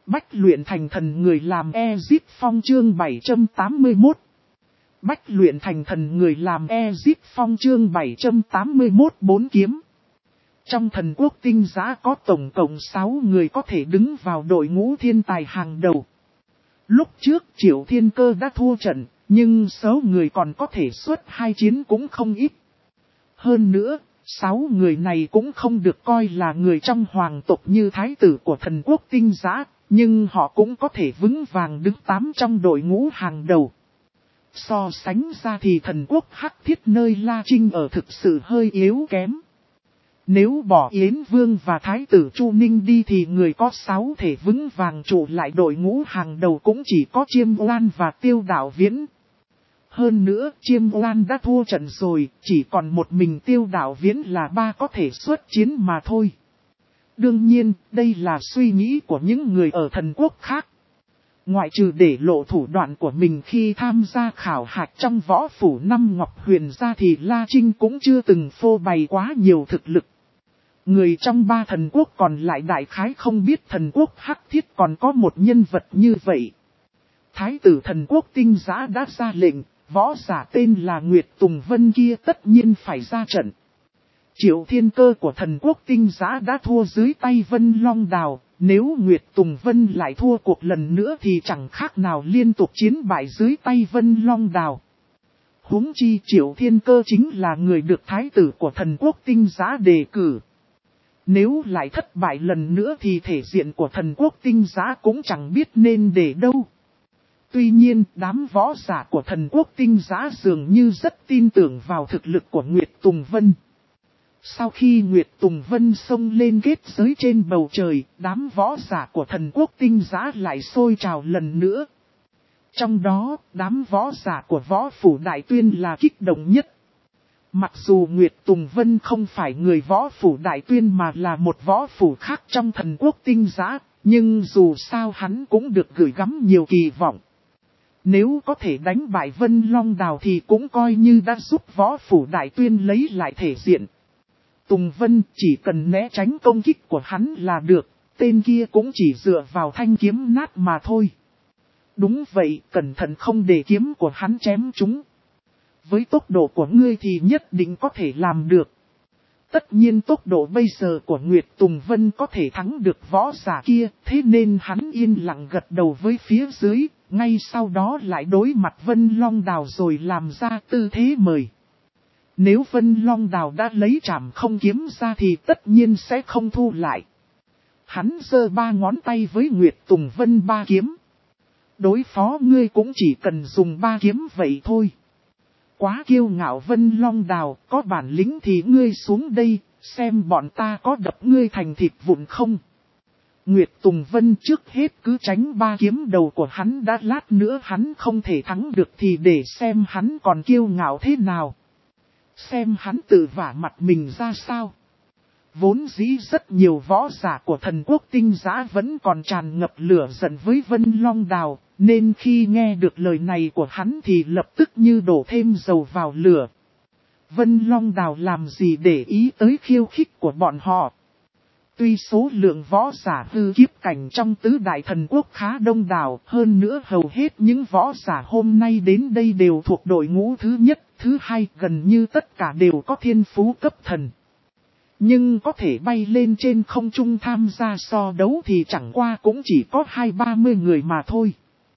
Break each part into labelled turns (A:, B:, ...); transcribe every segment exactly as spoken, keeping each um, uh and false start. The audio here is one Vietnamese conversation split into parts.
A: Bách luyện thành thần người làm Ezip Phong chương bảy trăm tám mươi mốt. Bách luyện thành thần người làm Ezip Phong chương bảy trăm tám mươi mốt bốn kiếm. Trong thần quốc tinh giã có tổng cộng sáu người có thể đứng vào đội ngũ thiên tài hàng đầu. Lúc trước Triệu Thiên Cơ đã thua trận, nhưng số người còn có thể xuất hai chiến cũng không ít. Hơn nữa, sáu người này cũng không được coi là người trong hoàng tộc như thái tử của thần quốc tinh giã, nhưng họ cũng có thể vững vàng đứng tám trong đội ngũ hàng đầu. So sánh ra thì thần quốc Hắc Thiết nơi La Trinh ở thực sự hơi yếu kém. Nếu bỏ Yến Vương và Thái tử Chu Ninh đi thì người có sáu thể vững vàng trụ lại đội ngũ hàng đầu cũng chỉ có Chiêm Oan và Tiêu Đạo Viễn. Hơn nữa, Chiêm Oan đã thua trận rồi, chỉ còn một mình Tiêu Đạo Viễn là ba có thể xuất chiến mà thôi. Đương nhiên, đây là suy nghĩ của những người ở thần quốc khác. Ngoại trừ để lộ thủ đoạn của mình khi tham gia khảo hạch trong võ phủ năm Ngọc Huyền ra thì La Trinh cũng chưa từng phô bày quá nhiều thực lực. Người trong ba thần quốc còn lại đại khái không biết thần quốc Hắc Thiết còn có một nhân vật như vậy. Thái tử thần quốc tinh giã đã ra lệnh, võ giả tên là Nguyệt Tùng Vân kia tất nhiên phải ra trận. Triệu Thiên Cơ của thần quốc tinh giã đã thua dưới tay Vân Long Đào, nếu Nguyệt Tùng Vân lại thua cuộc lần nữa thì chẳng khác nào liên tục chiến bại dưới tay Vân Long Đào. Huống chi Triệu Thiên Cơ chính là người được thái tử của thần quốc tinh giã đề cử. Nếu lại thất bại lần nữa thì thể diện của thần quốc tinh giã cũng chẳng biết nên để đâu. Tuy nhiên, đám võ giả của thần quốc tinh giã dường như rất tin tưởng vào thực lực của Nguyệt Tùng Vân. Sau khi Nguyệt Tùng Vân xông lên kết giới trên bầu trời, đám võ giả của thần quốc tinh giã lại sôi trào lần nữa. Trong đó, đám võ giả của võ phủ Đại Tuyên là kích động nhất. Mặc dù Nguyệt Tùng Vân không phải người võ phủ Đại Tuyên mà là một võ phủ khác trong thần quốc tinh giã, nhưng dù sao hắn cũng được gửi gắm nhiều kỳ vọng. Nếu có thể đánh bại Vân Long Đào thì cũng coi như đã giúp võ phủ Đại Tuyên lấy lại thể diện. Tùng Vân chỉ cần né tránh công kích của hắn là được, tên kia cũng chỉ dựa vào thanh kiếm nát mà thôi. Đúng vậy, cẩn thận không để kiếm của hắn chém chúng. Với tốc độ của ngươi thì nhất định có thể làm được. Tất nhiên tốc độ bây giờ của Nguyệt Tùng Vân có thể thắng được võ giả kia, thế nên hắn yên lặng gật đầu với phía dưới, ngay sau đó lại đối mặt Vân Long Đào rồi làm ra tư thế mời. Nếu Vân Long Đào đã lấy trảm không kiếm ra thì tất nhiên sẽ không thu lại. Hắn giơ ba ngón tay với Nguyệt Tùng Vân ba kiếm. Đối phó ngươi cũng chỉ cần dùng ba kiếm vậy thôi. Quá kiêu ngạo Vân Long Đào, có bản lĩnh thì ngươi xuống đây, xem bọn ta có đập ngươi thành thịt vụn không. Nguyệt Tùng Vân trước hết cứ tránh ba kiếm đầu của hắn, đã lát nữa hắn không thể thắng được thì để xem hắn còn kiêu ngạo thế nào. Xem hắn tự vả mặt mình ra sao. Vốn dĩ rất nhiều võ giả của thần quốc tinh giã vẫn còn tràn ngập lửa giận với Vân Long Đào, nên khi nghe được lời này của hắn thì lập tức như đổ thêm dầu vào lửa. Vân Long Đào làm gì để ý tới khiêu khích của bọn họ. Tuy số lượng võ giả hư kiếp cảnh trong tứ đại thần quốc khá đông đảo, hơn nữa hầu hết những võ giả hôm nay đến đây đều thuộc đội ngũ thứ nhất, thứ hai, gần như tất cả đều có thiên phú cấp thần. Nhưng có thể bay lên trên không trung tham gia so đấu thì chẳng qua cũng chỉ có hai ba mươi người mà thôi.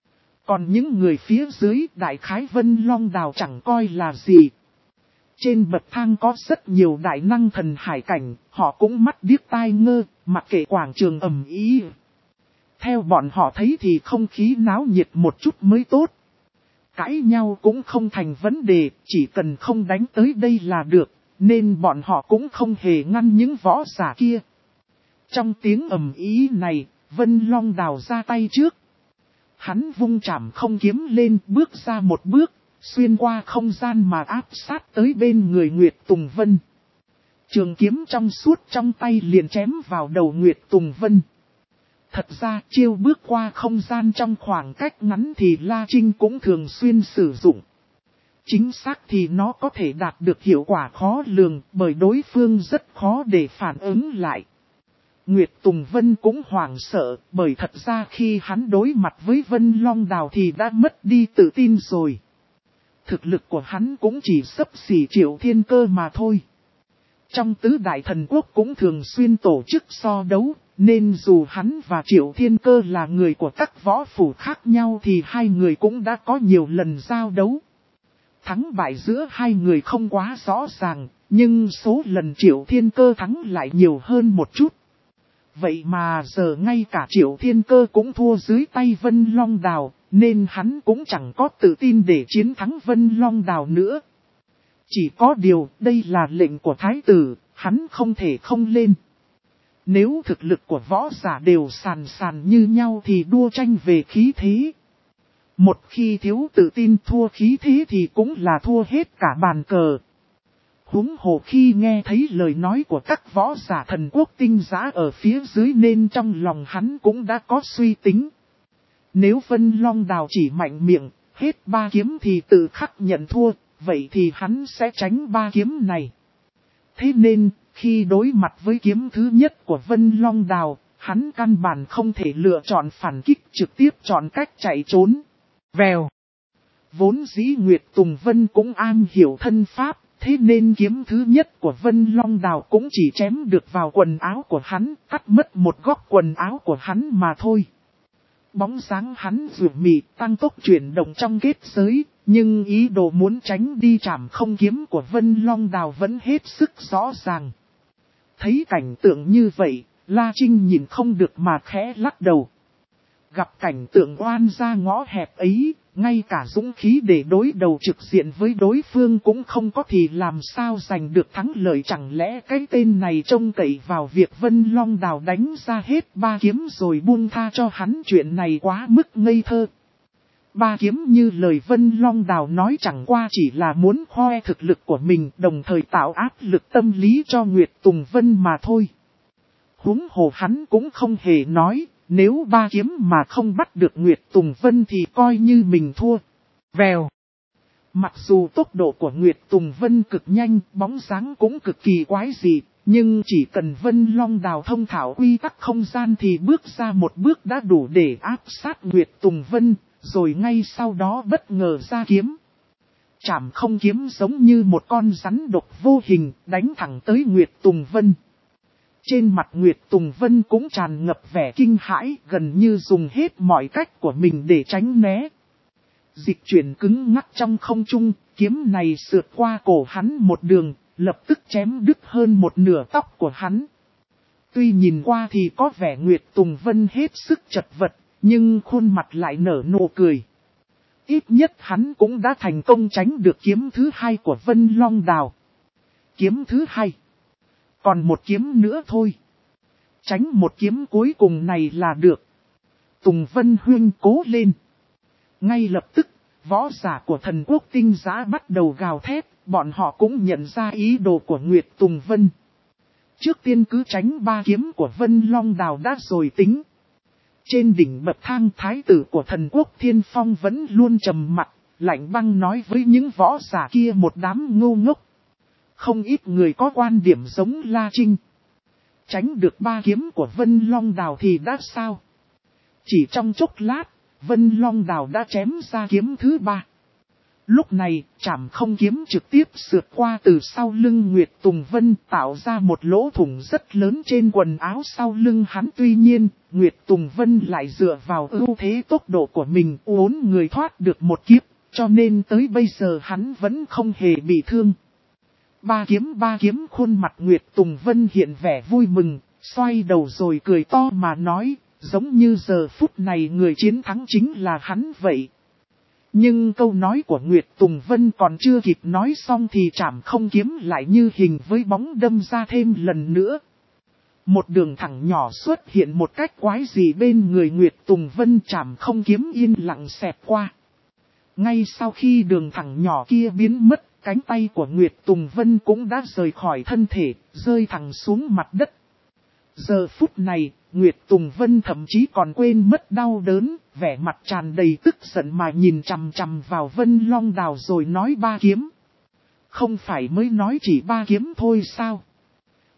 A: Còn những người phía dưới đại khái Vân Long Đào chẳng coi là gì. Trên bậc thang có rất nhiều đại năng thần hải cảnh, họ cũng mắt điếc tai ngơ, mặc kệ quảng trường ầm ĩ. Theo bọn họ thấy thì không khí náo nhiệt một chút mới tốt. Cãi nhau cũng không thành vấn đề, chỉ cần không đánh tới đây là được, nên bọn họ cũng không hề ngăn những võ giả kia. Trong tiếng ầm ĩ này, Vân Long Đào ra tay trước. Hắn vung trảm không kiếm lên, bước ra một bước, xuyên qua không gian mà áp sát tới bên người Nguyệt Tùng Vân. Trường kiếm trong suốt trong tay liền chém vào đầu Nguyệt Tùng Vân. Thật ra chiêu bước qua không gian trong khoảng cách ngắn thì La Trinh cũng thường xuyên sử dụng. Chính xác thì nó có thể đạt được hiệu quả khó lường bởi đối phương rất khó để phản ứng lại. Nguyệt Tùng Vân cũng hoảng sợ, bởi thật ra khi hắn đối mặt với Vân Long Đào thì đã mất đi tự tin rồi. Thực lực của hắn cũng chỉ xấp xỉ Triệu Thiên Cơ mà thôi. Trong tứ đại thần quốc cũng thường xuyên tổ chức so đấu, nên dù hắn và Triệu Thiên Cơ là người của các võ phủ khác nhau thì hai người cũng đã có nhiều lần giao đấu. Thắng bại giữa hai người không quá rõ ràng, nhưng số lần Triệu Thiên Cơ thắng lại nhiều hơn một chút. Vậy mà giờ ngay cả Triệu Thiên Cơ cũng thua dưới tay Vân Long Đào, nên hắn cũng chẳng có tự tin để chiến thắng Vân Long Đào nữa. Chỉ có điều đây là lệnh của Thái tử, hắn không thể không lên. Nếu thực lực của võ giả đều sàn sàn như nhau thì đua tranh về khí thế. Một khi thiếu tự tin thua khí thế thì cũng là thua hết cả bàn cờ. Huống hồ khi nghe thấy lời nói của các võ giả thần quốc tinh giá ở phía dưới nên trong lòng hắn cũng đã có suy tính. Nếu Vân Long Đào chỉ mạnh miệng, hết ba kiếm thì tự khắc nhận thua, vậy thì hắn sẽ tránh ba kiếm này. Thế nên, khi đối mặt với kiếm thứ nhất của Vân Long Đào, hắn căn bản không thể lựa chọn phản kích, trực tiếp chọn cách chạy trốn. Vèo. Vốn dĩ Nguyệt Tùng Vân cũng am hiểu thân pháp, thế nên kiếm thứ nhất của Vân Long Đào cũng chỉ chém được vào quần áo của hắn, cắt mất một góc quần áo của hắn mà thôi. Bóng dáng hắn rủ mị tăng tốc chuyển động trong kết giới, nhưng ý đồ muốn tránh đi chảm không kiếm của Vân Long Đào vẫn hết sức rõ ràng. Thấy cảnh tượng như vậy, La Trinh nhìn không được mà khẽ lắc đầu. Gặp cảnh tượng oan ra ngõ hẹp ấy, ngay cả dũng khí để đối đầu trực diện với đối phương cũng không có thì làm sao giành được thắng lợi, chẳng lẽ cái tên này trông cậy vào việc Vân Long Đào đánh ra hết ba kiếm rồi buông tha cho hắn, chuyện này quá mức ngây thơ. Ba kiếm như lời Vân Long Đào nói chẳng qua chỉ là muốn khoe thực lực của mình, đồng thời tạo áp lực tâm lý cho Nguyệt Tùng Vân mà thôi. Huống hồ hắn cũng không hề nói, nếu ba kiếm mà không bắt được Nguyệt Tùng Vân thì coi như mình thua. Vèo. Mặc dù tốc độ của Nguyệt Tùng Vân cực nhanh, bóng dáng cũng cực kỳ quái dị, nhưng chỉ cần Vân Long Đào thông thạo quy tắc không gian thì bước ra một bước đã đủ để áp sát Nguyệt Tùng Vân, rồi ngay sau đó bất ngờ ra kiếm. Chảm không kiếm giống như một con rắn độc vô hình đánh thẳng tới Nguyệt Tùng Vân. Trên mặt Nguyệt Tùng Vân cũng tràn ngập vẻ kinh hãi, gần như dùng hết mọi cách của mình để tránh né. Dịch chuyển cứng ngắc trong không trung, kiếm này sượt qua cổ hắn một đường, lập tức chém đứt hơn một nửa tóc của hắn. Tuy nhìn qua thì có vẻ Nguyệt Tùng Vân hết sức chật vật, nhưng khuôn mặt lại nở nụ cười. Ít nhất hắn cũng đã thành công tránh được kiếm thứ hai của Vân Long Đào. Kiếm thứ hai. Còn một kiếm nữa thôi. Tránh một kiếm cuối cùng này là được. Tùng Vân huynh cố lên. Ngay lập tức, võ giả của thần quốc tinh giá bắt đầu gào thét, bọn họ cũng nhận ra ý đồ của Nguyệt Tùng Vân. Trước tiên cứ tránh ba kiếm của Vân Long Đào đã rồi tính. Trên đỉnh bậc thang, thái tử của thần quốc Thiên Phong vẫn luôn trầm mặc, lạnh băng nói với những võ giả kia một đám ngu ngốc. Không ít người có quan điểm giống La Trinh. Tránh được ba kiếm của Vân Long Đào thì đã sao? Chỉ trong chốc lát, Vân Long Đào đã chém ra kiếm thứ ba. Lúc này, chảm không kiếm trực tiếp sượt qua từ sau lưng Nguyệt Tùng Vân, tạo ra một lỗ thủng rất lớn trên quần áo sau lưng hắn. Tuy nhiên, Nguyệt Tùng Vân lại dựa vào ưu thế tốc độ của mình uốn người thoát được một kiếp, cho nên tới bây giờ hắn vẫn không hề bị thương. Ba kiếm ba kiếm, khuôn mặt Nguyệt Tùng Vân hiện vẻ vui mừng, xoay đầu rồi cười to mà nói, giống như giờ phút này người chiến thắng chính là hắn vậy. Nhưng câu nói của Nguyệt Tùng Vân còn chưa kịp nói xong thì chảm không kiếm lại như hình với bóng đâm ra thêm lần nữa. Một đường thẳng nhỏ xuất hiện một cách quái dị bên người Nguyệt Tùng Vân, chảm không kiếm yên lặng xẹt qua. Ngay sau khi đường thẳng nhỏ kia biến mất, cánh tay của Nguyệt Tùng Vân cũng đã rời khỏi thân thể, rơi thẳng xuống mặt đất. Giờ phút này, Nguyệt Tùng Vân thậm chí còn quên mất đau đớn, vẻ mặt tràn đầy tức giận mà nhìn chằm chằm vào Vân Long Đào rồi nói ba kiếm. Không phải mới nói chỉ ba kiếm thôi sao?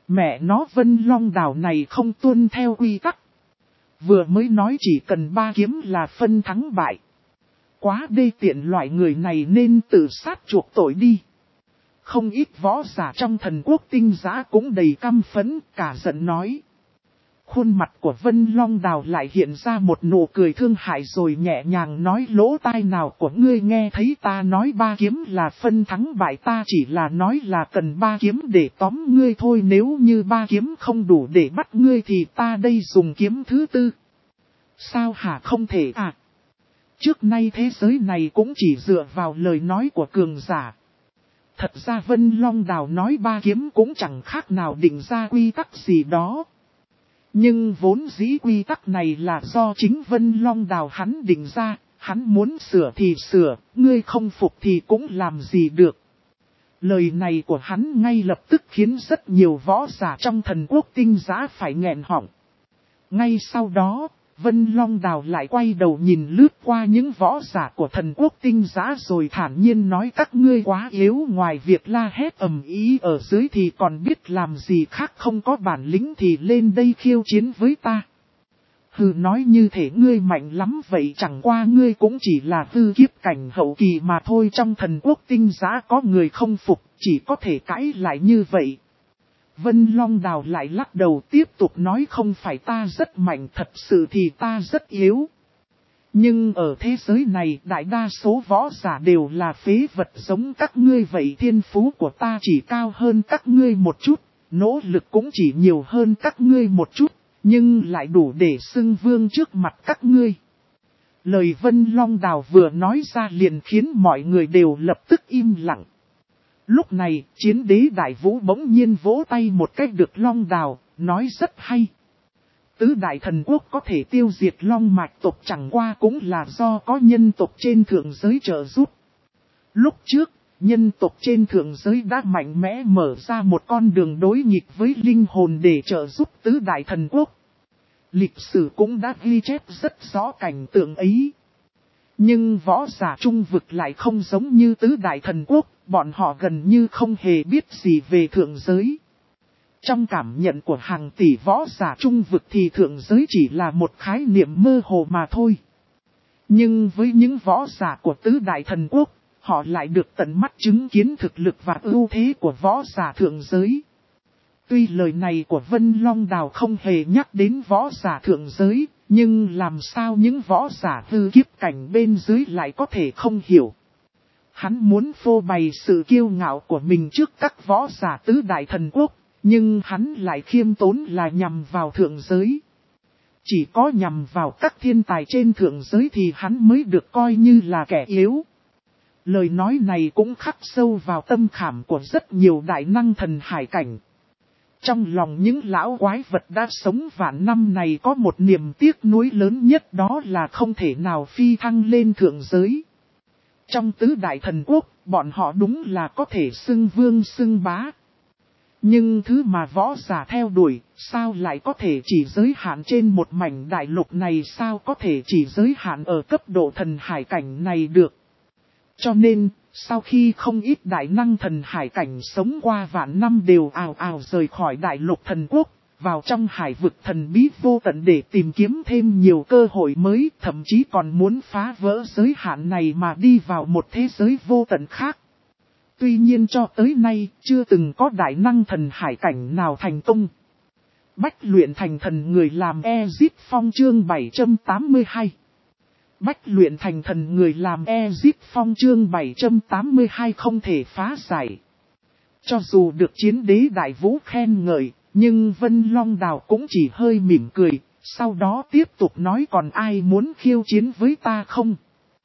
A: Mẹ nó Vân Long Đào này không tuân theo quy tắc. Vừa mới nói chỉ cần ba kiếm là phân thắng bại. Quá đê tiện, loại người này nên tự sát chuộc tội đi. Không ít võ giả trong thần quốc tinh giã cũng đầy căm phẫn, cả giận nói. Khuôn mặt của Vân Long Đào lại hiện ra một nụ cười thương hại rồi nhẹ nhàng nói, lỗ tai nào của ngươi nghe thấy ta nói ba kiếm là phân thắng bại, ta chỉ là nói là cần ba kiếm để tóm ngươi thôi, nếu như ba kiếm không đủ để bắt ngươi thì ta đây dùng kiếm thứ tư. Sao hả, không thể à? Trước nay thế giới này cũng chỉ dựa vào lời nói của cường giả. Thật ra Vân Long Đào nói ba kiếm cũng chẳng khác nào định ra quy tắc gì đó. Nhưng vốn dĩ quy tắc này là do chính Vân Long Đào hắn định ra, hắn muốn sửa thì sửa, ngươi không phục thì cũng làm gì được. Lời này của hắn ngay lập tức khiến rất nhiều võ giả trong thần quốc tinh giã phải nghẹn họng. Ngay sau đó, Vân Long Đào lại quay đầu nhìn lướt qua những võ giả của thần quốc tinh giã rồi thản nhiên nói, các ngươi quá yếu, ngoài việc la hét ầm ý ở dưới thì còn biết làm gì khác, không có bản lĩnh thì lên đây khiêu chiến với ta. Hừ, nói như thể ngươi mạnh lắm vậy, chẳng qua ngươi cũng chỉ là hư kiếp cảnh hậu kỳ mà thôi, trong thần quốc tinh giã có người không phục, chỉ có thể cãi lại như vậy. Vân Long Đào lại lắc đầu tiếp tục nói, không phải ta rất mạnh, thật sự thì ta rất yếu. Nhưng ở thế giới này đại đa số võ giả đều là phế vật giống các ngươi vậy, thiên phú của ta chỉ cao hơn các ngươi một chút, nỗ lực cũng chỉ nhiều hơn các ngươi một chút, nhưng lại đủ để xưng vương trước mặt các ngươi. Lời Vân Long Đào vừa nói ra liền khiến mọi người đều lập tức im lặng. Lúc này, chiến đế Đại Vũ bỗng nhiên vỗ tay một cách được Long Đào, nói rất hay. Tứ đại thần quốc có thể tiêu diệt Long mạch tộc chẳng qua cũng là do có nhân tộc trên thượng giới trợ giúp. Lúc trước, nhân tộc trên thượng giới đã mạnh mẽ mở ra một con đường đối nghịch với linh hồn để trợ giúp tứ đại thần quốc. Lịch sử cũng đã ghi chép rất rõ cảnh tượng ấy. Nhưng võ giả trung vực lại không giống như tứ đại thần quốc, bọn họ gần như không hề biết gì về thượng giới. Trong cảm nhận của hàng tỷ võ giả trung vực thì thượng giới chỉ là một khái niệm mơ hồ mà thôi. Nhưng với những võ giả của tứ đại thần quốc, họ lại được tận mắt chứng kiến thực lực và ưu thế của võ giả thượng giới. Tuy lời này của Vân Long Đào không hề nhắc đến võ giả thượng giới, nhưng làm sao những võ giả hư kiếp cảnh bên dưới lại có thể không hiểu. Hắn muốn phô bày sự kiêu ngạo của mình trước các võ giả tứ đại thần quốc, nhưng hắn lại khiêm tốn là nhằm vào thượng giới. Chỉ có nhằm vào các thiên tài trên thượng giới thì hắn mới được coi như là kẻ yếu. Lời nói này cũng khắc sâu vào tâm khảm của rất nhiều đại năng thần hải cảnh. Trong lòng những lão quái vật đã sống vạn năm này có một niềm tiếc nuối lớn nhất, đó là không thể nào phi thăng lên thượng giới. Trong tứ đại thần quốc, bọn họ đúng là có thể xưng vương xưng bá. Nhưng thứ mà võ giả theo đuổi, sao lại có thể chỉ giới hạn trên một mảnh đại lục này, sao có thể chỉ giới hạn ở cấp độ thần hải cảnh này được. Cho nên, sau khi không ít đại năng thần hải cảnh sống qua vạn năm đều ào ào rời khỏi đại lục thần quốc, vào trong hải vực thần bí vô tận để tìm kiếm thêm nhiều cơ hội mới, thậm chí còn muốn phá vỡ giới hạn này mà đi vào một thế giới vô tận khác. Tuy nhiên cho tới nay, chưa từng có đại năng thần hải cảnh nào thành công. Bách luyện thành thần người làm Ezip Phong chương bảy trăm tám mươi hai. Bách luyện thành thần người làm Ezip Phong chương bảy trăm tám mươi hai không thể phá giải. Cho dù được chiến đế Đại Vũ khen ngợi, nhưng Vân Long Đào cũng chỉ hơi mỉm cười, sau đó tiếp tục nói, còn ai muốn khiêu chiến với ta không?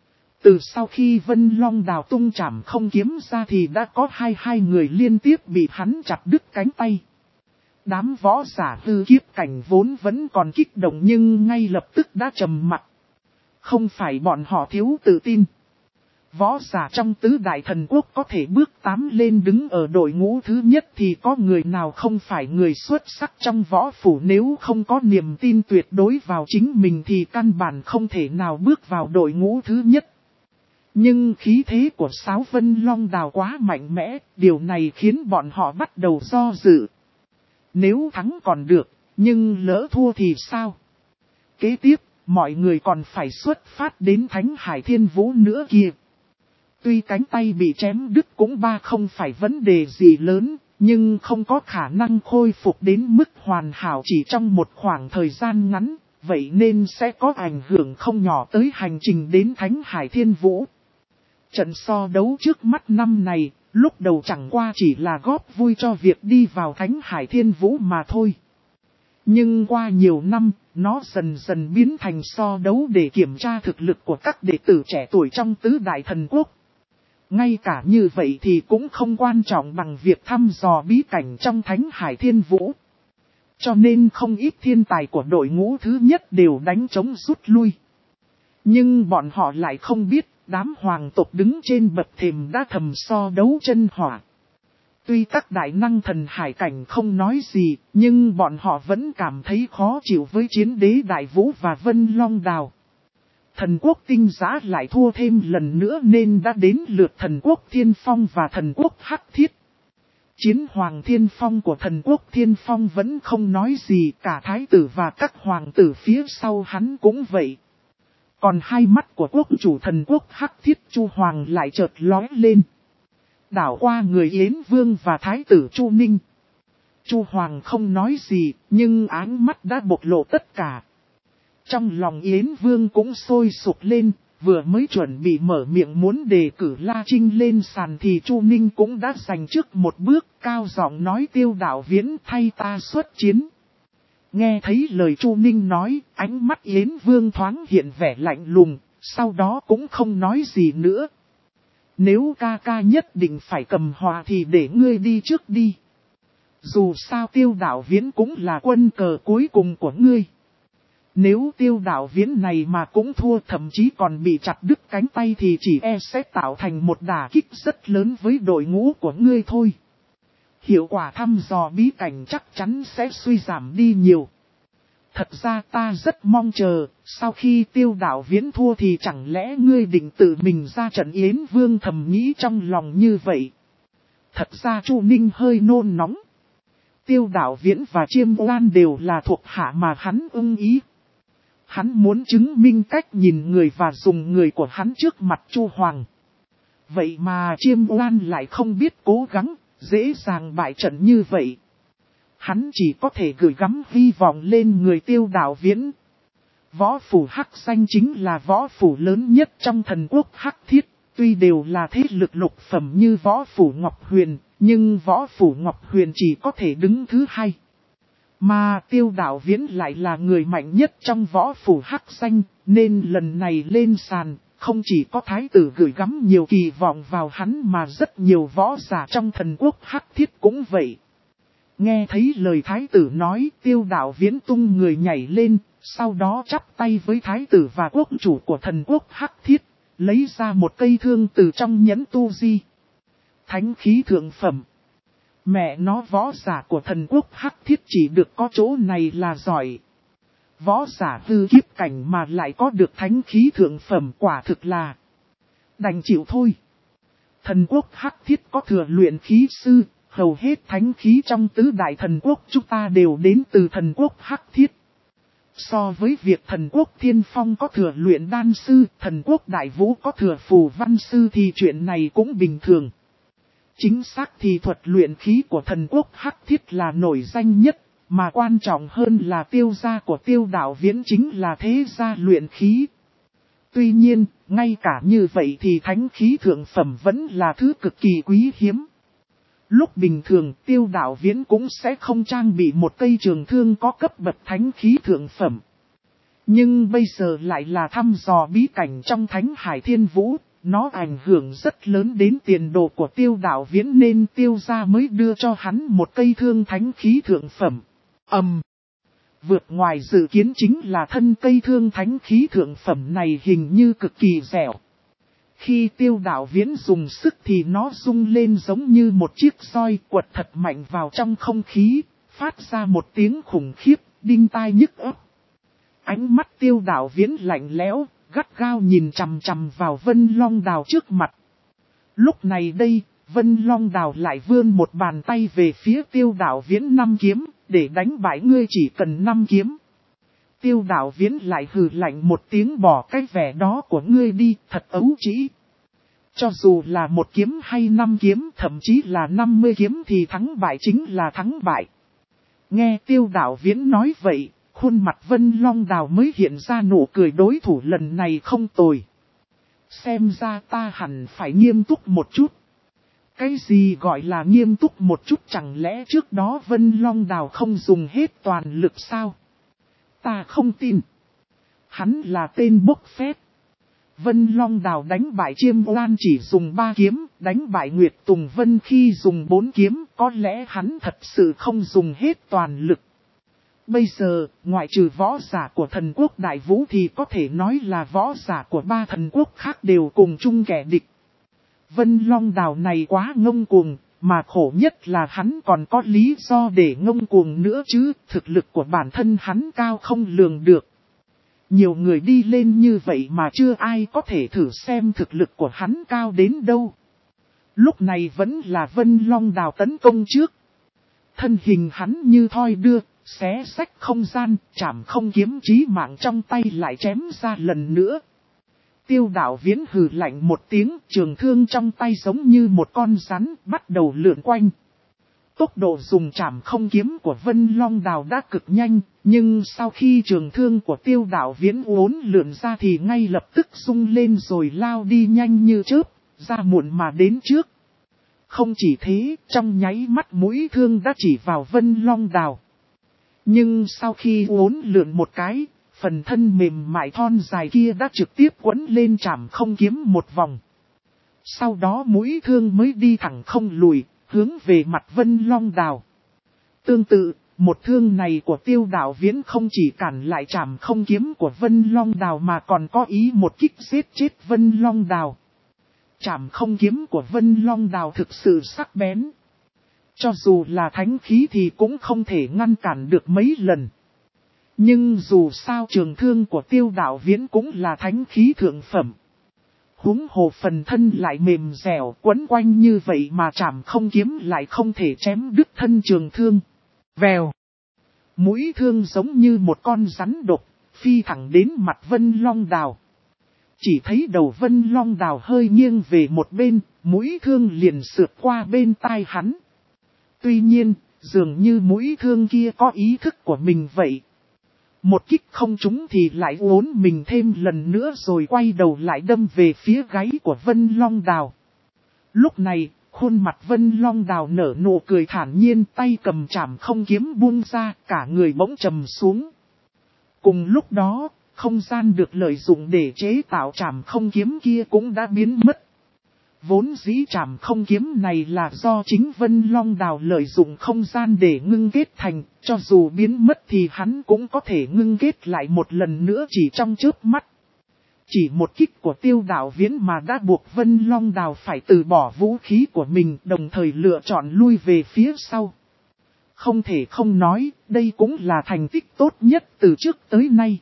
A: Từ sau khi Vân Long Đào tung chảm không kiếm ra thì đã có hai hai người liên tiếp bị hắn chặt đứt cánh tay. Đám võ giả hư kiếp cảnh vốn vẫn còn kích động nhưng ngay lập tức đã trầm mặt. Không phải bọn họ thiếu tự tin. Võ giả trong tứ đại thần quốc có thể bước tám lên đứng ở đội ngũ thứ nhất thì có người nào không phải người xuất sắc trong võ phủ, nếu không có niềm tin tuyệt đối vào chính mình thì căn bản không thể nào bước vào đội ngũ thứ nhất. Nhưng khí thế của Sáo Vân Long Đào quá mạnh mẽ, điều này khiến bọn họ bắt đầu do dự. Nếu thắng còn được, nhưng lỡ thua thì sao? Kế tiếp, mọi người còn phải xuất phát đến Thánh Hải Thiên Vũ nữa kìa. Tuy cánh tay bị chém đứt cũng ba không phải vấn đề gì lớn, nhưng không có khả năng khôi phục đến mức hoàn hảo chỉ trong một khoảng thời gian ngắn, vậy nên sẽ có ảnh hưởng không nhỏ tới hành trình đến Thánh Hải Thiên Vũ. Trận so đấu trước mắt năm này, lúc đầu chẳng qua chỉ là góp vui cho việc đi vào Thánh Hải Thiên Vũ mà thôi. Nhưng qua nhiều năm, nó dần dần biến thành so đấu để kiểm tra thực lực của các đệ tử trẻ tuổi trong tứ đại thần quốc. Ngay cả như vậy thì cũng không quan trọng bằng việc thăm dò bí cảnh trong Thánh Hải Thiên Vũ. Cho nên không ít thiên tài của đội ngũ thứ nhất đều đánh trống rút lui. Nhưng bọn họ lại không biết, đám hoàng tộc đứng trên bậc thềm đã thầm so đấu chân hỏa. Tuy các đại năng thần hải cảnh không nói gì, nhưng bọn họ vẫn cảm thấy khó chịu với chiến đế Đại Vũ và Vân Long Đào. Thần quốc tinh giã lại thua thêm lần nữa nên đã đến lượt thần quốc Thiên Phong và thần quốc Hắc Thiết. Chiến hoàng Thiên Phong của thần quốc Thiên Phong vẫn không nói gì, cả thái tử và các hoàng tử phía sau hắn cũng vậy. Còn hai mắt của quốc chủ thần quốc Hắc Thiết Chu Hoàng lại chợt lóe lên. Đảo qua người Yến Vương và thái tử Chu Ninh. Chu Hoàng không nói gì, nhưng áng mắt đã bộc lộ tất cả. Trong lòng Yến Vương cũng sôi sục lên, vừa mới chuẩn bị mở miệng muốn đề cử La Trinh lên sàn thì Chu Ninh cũng đã giành trước một bước, cao giọng nói Tiêu Đạo Viễn thay ta xuất chiến. Nghe thấy lời Chu Ninh nói, ánh mắt Yến Vương thoáng hiện vẻ lạnh lùng, sau đó cũng không nói gì nữa. Nếu ca ca nhất định phải cầm hòa thì để ngươi đi trước đi. Dù sao Tiêu Đạo Viễn cũng là quân cờ cuối cùng của ngươi. Nếu Tiêu Đạo Viễn này mà cũng thua, thậm chí còn bị chặt đứt cánh tay thì chỉ e sẽ tạo thành một đả kích rất lớn với đội ngũ của ngươi thôi. Hiệu quả thăm dò bí cảnh chắc chắn sẽ suy giảm đi nhiều. Thật ra ta rất mong chờ, sau khi Tiêu Đạo Viễn thua thì chẳng lẽ ngươi định tự mình ra trận? Yến Vương thầm nghĩ trong lòng như vậy. Thật ra Chu Ninh hơi nôn nóng. Tiêu Đạo Viễn và Chiêm Oan đều là thuộc hạ mà hắn ưng ý. Hắn muốn chứng minh cách nhìn người và dùng người của hắn trước mặt Chu Hoàng. Vậy mà Chiêm Oan lại không biết cố gắng, dễ dàng bại trận như vậy. Hắn chỉ có thể gửi gắm hy vọng lên người Tiêu Đạo Viễn. Võ phủ Hắc Danh chính là võ phủ lớn nhất trong thần quốc Hắc Thiết. Tuy đều là thế lực lục phẩm như võ phủ Ngọc Huyền, nhưng võ phủ Ngọc Huyền chỉ có thể đứng thứ hai. Mà Tiêu Đạo Viễn lại là người mạnh nhất trong võ phủ Hắc Danh, nên lần này lên sàn, không chỉ có thái tử gửi gắm nhiều kỳ vọng vào hắn mà rất nhiều võ giả trong thần quốc Hắc Thiết cũng vậy. Nghe thấy lời thái tử nói, Tiêu Đạo Viễn tung người nhảy lên, sau đó chắp tay với thái tử và quốc chủ của thần quốc Hắc Thiết, lấy ra một cây thương từ trong nhẫn tu di. Thánh khí thượng phẩm. Mẹ nó, võ giả của thần quốc Hắc Thiết chỉ được có chỗ này là giỏi. Võ giả hư kiếp cảnh mà lại có được thánh khí thượng phẩm, quả thực là đành chịu thôi. Thần quốc Hắc Thiết có thừa luyện khí sư, hầu hết thánh khí trong tứ đại thần quốc chúng ta đều đến từ thần quốc Hắc Thiết. So với việc thần quốc Thiên Phong có thừa luyện đan sư, thần quốc Đại Vũ có thừa phù văn sư thì chuyện này cũng bình thường. Chính xác thì thuật luyện khí của thần quốc Hắc Thiết là nổi danh nhất, mà quan trọng hơn là tiêu gia của Tiêu Đạo Viễn chính là thế gia luyện khí. Tuy nhiên, ngay cả như vậy thì thánh khí thượng phẩm vẫn là thứ cực kỳ quý hiếm. Lúc bình thường Tiêu Đạo Viễn cũng sẽ không trang bị một cây trường thương có cấp bậc thánh khí thượng phẩm. Nhưng bây giờ lại là thăm dò bí cảnh trong Thánh Hải Thiên Vũ, nó ảnh hưởng rất lớn đến tiền đồ của Tiêu Đạo Viễn nên Tiêu gia mới đưa cho hắn một cây thương thánh khí thượng phẩm. Ầm! Um, vượt ngoài dự kiến chính là thân cây thương thánh khí thượng phẩm này hình như cực kỳ dẻo. Khi Tiêu Đạo Viễn dùng sức thì nó rung lên giống như một chiếc roi quật thật mạnh vào trong không khí, phát ra một tiếng khủng khiếp, đinh tai nhức óc. Ánh mắt Tiêu Đạo Viễn lạnh lẽo, gắt gao nhìn chằm chằm vào Vân Long Đào trước mặt. Lúc này đây, Vân Long Đào lại vươn một bàn tay về phía Tiêu Đạo Viễn năm kiếm, để đánh bại ngươi chỉ cần năm kiếm. Tiêu Đạo Viễn lại hừ lạnh một tiếng, bỏ cái vẻ đó của ngươi đi, thật ấu trĩ. Cho dù là một kiếm hay năm kiếm, thậm chí là năm mươi kiếm thì thắng bại chính là thắng bại. Nghe Tiêu Đạo Viễn nói vậy, khuôn mặt Vân Long Đào mới hiện ra nụ cười, đối thủ lần này không tồi. Xem ra ta hẳn phải nghiêm túc một chút. Cái gì gọi là nghiêm túc một chút, chẳng lẽ trước đó Vân Long Đào không dùng hết toàn lực sao? Ta không tin. Hắn là tên bốc phét. Vân Long Đào đánh bại Chiêm Oan chỉ dùng ba kiếm, đánh bại Nguyệt Tùng Vân khi dùng bốn kiếm, có lẽ hắn thật sự không dùng hết toàn lực. Bây giờ, ngoại trừ võ giả của thần quốc Đại Vũ thì có thể nói là võ giả của ba thần quốc khác đều cùng chung kẻ địch. Vân Long Đào này quá ngông cuồng, mà khổ nhất là hắn còn có lý do để ngông cuồng nữa chứ, thực lực của bản thân hắn cao không lường được. Nhiều người đi lên như vậy mà chưa ai có thể thử xem thực lực của hắn cao đến đâu. Lúc này vẫn là Vân Long Đào tấn công trước. Thân hình hắn như thoi đưa, xé xách không gian, chảm không kiếm chí mạng trong tay lại chém ra lần nữa. Tiêu Đạo Viễn hừ lạnh một tiếng, trường thương trong tay giống như một con rắn, bắt đầu lượn quanh. Tốc độ dùng chảm không kiếm của Vân Long Đào đã cực nhanh, nhưng sau khi trường thương của Tiêu Đạo Viễn uốn lượn ra thì ngay lập tức rung lên rồi lao đi nhanh như chớp, ra muộn mà đến trước. Không chỉ thế, trong nháy mắt mũi thương đã chỉ vào Vân Long Đào. Nhưng sau khi uốn lượn một cái, phần thân mềm mại thon dài kia đã trực tiếp quấn lên chảm không kiếm một vòng. Sau đó mũi thương mới đi thẳng không lùi, hướng về mặt Vân Long Đào. Tương tự, một thương này của Tiêu Đạo Viễn không chỉ cản lại chảm không kiếm của Vân Long Đào mà còn có ý một kích giết chết Vân Long Đào. Chảm không kiếm của Vân Long Đào thực sự sắc bén. Cho dù là thánh khí thì cũng không thể ngăn cản được mấy lần. Nhưng dù sao trường thương của Tiêu Đạo Viễn cũng là thánh khí thượng phẩm. Huống hồ phần thân lại mềm dẻo quấn quanh như vậy mà chảm không kiếm lại không thể chém đứt thân trường thương. Vèo. Mũi thương giống như một con rắn độc, phi thẳng đến mặt Vân Long Đào. Chỉ thấy đầu Vân Long Đào hơi nghiêng về một bên, mũi thương liền sượt qua bên tai hắn. Tuy nhiên, dường như mũi thương kia có ý thức của mình vậy. Một kích không trúng thì lại uốn mình thêm lần nữa rồi quay đầu lại đâm về phía gáy của Vân Long Đào. Lúc này, khuôn mặt Vân Long Đào nở nụ cười thản nhiên, tay cầm chảm không kiếm buông ra, cả người bỗng trầm xuống. Cùng lúc đó, không gian được lợi dụng để chế tạo chảm không kiếm kia cũng đã biến mất. Vốn dĩ chảm không kiếm này là do chính Vân Long Đào lợi dụng không gian để ngưng kết thành, cho dù biến mất thì hắn cũng có thể ngưng kết lại một lần nữa chỉ trong chớp mắt. Chỉ một kích của Tiêu Đạo Viễn mà đã buộc Vân Long Đào phải từ bỏ vũ khí của mình, đồng thời lựa chọn lui về phía sau. Không thể không nói, đây cũng là thành tích tốt nhất từ trước tới nay.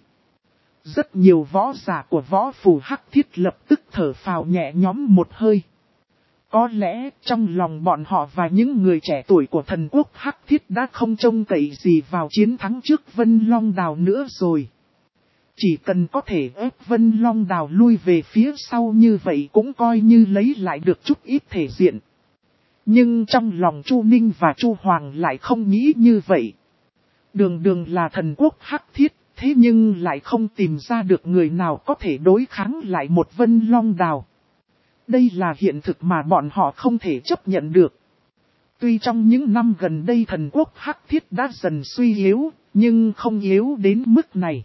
A: Rất nhiều võ giả của võ phù Hắc Thiết lập tức thở phào nhẹ nhõm một hơi. Có lẽ trong lòng bọn họ và những người trẻ tuổi của thần quốc Hắc Thiết đã không trông cậy gì vào chiến thắng trước Vân Long Đào nữa rồi. Chỉ cần có thể ép Vân Long Đào lui về phía sau như vậy cũng coi như lấy lại được chút ít thể diện. Nhưng trong lòng Chu Ninh và Chu Hoàng lại không nghĩ như vậy. Đường đường là thần quốc Hắc Thiết, thế nhưng lại không tìm ra được người nào có thể đối kháng lại một Vân Long Đào. Đây là hiện thực mà bọn họ không thể chấp nhận được. Tuy trong những năm gần đây thần quốc Hắc Thiết đã dần suy yếu, nhưng không yếu đến mức này.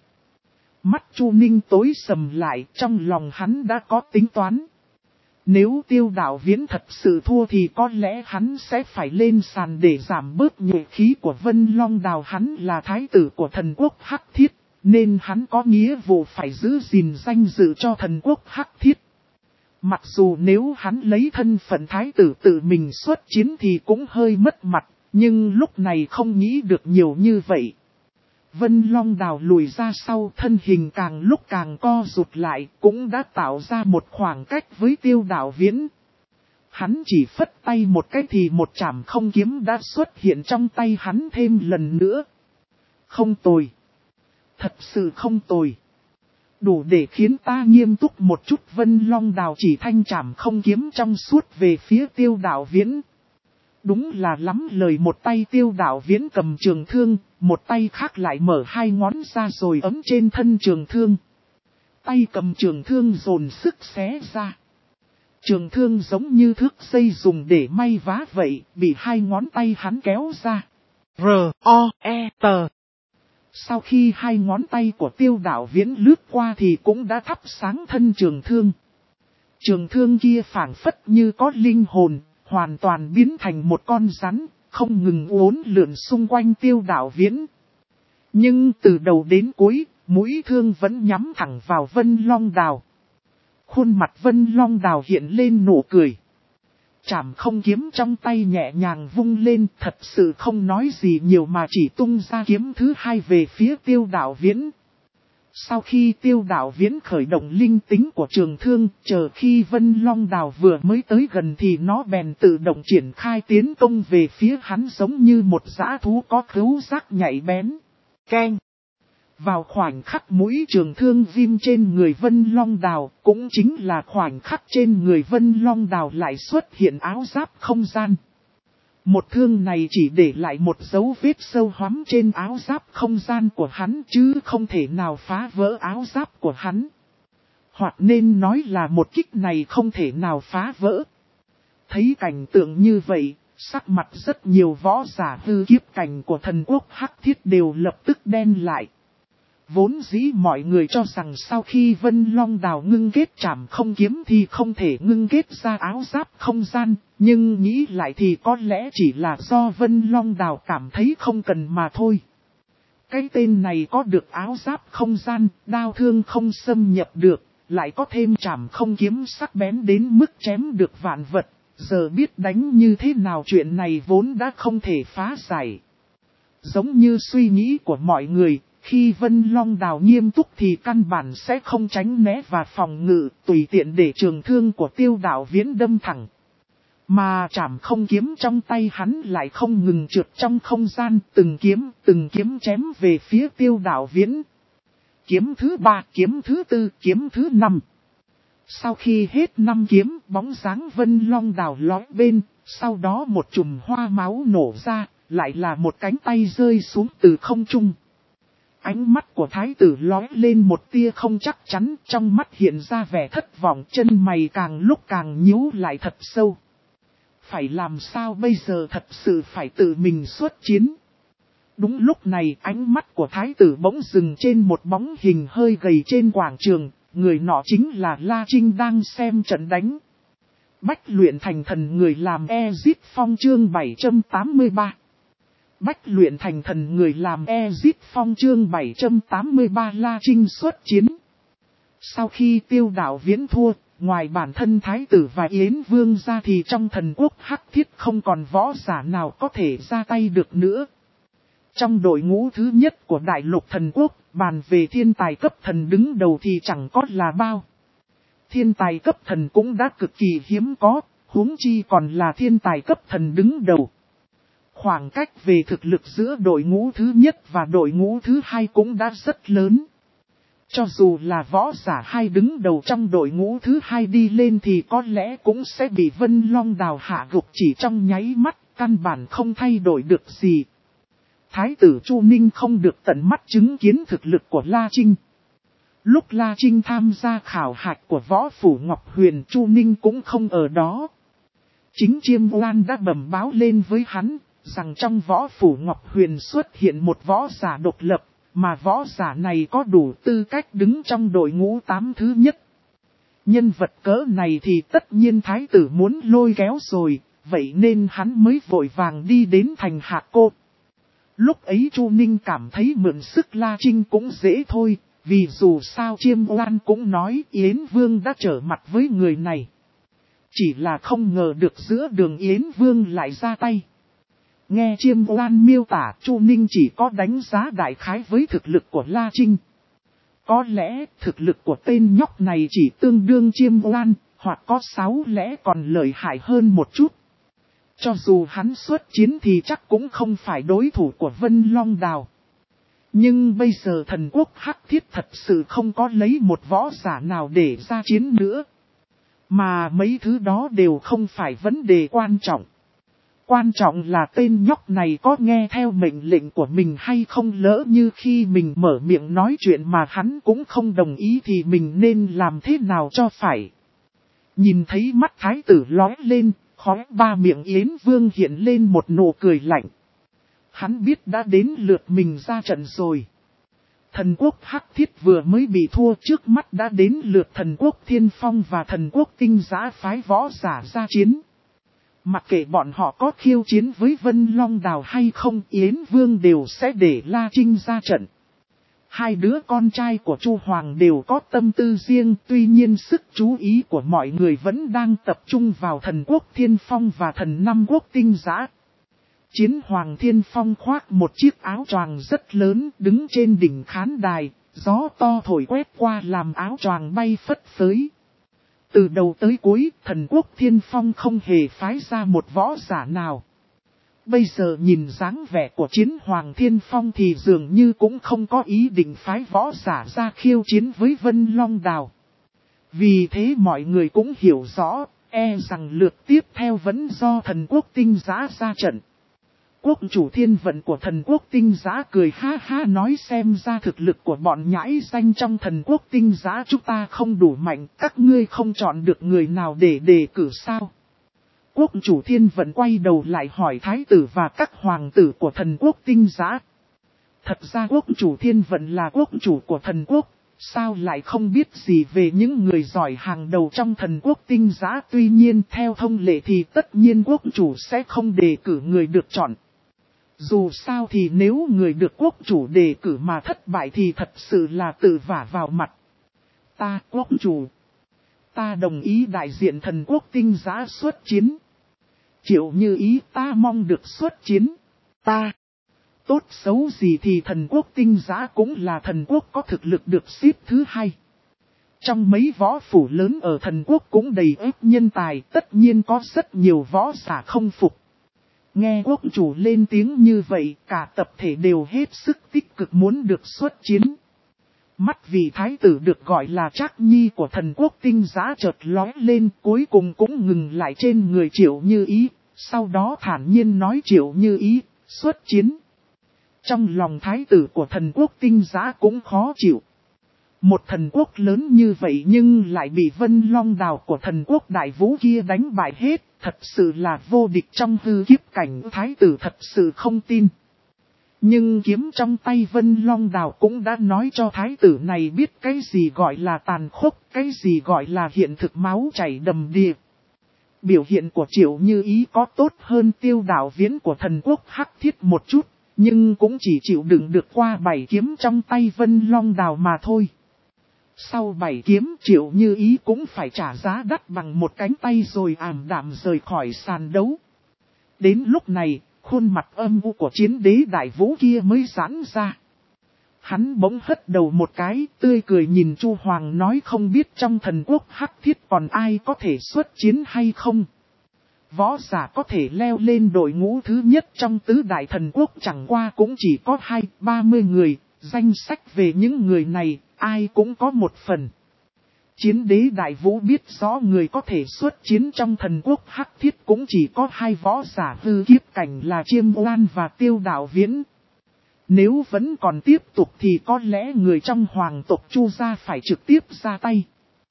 A: Mắt Chu Ninh tối sầm lại, trong lòng hắn đã có tính toán. Nếu Tiêu Đạo Viễn thật sự thua thì có lẽ hắn sẽ phải lên sàn để giảm bớt nhuệ khí của Vân Long Đào. Hắn là thái tử của thần quốc Hắc Thiết, nên hắn có nghĩa vụ phải giữ gìn danh dự cho thần quốc Hắc Thiết. Mặc dù nếu hắn lấy thân phận thái tử tự mình xuất chiến thì cũng hơi mất mặt, nhưng lúc này không nghĩ được nhiều như vậy. Vân Long Đào lùi ra sau, thân hình càng lúc càng co rụt lại, cũng đã tạo ra một khoảng cách với Tiêu Đạo Viễn. Hắn chỉ phất tay một cái thì một chảm không kiếm đã xuất hiện trong tay hắn thêm lần nữa. Không tồi. Thật sự không tồi. Đủ để khiến ta nghiêm túc một chút. Vân Long Đào chỉ thanh chảm không kiếm trong suốt về phía Tiêu Đạo Viễn. Đúng là lắm lời. Một tay Tiêu Đạo Viễn cầm trường thương, một tay khác lại mở hai ngón ra rồi ấm trên thân trường thương. Tay cầm trường thương dồn sức xé ra. Trường thương giống như thước dây dùng để may vá vậy, bị hai ngón tay hắn kéo ra. R O E T. Sau khi hai ngón tay của Tiêu Đạo Viễn lướt qua thì cũng đã thắp sáng thân trường thương. Trường thương kia phảng phất như có linh hồn, hoàn toàn biến thành một con rắn, không ngừng uốn lượn xung quanh Tiêu Đạo Viễn. Nhưng từ đầu đến cuối, mũi thương vẫn nhắm thẳng vào Vân Long Đào. Khuôn mặt Vân Long Đào hiện lên nụ cười. Chảm không kiếm trong tay nhẹ nhàng vung lên, thật sự không nói gì nhiều mà chỉ tung ra kiếm thứ hai về phía Tiêu Đạo Viễn. Sau khi Tiêu Đạo Viễn khởi động linh tính của trường thương, chờ khi Vân Long Đào vừa mới tới gần thì nó bèn tự động triển khai tiến công về phía hắn giống như một dã thú có khứu giác nhạy bén. Keng! Vào khoảnh khắc mũi trường thương ghim trên người Vân Long Đào, cũng chính là khoảnh khắc trên người Vân Long Đào lại xuất hiện áo giáp không gian. Một thương này chỉ để lại một dấu vết sâu hoắm trên áo giáp không gian của hắn chứ không thể nào phá vỡ áo giáp của hắn. Hoặc nên nói là một kích này không thể nào phá vỡ. Thấy cảnh tượng như vậy, sắc mặt rất nhiều võ giả hư kiếp cảnh của thần quốc Hắc Thiết đều lập tức đen lại. Vốn dĩ mọi người cho rằng sau khi Vân Long Đào ngưng kết trảm không kiếm thì không thể ngưng kết ra áo giáp không gian, nhưng nghĩ lại thì có lẽ chỉ là do Vân Long Đào cảm thấy không cần mà thôi. Cái tên này có được áo giáp không gian, đao thương không xâm nhập được, lại có thêm trảm không kiếm sắc bén đến mức chém được vạn vật, giờ biết đánh như thế nào chuyện này vốn đã không thể phá giải. Giống như suy nghĩ của mọi người, khi Vân Long Đào nghiêm túc thì căn bản sẽ không tránh né và phòng ngự, tùy tiện để trường thương của Tiêu Đạo Viễn đâm thẳng. Mà trảm không kiếm trong tay hắn lại không ngừng trượt trong không gian, từng kiếm, từng kiếm chém về phía Tiêu Đạo Viễn. Kiếm thứ ba, kiếm thứ tư, kiếm thứ năm. Sau khi hết năm kiếm, bóng dáng Vân Long Đào lói bên, sau đó một chùm hoa máu nổ ra, lại là một cánh tay rơi xuống từ không trung. Ánh mắt của thái tử lói lên một tia không chắc chắn, trong mắt hiện ra vẻ thất vọng, chân mày càng lúc càng nhíu lại thật sâu. Phải làm sao bây giờ, thật sự phải tự mình xuất chiến. Đúng lúc này ánh mắt của thái tử bỗng dừng trên một bóng hình hơi gầy trên quảng trường, người nọ chính là La Trinh đang xem trận đánh. Bách luyện thành thần người làm Ezip Phong chương bảy trăm tám mươi ba. Bách luyện thành thần người làm Ezip Phong chương bảy trăm tám mươi ba La Trinh xuất chiến. Sau khi Tiêu Đạo Viễn thua, ngoài bản thân Thái tử và Yến Vương ra thì trong thần quốc Hắc Thiết không còn võ giả nào có thể ra tay được nữa. Trong đội ngũ thứ nhất của Đại Lục Thần Quốc, bàn về thiên tài cấp thần đứng đầu thì chẳng có là bao. Thiên tài cấp thần cũng đã cực kỳ hiếm có, huống chi còn là thiên tài cấp thần đứng đầu. Khoảng cách về thực lực giữa đội ngũ thứ nhất và đội ngũ thứ hai cũng đã rất lớn. Cho dù là võ giả hai đứng đầu trong đội ngũ thứ hai đi lên thì có lẽ cũng sẽ bị Vân Long Đào hạ gục chỉ trong nháy mắt, căn bản không thay đổi được gì. Thái tử Chu Ninh không được tận mắt chứng kiến thực lực của La Trinh. Lúc La Trinh tham gia khảo hạch của võ phủ Ngọc Huyền, Chu Ninh cũng không ở đó. Chính Chiêm Oan đã bẩm báo lên với hắn, rằng trong võ phủ Ngọc Huyền xuất hiện một võ giả độc lập, mà võ giả này có đủ tư cách đứng trong đội ngũ tám thứ nhất. Nhân vật cỡ này thì tất nhiên thái tử muốn lôi kéo rồi, vậy nên hắn mới vội vàng đi đến thành Hạ Cô. Lúc ấy Chu Ninh cảm thấy mượn sức La Trinh cũng dễ thôi, vì dù sao Chiêm Oan cũng nói Yến Vương đã trở mặt với người này. Chỉ là không ngờ được giữa đường Yến Vương lại ra tay. Nghe Chiêm Oan miêu tả, Chu Ninh chỉ có đánh giá đại khái với thực lực của La Trinh. Có lẽ thực lực của tên nhóc này chỉ tương đương Chiêm Oan, Hoặc có sáu lẽ còn lợi hại hơn một chút. Cho dù hắn xuất chiến thì chắc cũng không phải đối thủ của Vân Long Đào. Nhưng bây giờ thần quốc Hắc Thiết thật sự không có lấy một võ giả nào để ra chiến nữa. Mà mấy thứ đó đều không phải vấn đề quan trọng. Quan trọng là tên nhóc này có nghe theo mệnh lệnh của mình hay không, lỡ như khi mình mở miệng nói chuyện mà hắn cũng không đồng ý thì mình nên làm thế nào cho phải. Nhìn thấy mắt thái tử lóe lên, khóe ba miệng Yến Vương hiện lên một nụ cười lạnh. Hắn biết đã đến lượt mình ra trận rồi. Thần quốc Hắc Thiết vừa mới bị thua, trước mắt đã đến lượt thần quốc Thiên Phong và thần quốc Tinh Giã phái võ giả ra chiến. Mặc kệ bọn họ có khiêu chiến với Vân Long Đào hay không, Yến Vương đều sẽ để La Trinh ra trận. Hai đứa con trai của Chu Hoàng đều có tâm tư riêng, tuy nhiên sức chú ý của mọi người vẫn đang tập trung vào thần quốc Thiên Phong và thần năm quốc Tinh Giã. Chiến Hoàng Thiên Phong khoác một chiếc áo choàng rất lớn, đứng trên đỉnh khán đài, gió to thổi quét qua làm áo choàng bay phất phới. Từ đầu tới cuối, thần quốc Thiên Phong không hề phái ra một võ giả nào. Bây giờ nhìn dáng vẻ của Chiến Hoàng Thiên Phong thì dường như cũng không có ý định phái võ giả ra khiêu chiến với Vân Long Đào. Vì thế mọi người cũng hiểu rõ, e rằng lượt tiếp theo vẫn do thần quốc Tinh Giã ra trận. Quốc chủ Thiên Vận của thần quốc Tinh Giã cười ha ha nói, xem ra thực lực của bọn nhãi danh trong thần quốc Tinh Giã chúng ta không đủ mạnh, các ngươi không chọn được người nào để đề cử sao. Quốc chủ Thiên Vận quay đầu lại hỏi thái tử và các hoàng tử của thần quốc Tinh Giã. Thật ra quốc chủ Thiên Vận là quốc chủ của thần quốc, sao lại không biết gì về những người giỏi hàng đầu trong thần quốc Tinh Giã. Tuy nhiên theo thông lệ thì tất nhiên quốc chủ sẽ không đề cử người được chọn. Dù sao thì nếu người được quốc chủ đề cử mà thất bại thì thật sự là tự vả vào mặt. Ta quốc chủ, ta đồng ý đại diện thần quốc Tinh Giã xuất chiến. Triệu Như Ý ta mong được xuất chiến. Ta, tốt xấu gì thì thần quốc Tinh Giã cũng là thần quốc có thực lực được xếp thứ hai. Trong mấy võ phủ lớn ở thần quốc cũng đầy ếp nhân tài, tất nhiên có rất nhiều võ giả không phục. Nghe quốc chủ lên tiếng như vậy, cả tập thể đều hết sức tích cực muốn được xuất chiến. Mắt vị thái tử được gọi là Trác Nhi của thần quốc Tinh Giã chợt lóe lên, cuối cùng cũng ngừng lại trên người Triệu Như Ý, sau đó thản nhiên nói Triệu Như Ý, xuất chiến. Trong lòng thái tử của thần quốc Tinh Giã cũng khó chịu. Một thần quốc lớn như vậy nhưng lại bị Vân Long Đào của thần quốc Đại Vũ kia đánh bại hết, thật sự là vô địch trong hư kiếp cảnh. Thái tử thật sự không tin. Nhưng kiếm trong tay Vân Long Đào cũng đã nói cho thái tử này biết cái gì gọi là tàn khốc, cái gì gọi là hiện thực máu chảy đầm đìa. Biểu hiện của Triệu Như Ý có tốt hơn Tiêu Đạo Viễn của thần quốc Hắc Thiết một chút, nhưng cũng chỉ chịu đựng được qua bảy kiếm trong tay Vân Long Đào mà thôi. Sau bảy kiếm Triệu Như Ý cũng phải trả giá đắt bằng một cánh tay rồi ảm đạm rời khỏi sàn đấu. Đến lúc này, khuôn mặt âm u của Chiến Đế Đại Vũ kia mới giãn ra. Hắn bỗng hất đầu một cái, tươi cười nhìn Chu Hoàng nói không biết trong thần quốc Hắc Thiết còn ai có thể xuất chiến hay không. Võ giả có thể leo lên đội ngũ thứ nhất trong tứ đại thần quốc chẳng qua cũng chỉ có hai ba mươi người, danh sách về những người này, ai cũng có một phần. Chiến Đế Đại Vũ biết rõ người có thể xuất chiến trong thần quốc Hắc Thiết cũng chỉ có hai võ giả hư kiếp cảnh là Chiêm Oan và Tiêu Đạo Viễn. Nếu vẫn còn tiếp tục thì có lẽ người trong hoàng tộc Chu gia phải trực tiếp ra tay.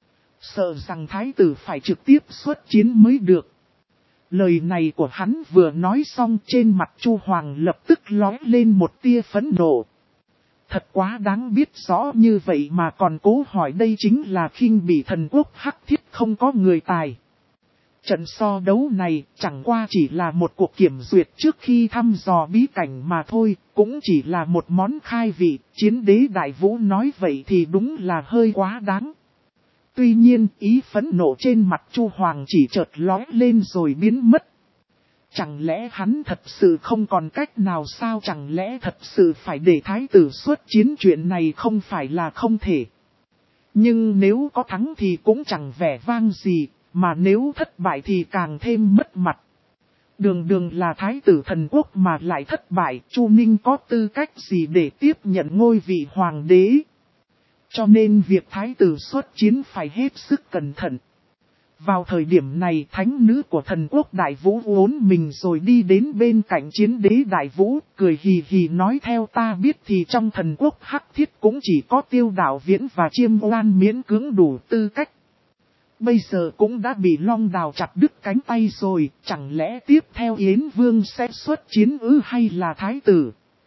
A: Sợ rằng thái tử phải trực tiếp xuất chiến mới được. Lời này của hắn vừa nói xong, trên mặt Chu Hoàng lập tức lóe lên một tia phẫn nộ. Thật quá đáng, biết rõ như vậy mà còn cố hỏi, đây chính là khinh bỉ thần quốc Hắc Thiết không có người tài. Trận so đấu này chẳng qua chỉ là một cuộc kiểm duyệt trước khi thăm dò bí cảnh mà thôi, cũng chỉ là một món khai vị. Chiến Đế Đại Vũ nói vậy thì đúng là hơi quá đáng. Tuy nhiên ý phẫn nộ trên mặt Chu Hoàng chỉ chợt lóe lên rồi biến mất. Chẳng lẽ hắn thật sự không còn cách nào sao? Chẳng lẽ thật sự phải để thái tử xuất chiến? Chuyện này không phải là không thể. Nhưng nếu có thắng thì cũng chẳng vẻ vang gì. mà nếu thất bại thì càng thêm mất mặt. Đường đường là thái tử thần quốc mà lại thất bại, Chu Ninh có tư cách gì để tiếp nhận ngôi vị hoàng đế. Cho nên việc thái tử xuất chiến phải hết sức cẩn thận. Vào thời điểm này thánh nữ của thần quốc Đại Vũ uốn mình rồi đi đến bên cạnh chiến đế Đại Vũ, cười hì hì nói theo ta biết thì trong thần quốc Hắc Thiết cũng chỉ có Tiêu Đạo Viễn và Chiêm Oan miễn cưỡng đủ tư cách. Bây giờ cũng đã bị Long Đào chặt đứt cánh tay rồi, chẳng lẽ tiếp theo Yến Vương sẽ xuất chiến ư hay là thái tử?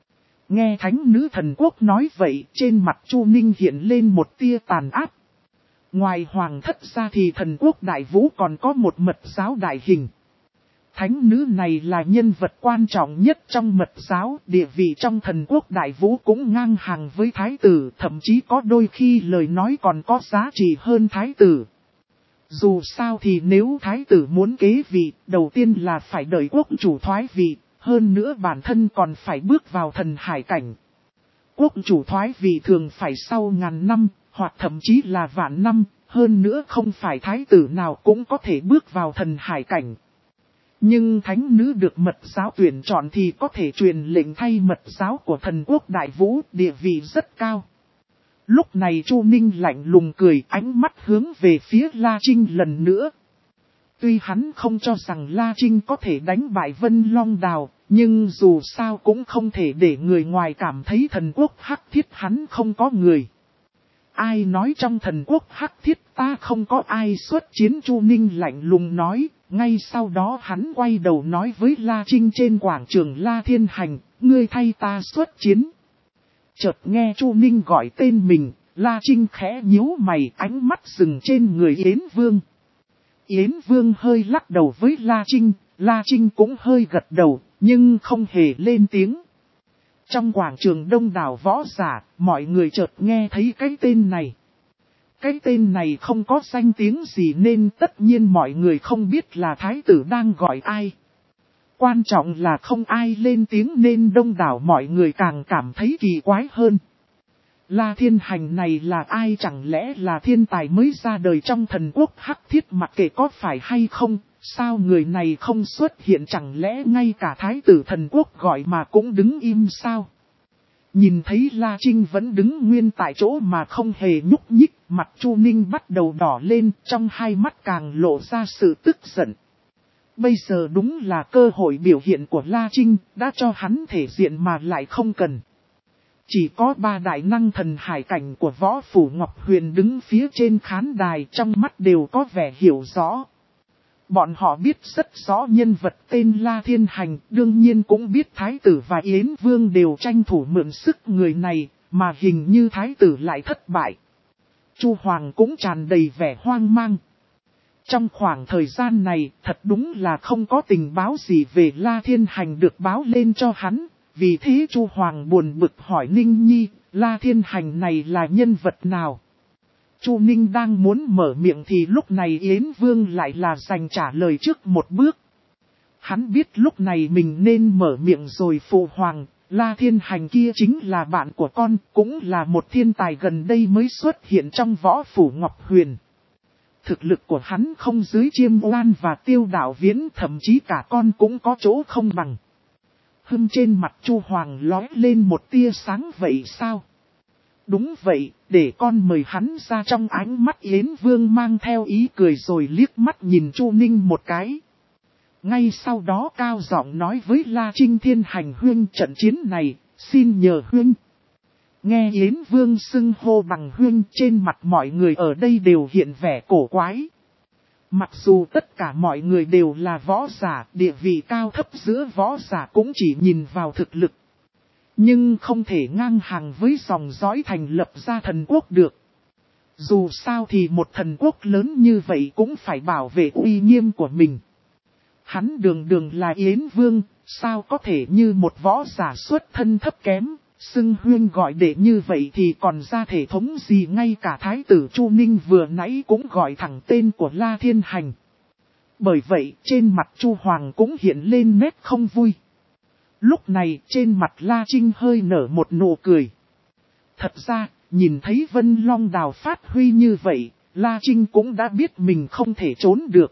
A: Nghe thánh nữ thần quốc nói vậy, trên mặt Chu Ninh hiện lên một tia tàn áp. Ngoài hoàng thất ra thì thần quốc Đại Vũ còn có một mật giáo đại hình. Thánh nữ này là nhân vật quan trọng nhất trong mật giáo, địa vị trong thần quốc Đại Vũ cũng ngang hàng với thái tử, thậm chí có đôi khi lời nói còn có giá trị hơn thái tử. Dù sao thì nếu thái tử muốn kế vị, đầu tiên là phải đợi quốc chủ thoái vị, hơn nữa bản thân còn phải bước vào thần hải cảnh. Quốc chủ thoái vị thường phải sau ngàn năm, hoặc thậm chí là vạn năm, hơn nữa không phải thái tử nào cũng có thể bước vào thần hải cảnh. Nhưng thánh nữ được mật giáo tuyển chọn thì có thể truyền lệnh thay mật giáo của thần quốc Đại Vũ, địa vị rất cao. Lúc này Chu Ninh lạnh lùng cười, ánh mắt hướng về phía La Trinh lần nữa. Tuy hắn không cho rằng La Trinh có thể đánh bại Vân Long Đào, nhưng dù sao cũng không thể để người ngoài cảm thấy thần quốc Hắc Thiết hắn không có người. Ai nói trong thần quốc Hắc Thiết ta không có ai xuất chiến, Chu Ninh lạnh lùng nói, ngay sau đó hắn quay đầu nói với La Trinh trên quảng trường La Thiên Hành, ngươi thay ta xuất chiến. Chợt nghe Chu Ninh gọi tên mình, La Trinh khẽ nhíu mày, ánh mắt dừng trên người Yến Vương. Yến Vương hơi lắc đầu với La Trinh, La Trinh cũng hơi gật đầu, nhưng không hề lên tiếng. Trong quảng trường đông đảo võ giả, mọi người chợt nghe thấy cái tên này. Cái tên này không có danh tiếng gì nên tất nhiên mọi người không biết là thái tử đang gọi ai. Quan trọng là không ai lên tiếng nên đông đảo mọi người càng cảm thấy kỳ quái hơn. La Thiên Hành này là ai, chẳng lẽ là thiên tài mới ra đời trong thần quốc Hắc Thiết, mặc kệ có phải hay không, sao người này không xuất hiện, chẳng lẽ ngay cả thái tử thần quốc gọi mà cũng đứng im sao? Nhìn thấy La Trinh vẫn đứng nguyên tại chỗ mà không hề nhúc nhích, mặt Chu Ninh bắt đầu đỏ lên, trong hai mắt càng lộ ra sự tức giận. Bây giờ đúng là cơ hội biểu hiện của La Trinh, đã cho hắn thể diện mà lại không cần. Chỉ có ba đại năng thần hải cảnh của võ phủ Ngọc Huyền đứng phía trên khán đài, trong mắt đều có vẻ hiểu rõ. Bọn họ biết rất rõ nhân vật tên La Thiên Hành, đương nhiên cũng biết Thái tử và Yến Vương đều tranh thủ mượn sức người này, mà hình như Thái tử lại thất bại. Chu Hoàng cũng tràn đầy vẻ hoang mang. Trong khoảng thời gian này, thật đúng là không có tình báo gì về La Thiên Hành được báo lên cho hắn, vì thế Chu Hoàng buồn bực hỏi Ninh Nhi, La Thiên Hành này là nhân vật nào? Chu Ninh đang muốn mở miệng thì lúc này Yến Vương lại là giành trả lời trước một bước. Hắn biết lúc này mình nên mở miệng rồi, phụ hoàng, La Thiên Hành kia chính là bạn của con, cũng là một thiên tài gần đây mới xuất hiện trong võ phủ Ngọc Huyền. Thực lực của hắn không dưới Chiêm Oan và Tiêu Đạo Viễn, thậm chí cả con cũng có chỗ không bằng. Hưng trên mặt Chu Hoàng lóe lên một tia sáng, vậy sao? Đúng vậy, để con mời hắn ra. Trong ánh mắt Yến Vương mang theo ý cười rồi liếc mắt nhìn Chu Ninh một cái. Ngay sau đó cao giọng nói với La Trinh, Thiên Hành huynh, trận chiến này, xin nhờ huynh. Nghe Yến Vương xưng hô bằng huynh, trên mặt mọi người ở đây đều hiện vẻ cổ quái. Mặc dù tất cả mọi người đều là võ giả, địa vị cao thấp giữa võ giả cũng chỉ nhìn vào thực lực. Nhưng không thể ngang hàng với dòng dõi thành lập ra thần quốc được. Dù sao thì một thần quốc lớn như vậy cũng phải bảo vệ uy nghiêm của mình. Hắn đường đường là Yến Vương, sao có thể như một võ giả xuất thân thấp kém, xưng huyên gọi đệ như vậy thì còn ra thể thống gì. Ngay cả Thái tử Chu Ninh vừa nãy cũng gọi thẳng tên của La Thiên Hành. Bởi vậy trên mặt Chu Hoàng cũng hiện lên nét không vui. Lúc này trên mặt La Trinh hơi nở một nụ cười. Thật ra, nhìn thấy Vân Long Đào phát huy như vậy, La Trinh cũng đã biết mình không thể trốn được.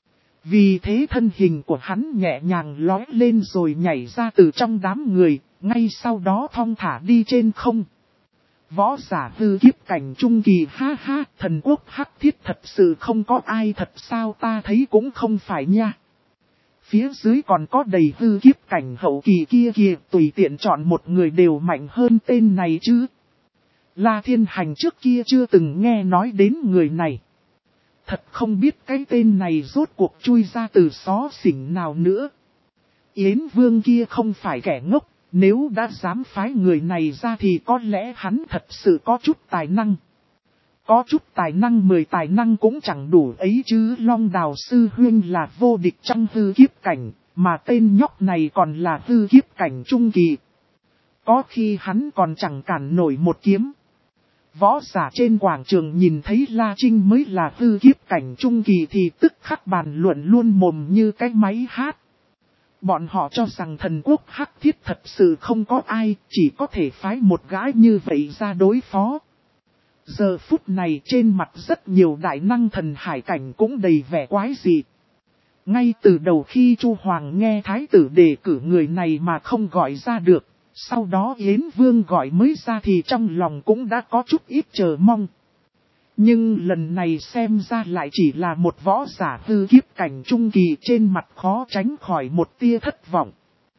A: Vì thế thân hình của hắn nhẹ nhàng lói lên rồi nhảy ra từ trong đám người, ngay sau đó thong thả đi trên không. Võ giả hư kiếp cảnh trung kỳ, ha ha, thần quốc hắc thiết thật sự không có ai thật sao, ta thấy cũng không phải nha. Phía dưới còn có đầy hư kiếp cảnh hậu kỳ kia kìa, tùy tiện chọn một người đều mạnh hơn tên này chứ. La Thiên Hành trước kia chưa từng nghe nói đến người này. Thật không biết cái tên này rốt cuộc chui ra từ xó xỉnh nào nữa. Yến Vương kia không phải kẻ ngốc, nếu đã dám phái người này ra thì có lẽ hắn thật sự có chút tài năng. Có chút tài năng, mười tài năng cũng chẳng đủ ấy chứ. Long Đào sư huynh là vô địch trong hư kiếp cảnh, mà tên nhóc này còn là hư kiếp cảnh trung kỳ. Có khi hắn còn chẳng cản nổi một kiếm. Võ giả trên quảng trường nhìn thấy La Trinh mới là hư kiếp cảnh trung kỳ thì tức khắc bàn luận luôn mồm như cái máy hát. Bọn họ cho rằng thần quốc hắc thiết thật sự không có ai, chỉ có thể phái một gái như vậy ra đối phó. Giờ phút này trên mặt rất nhiều đại năng thần hải cảnh cũng đầy vẻ quái dị. Ngay từ đầu khi Chu Hoàng nghe thái tử đề cử người này mà không gọi ra được, sau đó Yến Vương gọi mới ra thì trong lòng cũng đã có chút ít chờ mong. Nhưng lần này xem ra lại chỉ là một võ giả hư kiếp cảnh trung kỳ, trên mặt khó tránh khỏi một tia thất vọng.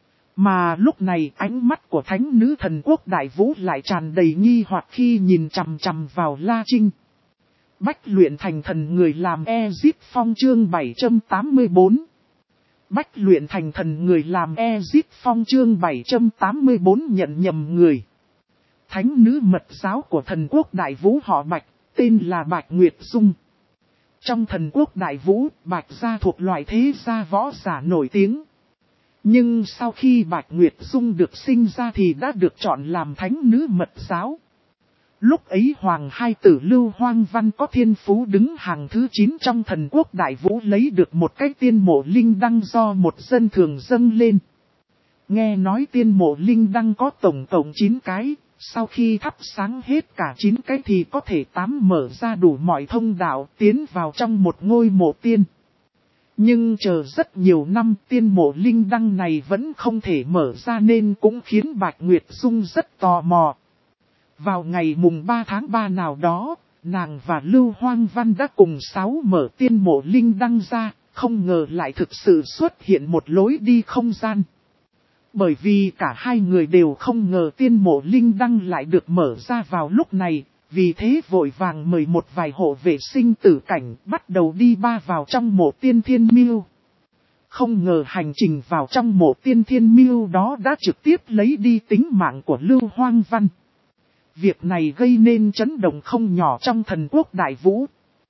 A: Mà lúc này ánh mắt của thánh nữ thần quốc Đại Vũ lại tràn đầy nghi hoặc khi nhìn chằm chằm vào La Trinh. Bách luyện thành thần người làm Ezip Phong chương bảy trăm tám mươi tư. Bách luyện thành thần người làm Ezip Phong chương bảy trăm tám mươi tư nhận nhầm người. Thánh nữ mật giáo của thần quốc Đại Vũ họ Bạch, tên là Bạch Nguyệt Dung. Trong thần quốc Đại Vũ, Bạch gia thuộc loại thế gia võ giả nổi tiếng. Nhưng sau khi Bạch Nguyệt Dung được sinh ra thì đã được chọn làm thánh nữ mật giáo. Lúc ấy Hoàng hai tử Lưu Hoang Văn có thiên phú đứng hàng thứ chín trong thần quốc Đại Vũ, lấy được một cái tiên mộ linh đăng do một dân thường dâng lên. Nghe nói tiên mộ linh đăng có tổng cộng chín cái, sau khi thắp sáng hết cả chín cái thì có thể tám mở ra đủ mọi thông đạo tiến vào trong một ngôi mộ tiên. Nhưng chờ rất nhiều năm tiên mộ linh đăng này vẫn không thể mở ra nên cũng khiến Bạch Nguyệt Dung rất tò mò. Vào ngày mùng ba tháng ba nào đó, nàng và Lưu Hoang Văn đã cùng sáu mở tiên mộ linh đăng ra, không ngờ lại thực sự xuất hiện một lối đi không gian. Bởi vì cả hai người đều không ngờ tiên mộ linh đăng lại được mở ra vào lúc này, vì thế vội vàng mời một vài hộ vệ sinh tử cảnh bắt đầu đi ba vào trong mộ tiên thiên miêu. Không ngờ hành trình vào trong mộ tiên thiên miêu đó đã trực tiếp lấy đi tính mạng của Lưu Hoang Văn. Việc này gây nên chấn động không nhỏ trong thần quốc Đại Vũ.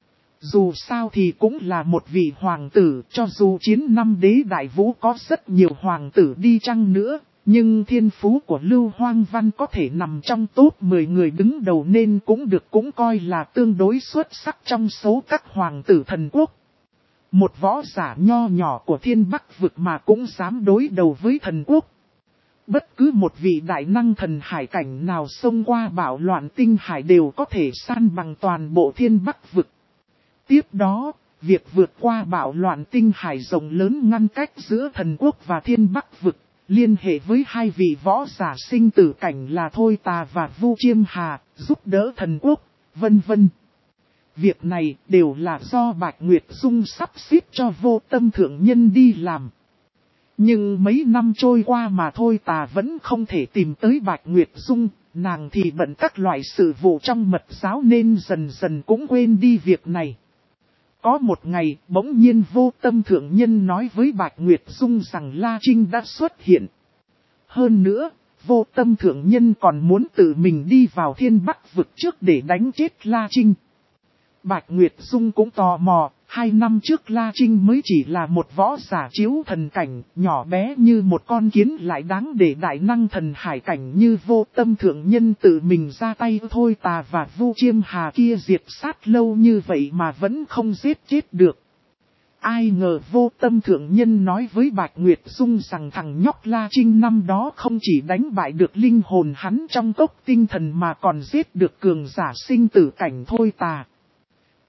A: Dù sao thì cũng là một vị hoàng tử, cho dù chiến năm đế Đại Vũ có rất nhiều hoàng tử đi chăng nữa, nhưng thiên phú của Lưu Hoang Văn có thể nằm trong top mười người đứng đầu nên cũng được cũng coi là tương đối xuất sắc trong số các hoàng tử thần quốc. Một võ giả nho nhỏ của Thiên Bắc vực mà cũng dám đối đầu với thần quốc. Bất cứ một vị đại năng thần hải cảnh nào xông qua bạo loạn tinh hải đều có thể san bằng toàn bộ Thiên Bắc vực. Tiếp đó, việc vượt qua bạo loạn tinh hải rộng lớn ngăn cách giữa thần quốc và Thiên Bắc vực, liên hệ với hai vị võ giả sinh tử cảnh là Thôi Tà và Vu Chiêm Hà, giúp đỡ thần quốc, vân vân. Việc này đều là do Bạch Nguyệt Dung sắp xếp cho Vô Tâm thượng nhân đi làm. Nhưng mấy năm trôi qua mà Thôi Tà vẫn không thể tìm tới Bạch Nguyệt Dung, nàng thì bận các loại sự vụ trong mật giáo nên dần dần cũng quên đi việc này. Có một ngày, bỗng nhiên Vô Tâm thượng nhân nói với Bạch Nguyệt Dung rằng La Trinh đã xuất hiện. Hơn nữa, Vô Tâm thượng nhân còn muốn tự mình đi vào Thiên Bắc vực trước để đánh chết La Trinh. Bạch Nguyệt Dung cũng tò mò, hai năm trước La Trinh mới chỉ là một võ giả chiếu thần cảnh, nhỏ bé như một con kiến lại đáng để đại năng thần hải cảnh như Vô Tâm thượng nhân tự mình ra tay. Thôi Tà và Vu Chiêm Hà kia diệt sát lâu như vậy mà vẫn không giết chết được. Ai ngờ Vô Tâm thượng nhân nói với Bạch Nguyệt Dung rằng thằng nhóc La Trinh năm đó không chỉ đánh bại được linh hồn hắn trong cốc tinh thần mà còn giết được cường giả sinh tử cảnh Thôi Tà.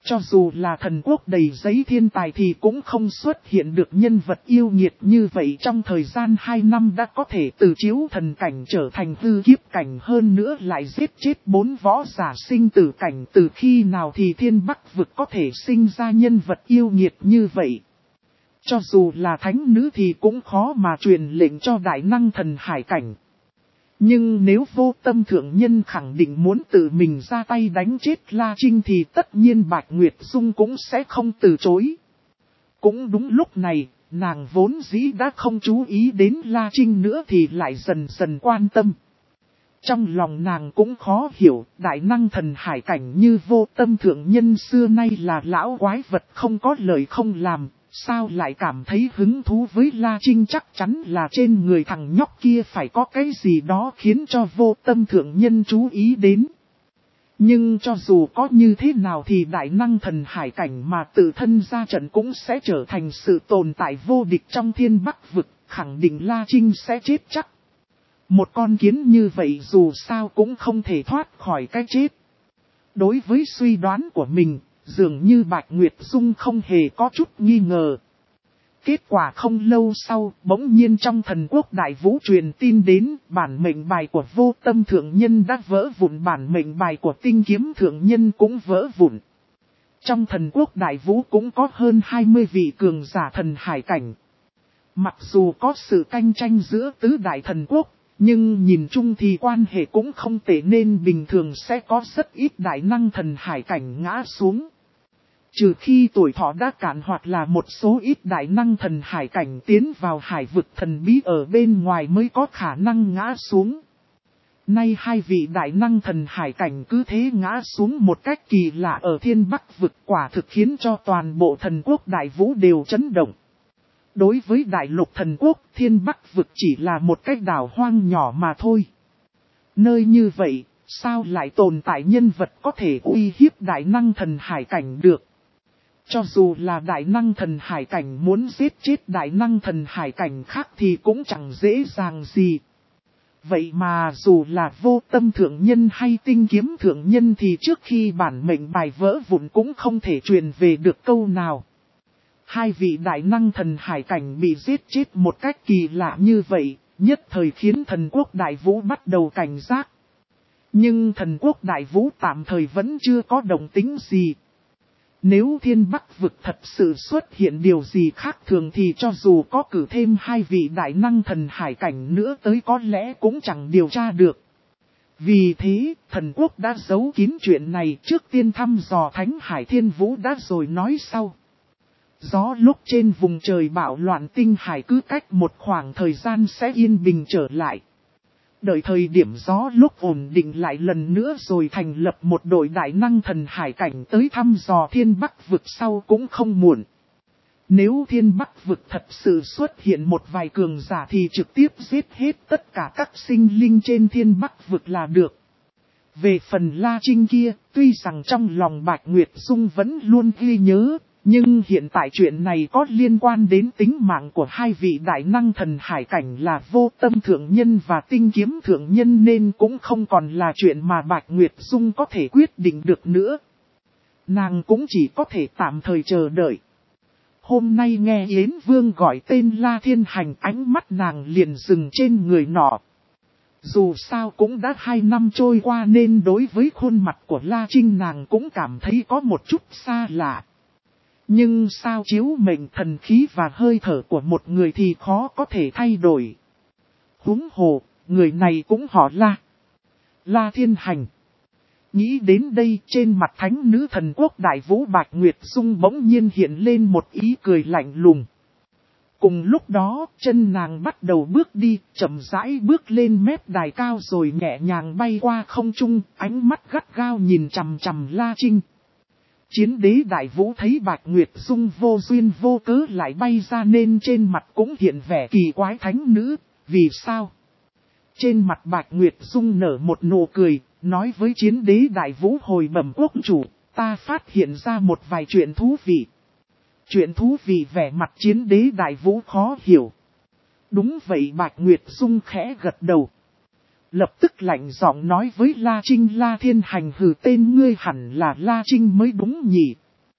A: Cho dù là thần quốc đầy giấy thiên tài thì cũng không xuất hiện được nhân vật yêu nghiệt như vậy, trong thời gian hai năm đã có thể từ chiếu thần cảnh trở thành hư kiếp cảnh, hơn nữa lại giết chết bốn võ giả sinh tử cảnh. Từ khi nào thì Thiên Bắc vực có thể sinh ra nhân vật yêu nghiệt như vậy? Cho dù là thánh nữ thì cũng khó mà truyền lệnh cho đại năng thần hải cảnh. Nhưng nếu Vô Tâm thượng nhân khẳng định muốn tự mình ra tay đánh chết La Trinh thì tất nhiên Bạch Nguyệt Dung cũng sẽ không từ chối. Cũng đúng lúc này, nàng vốn dĩ đã không chú ý đến La Trinh nữa thì lại dần dần quan tâm. Trong lòng nàng cũng khó hiểu, đại năng thần hải cảnh như Vô Tâm thượng nhân xưa nay là lão quái vật không có lời không làm. Sao lại cảm thấy hứng thú với La Trinh? Chắc chắn là trên người thằng nhóc kia phải có cái gì đó khiến cho Vô Tâm thượng nhân chú ý đến. Nhưng cho dù có như thế nào thì đại năng thần hải cảnh mà tự thân ra trận cũng sẽ trở thành sự tồn tại vô địch trong Thiên Bắc vực, khẳng định La Trinh sẽ chết chắc. Một con kiến như vậy dù sao cũng không thể thoát khỏi cái chết. Đối với suy đoán của mình, dường như Bạch Nguyệt Dung không hề có chút nghi ngờ. Kết quả không lâu sau, bỗng nhiên trong thần quốc đại vũ truyền tin đến, bản mệnh bài của Vô Tâm thượng nhân đã vỡ vụn, bản mệnh bài của Tinh Kiếm thượng nhân cũng vỡ vụn. Trong thần quốc đại vũ cũng có hơn hai mươi vị cường giả thần hải cảnh. Mặc dù có sự cạnh tranh giữa tứ đại thần quốc, nhưng nhìn chung thì quan hệ cũng không tệ nên bình thường sẽ có rất ít đại năng thần hải cảnh ngã xuống. Trừ khi tuổi thọ đã cạn hoặc là một số ít đại năng thần hải cảnh tiến vào hải vực thần bí ở bên ngoài mới có khả năng ngã xuống. Nay hai vị đại năng thần hải cảnh cứ thế ngã xuống một cách kỳ lạ ở Thiên Bắc vực, quả thực khiến cho toàn bộ thần quốc đại vũ đều chấn động. Đối với đại lục thần quốc, Thiên Bắc vực chỉ là một cái đảo hoang nhỏ mà thôi. Nơi như vậy, sao lại tồn tại nhân vật có thể uy hiếp đại năng thần hải cảnh được? Cho dù là đại năng thần hải cảnh muốn giết chết đại năng thần hải cảnh khác thì cũng chẳng dễ dàng gì. Vậy mà dù là Vô Tâm thượng nhân hay Tinh Kiếm thượng nhân thì trước khi bản mệnh bài vỡ vụn cũng không thể truyền về được câu nào. Hai vị đại năng thần hải cảnh bị giết chết một cách kỳ lạ như vậy, nhất thời khiến thần quốc đại vũ bắt đầu cảnh giác. Nhưng thần quốc đại vũ tạm thời vẫn chưa có động tĩnh gì. Nếu Thiên Bắc vực thật sự xuất hiện điều gì khác thường thì cho dù có cử thêm hai vị đại năng thần hải cảnh nữa tới có lẽ cũng chẳng điều tra được. Vì thế, thần quốc đã giấu kín chuyện này, trước tiên thăm dò Thánh Hải Thiên Vũ đã rồi nói sau. Gió lúc trên vùng trời bạo loạn tinh hải cứ cách một khoảng thời gian sẽ yên bình trở lại. Đợi thời điểm gió lúc ổn định lại lần nữa rồi thành lập một đội đại năng thần hải cảnh tới thăm dò Thiên Bắc vực sau cũng không muộn. Nếu Thiên Bắc vực thật sự xuất hiện một vài cường giả thì trực tiếp giết hết tất cả các sinh linh trên Thiên Bắc vực là được. Về phần La Trinh kia, tuy rằng trong lòng Bạch Nguyệt Dung vẫn luôn ghi nhớ, nhưng hiện tại chuyện này có liên quan đến tính mạng của hai vị đại năng thần hải cảnh là Vô Tâm thượng nhân và Tinh Kiếm thượng nhân nên cũng không còn là chuyện mà Bạch Nguyệt Dung có thể quyết định được nữa. Nàng cũng chỉ có thể tạm thời chờ đợi. Hôm nay nghe Yến Vương gọi tên La Thiên Hành, ánh mắt nàng liền dừng trên người nọ. Dù sao cũng đã hai năm trôi qua nên đối với khuôn mặt của La Trinh nàng cũng cảm thấy có một chút xa lạ. Nhưng sao chiếu mệnh thần khí và hơi thở của một người thì khó có thể thay đổi. Huống hồ, người này cũng họ La. La Thiên Hành. Nghĩ đến đây trên mặt thánh nữ thần quốc đại vũ Bạch Nguyệt Dung bỗng nhiên hiện lên một ý cười lạnh lùng. Cùng lúc đó, chân nàng bắt đầu bước đi, chậm rãi bước lên mép đài cao rồi nhẹ nhàng bay qua không trung, ánh mắt gắt gao nhìn chằm chằm La Trinh. Chiến đế đại vũ thấy Bạch Nguyệt Dung vô duyên vô cớ lại bay ra nên trên mặt cũng hiện vẻ kỳ quái thánh nữ, vì sao? Trên mặt Bạch Nguyệt Dung nở một nụ cười, nói với chiến đế đại vũ hồi bẩm quốc chủ, ta phát hiện ra một vài chuyện thú vị. Chuyện thú vị vẻ mặt chiến đế đại vũ khó hiểu. Đúng vậy Bạch Nguyệt Dung khẽ gật đầu. Lập tức lạnh giọng nói với La Trinh, La Thiên Hành hừ tên ngươi hẳn là La Trinh mới đúng nhỉ.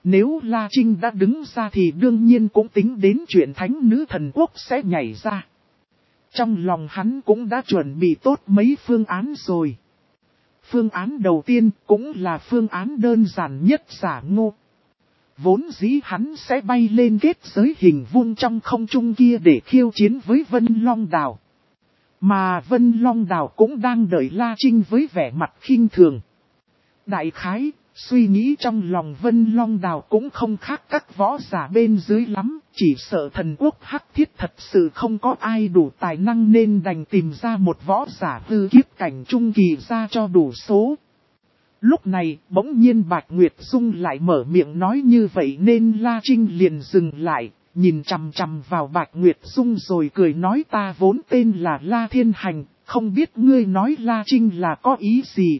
A: Nếu La Trinh đã đứng ra thì đương nhiên cũng tính đến chuyện thánh nữ thần quốc sẽ nhảy ra. Trong lòng hắn cũng đã chuẩn bị tốt mấy phương án rồi. Phương án đầu tiên cũng là phương án đơn giản nhất Giả Ngô. Vốn dĩ hắn sẽ bay lên kết giới hình vuông trong không trung kia để khiêu chiến với Vân Long Đào. Mà Vân Long Đào cũng đang đợi La Trinh với vẻ mặt khinh thường. Đại khái, suy nghĩ trong lòng Vân Long Đào cũng không khác các võ giả bên dưới lắm, chỉ sợ thần quốc hắc thiết thật sự không có ai đủ tài năng nên đành tìm ra một võ giả hư kiếp cảnh trung kỳ ra cho đủ số. Lúc này, bỗng nhiên Bạch Nguyệt Dung lại mở miệng nói như vậy nên La Trinh liền dừng lại, nhìn chằm chằm vào Bạch Nguyệt Dung rồi cười nói ta vốn tên là La Thiên Hành, không biết ngươi nói La Trinh là có ý gì.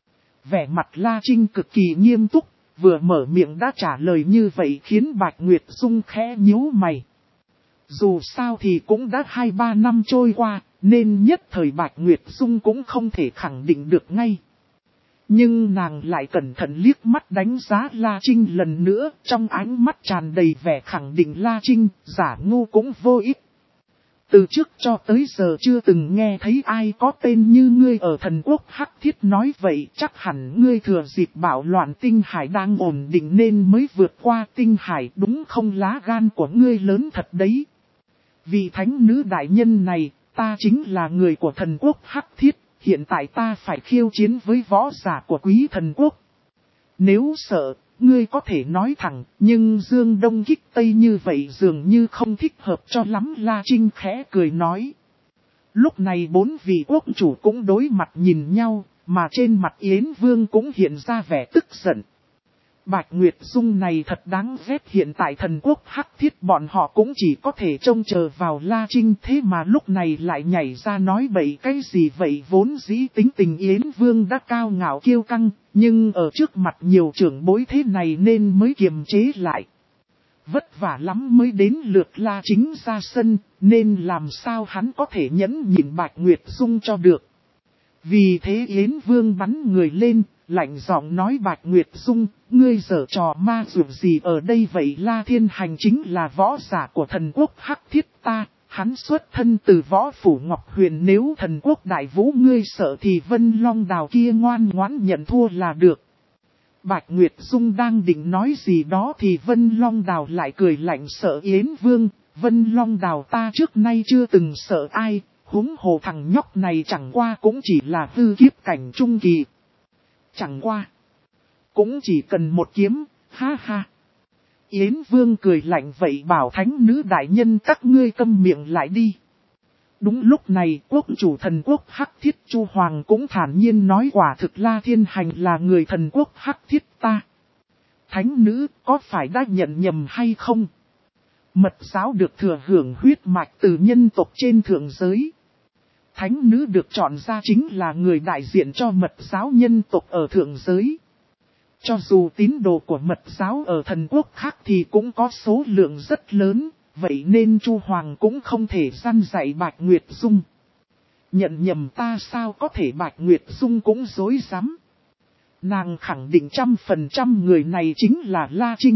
A: Vẻ mặt La Trinh cực kỳ nghiêm túc, vừa mở miệng đã trả lời như vậy khiến Bạch Nguyệt Dung khẽ nhíu mày. Dù sao thì cũng đã hai ba năm trôi qua, nên nhất thời Bạch Nguyệt Dung cũng không thể khẳng định được ngay. Nhưng nàng lại cẩn thận liếc mắt đánh giá La Trinh lần nữa, trong ánh mắt tràn đầy vẻ khẳng định La Trinh, Giả Ngô cũng vô ích. Từ trước cho tới giờ chưa từng nghe thấy ai có tên như ngươi ở thần quốc hắc thiết nói vậy, chắc hẳn ngươi thừa dịp bạo loạn tinh hải đang ổn định nên mới vượt qua tinh hải, đúng không? Lá gan của ngươi lớn thật đấy. Vì thánh nữ đại nhân này, ta chính là người của thần quốc hắc thiết, hiện tại ta phải khiêu chiến với võ giả của quý thần quốc. Nếu sợ, ngươi có thể nói thẳng, nhưng Dương Đông kích Tây như vậy dường như không thích hợp cho lắm. La Trinh khẽ cười nói. Lúc này bốn vị quốc chủ cũng đối mặt nhìn nhau, mà trên mặt Yến Vương cũng hiện ra vẻ tức giận. Bạch Nguyệt Dung này thật đáng ghét, hiện tại thần quốc hắc thiết bọn họ cũng chỉ có thể trông chờ vào La Trinh, thế mà lúc này lại nhảy ra nói bậy cái gì vậy. Vốn dĩ tính tình Yến Vương đã cao ngạo kiêu căng, nhưng ở trước mặt nhiều trưởng bối thế này nên mới kiềm chế lại. Vất vả lắm mới đến lượt La Chính ra sân, nên làm sao hắn có thể nhẫn nhịn Bạch Nguyệt Dung cho được. Vì thế Yến Vương bắn người lên, lạnh giọng nói Bạch Nguyệt Dung, ngươi giở trò ma dược gì ở đây vậy? La Thiên Hành chính là võ giả của thần quốc hắc thiết ta, hắn xuất thân từ võ phủ Ngọc Huyền, nếu thần quốc đại vũ ngươi sợ thì Vân Long Đào kia ngoan ngoãn nhận thua là được. Bạch Nguyệt Dung đang định nói gì đó thì Vân Long Đào lại cười lạnh sợ Yến Vương, Vân Long Đào ta trước nay chưa từng sợ ai, huống hồ thằng nhóc này chẳng qua cũng chỉ là hư kiếp cảnh trung kỳ. Chẳng qua, cũng chỉ cần một kiếm, ha ha. Yến Vương cười lạnh vậy bảo thánh nữ đại nhân các ngươi câm miệng lại đi. Đúng lúc này quốc chủ thần quốc hắc thiết Chu Hoàng cũng thản nhiên nói quả thực La Thiên Hành là người thần quốc hắc thiết ta. Thánh nữ có phải đã nhận nhầm hay không? Mật giáo được thừa hưởng huyết mạch từ nhân tộc trên thượng giới. Thánh nữ được chọn ra chính là người đại diện cho mật giáo nhân tộc ở thượng giới. Cho dù tín đồ của mật giáo ở thần quốc khác thì cũng có số lượng rất lớn, vậy nên Chu Hoàng cũng không thể gian dạy Bạch Nguyệt Dung. Nhận nhầm ta sao có thể? Bạch Nguyệt Dung cũng dối rắm. Nàng khẳng định trăm phần trăm người này chính là La Trinh.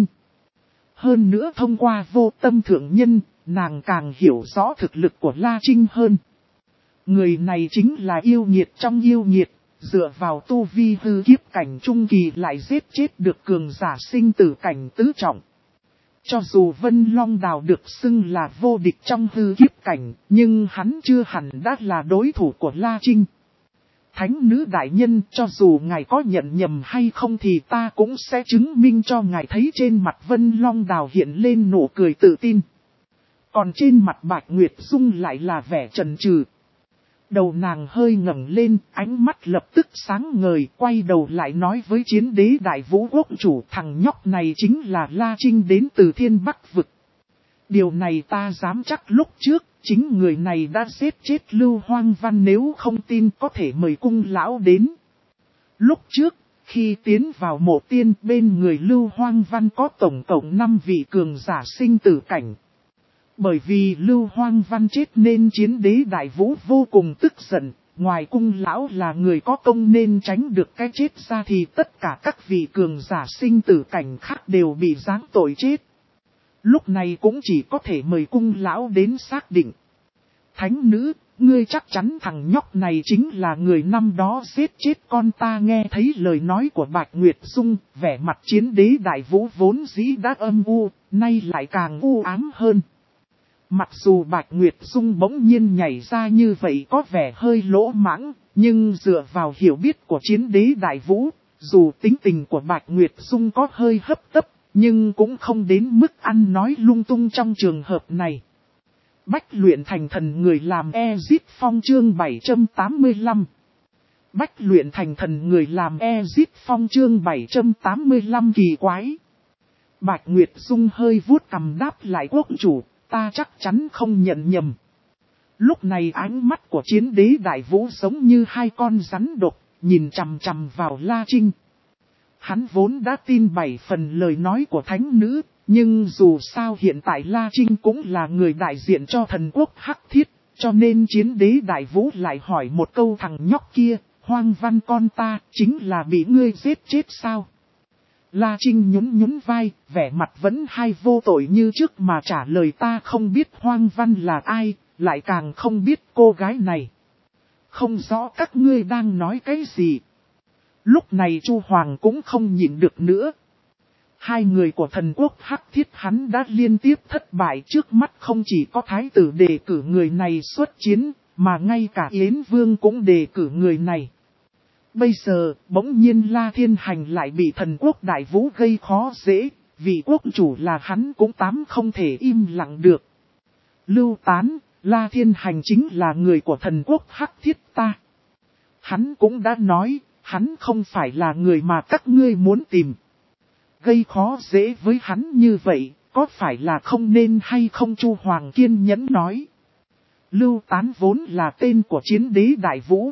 A: Hơn nữa thông qua vô tâm thượng nhân, nàng càng hiểu rõ thực lực của La Trinh hơn. Người này chính là yêu nghiệt trong yêu nghiệt, dựa vào tu vi hư kiếp cảnh trung kỳ lại giết chết được cường giả sinh tử cảnh tứ trọng. Cho dù Vân Long Đào được xưng là vô địch trong hư kiếp cảnh, nhưng hắn chưa hẳn đã là đối thủ của La Trinh. Thánh nữ đại nhân, cho dù ngài có nhận nhầm hay không thì ta cũng sẽ chứng minh cho ngài thấy. Trên mặt Vân Long Đào hiện lên nụ cười tự tin. Còn trên mặt Bạch Nguyệt Dung lại là vẻ chần chừ. Đầu nàng hơi ngẩng lên, ánh mắt lập tức sáng ngời, quay đầu lại nói với Chiến Đế Đại Vũ quốc chủ, thằng nhóc này chính là La Trinh đến từ Thiên Bắc Vực. Điều này ta dám chắc lúc trước, chính người này đã giết chết Lưu Hoang Văn, nếu không tin có thể mời cung lão đến. Lúc trước, khi tiến vào mộ tiên bên người Lưu Hoang Văn có tổng cộng năm vị cường giả sinh tử cảnh. Bởi vì Lưu Hoang Văn chết nên Chiến Đế Đại Vũ vô cùng tức giận, ngoài cung lão là người có công nên tránh được cái chết ra thì tất cả các vị cường giả sinh tử cảnh khác đều bị giáng tội chết. Lúc này cũng chỉ có thể mời cung lão đến xác định. Thánh nữ, ngươi chắc chắn thằng nhóc này chính là người năm đó giết chết con ta. Nghe thấy lời nói của Bạch Nguyệt Dung, vẻ mặt chiến đế đại vũ vốn dĩ đã âm u, nay lại càng u ám hơn. Mặc dù Bạch Nguyệt Dung bỗng nhiên nhảy ra như vậy có vẻ hơi lỗ mãng, nhưng dựa vào hiểu biết của chiến đế đại vũ, dù tính tình của Bạch Nguyệt Dung có hơi hấp tấp, nhưng cũng không đến mức ăn nói lung tung trong trường hợp này. Bách luyện thành thần người làm Ezip Phong chương bảy trăm tám mươi lăm. Bách luyện thành thần người làm Ezip Phong chương bảy trăm tám mươi lăm kỳ quái. Bạch Nguyệt Dung hơi vuốt cằm đáp lại quốc chủ, ta chắc chắn không nhận nhầm. Lúc này ánh mắt của chiến đế đại vũ giống như hai con rắn độc, nhìn chằm chằm vào La Trinh. Hắn vốn đã tin bảy phần lời nói của thánh nữ, nhưng dù sao hiện tại La Trinh cũng là người đại diện cho thần quốc Hắc Thiết, cho nên chiến đế đại vũ lại hỏi một câu thằng nhóc kia, Hoang Văn con ta chính là bị ngươi giết chết sao? La Trinh nhún nhún vai, vẻ mặt vẫn hay vô tội như trước mà trả lời ta không biết Hoang Văn là ai, lại càng không biết cô gái này. Không rõ các ngươi đang nói cái gì. Lúc này Chu Hoàng cũng không nhịn được nữa. Hai người của thần quốc Hắc Thiết hắn đã liên tiếp thất bại, trước mắt không chỉ có thái tử đề cử người này xuất chiến, mà ngay cả Yến Vương cũng đề cử người này. Bây giờ, bỗng nhiên La Thiên Hành lại bị thần quốc đại vũ gây khó dễ, vì quốc chủ là hắn cũng tám không thể im lặng được. Lưu tán, La Thiên Hành chính là người của thần quốc Hắc Thiết ta. Hắn cũng đã nói, hắn không phải là người mà các ngươi muốn tìm. Gây khó dễ với hắn như vậy, có phải là không nên hay không? Chu Hoàng kiên nhẫn nói. Lưu tán vốn là tên của chiến đế đại vũ.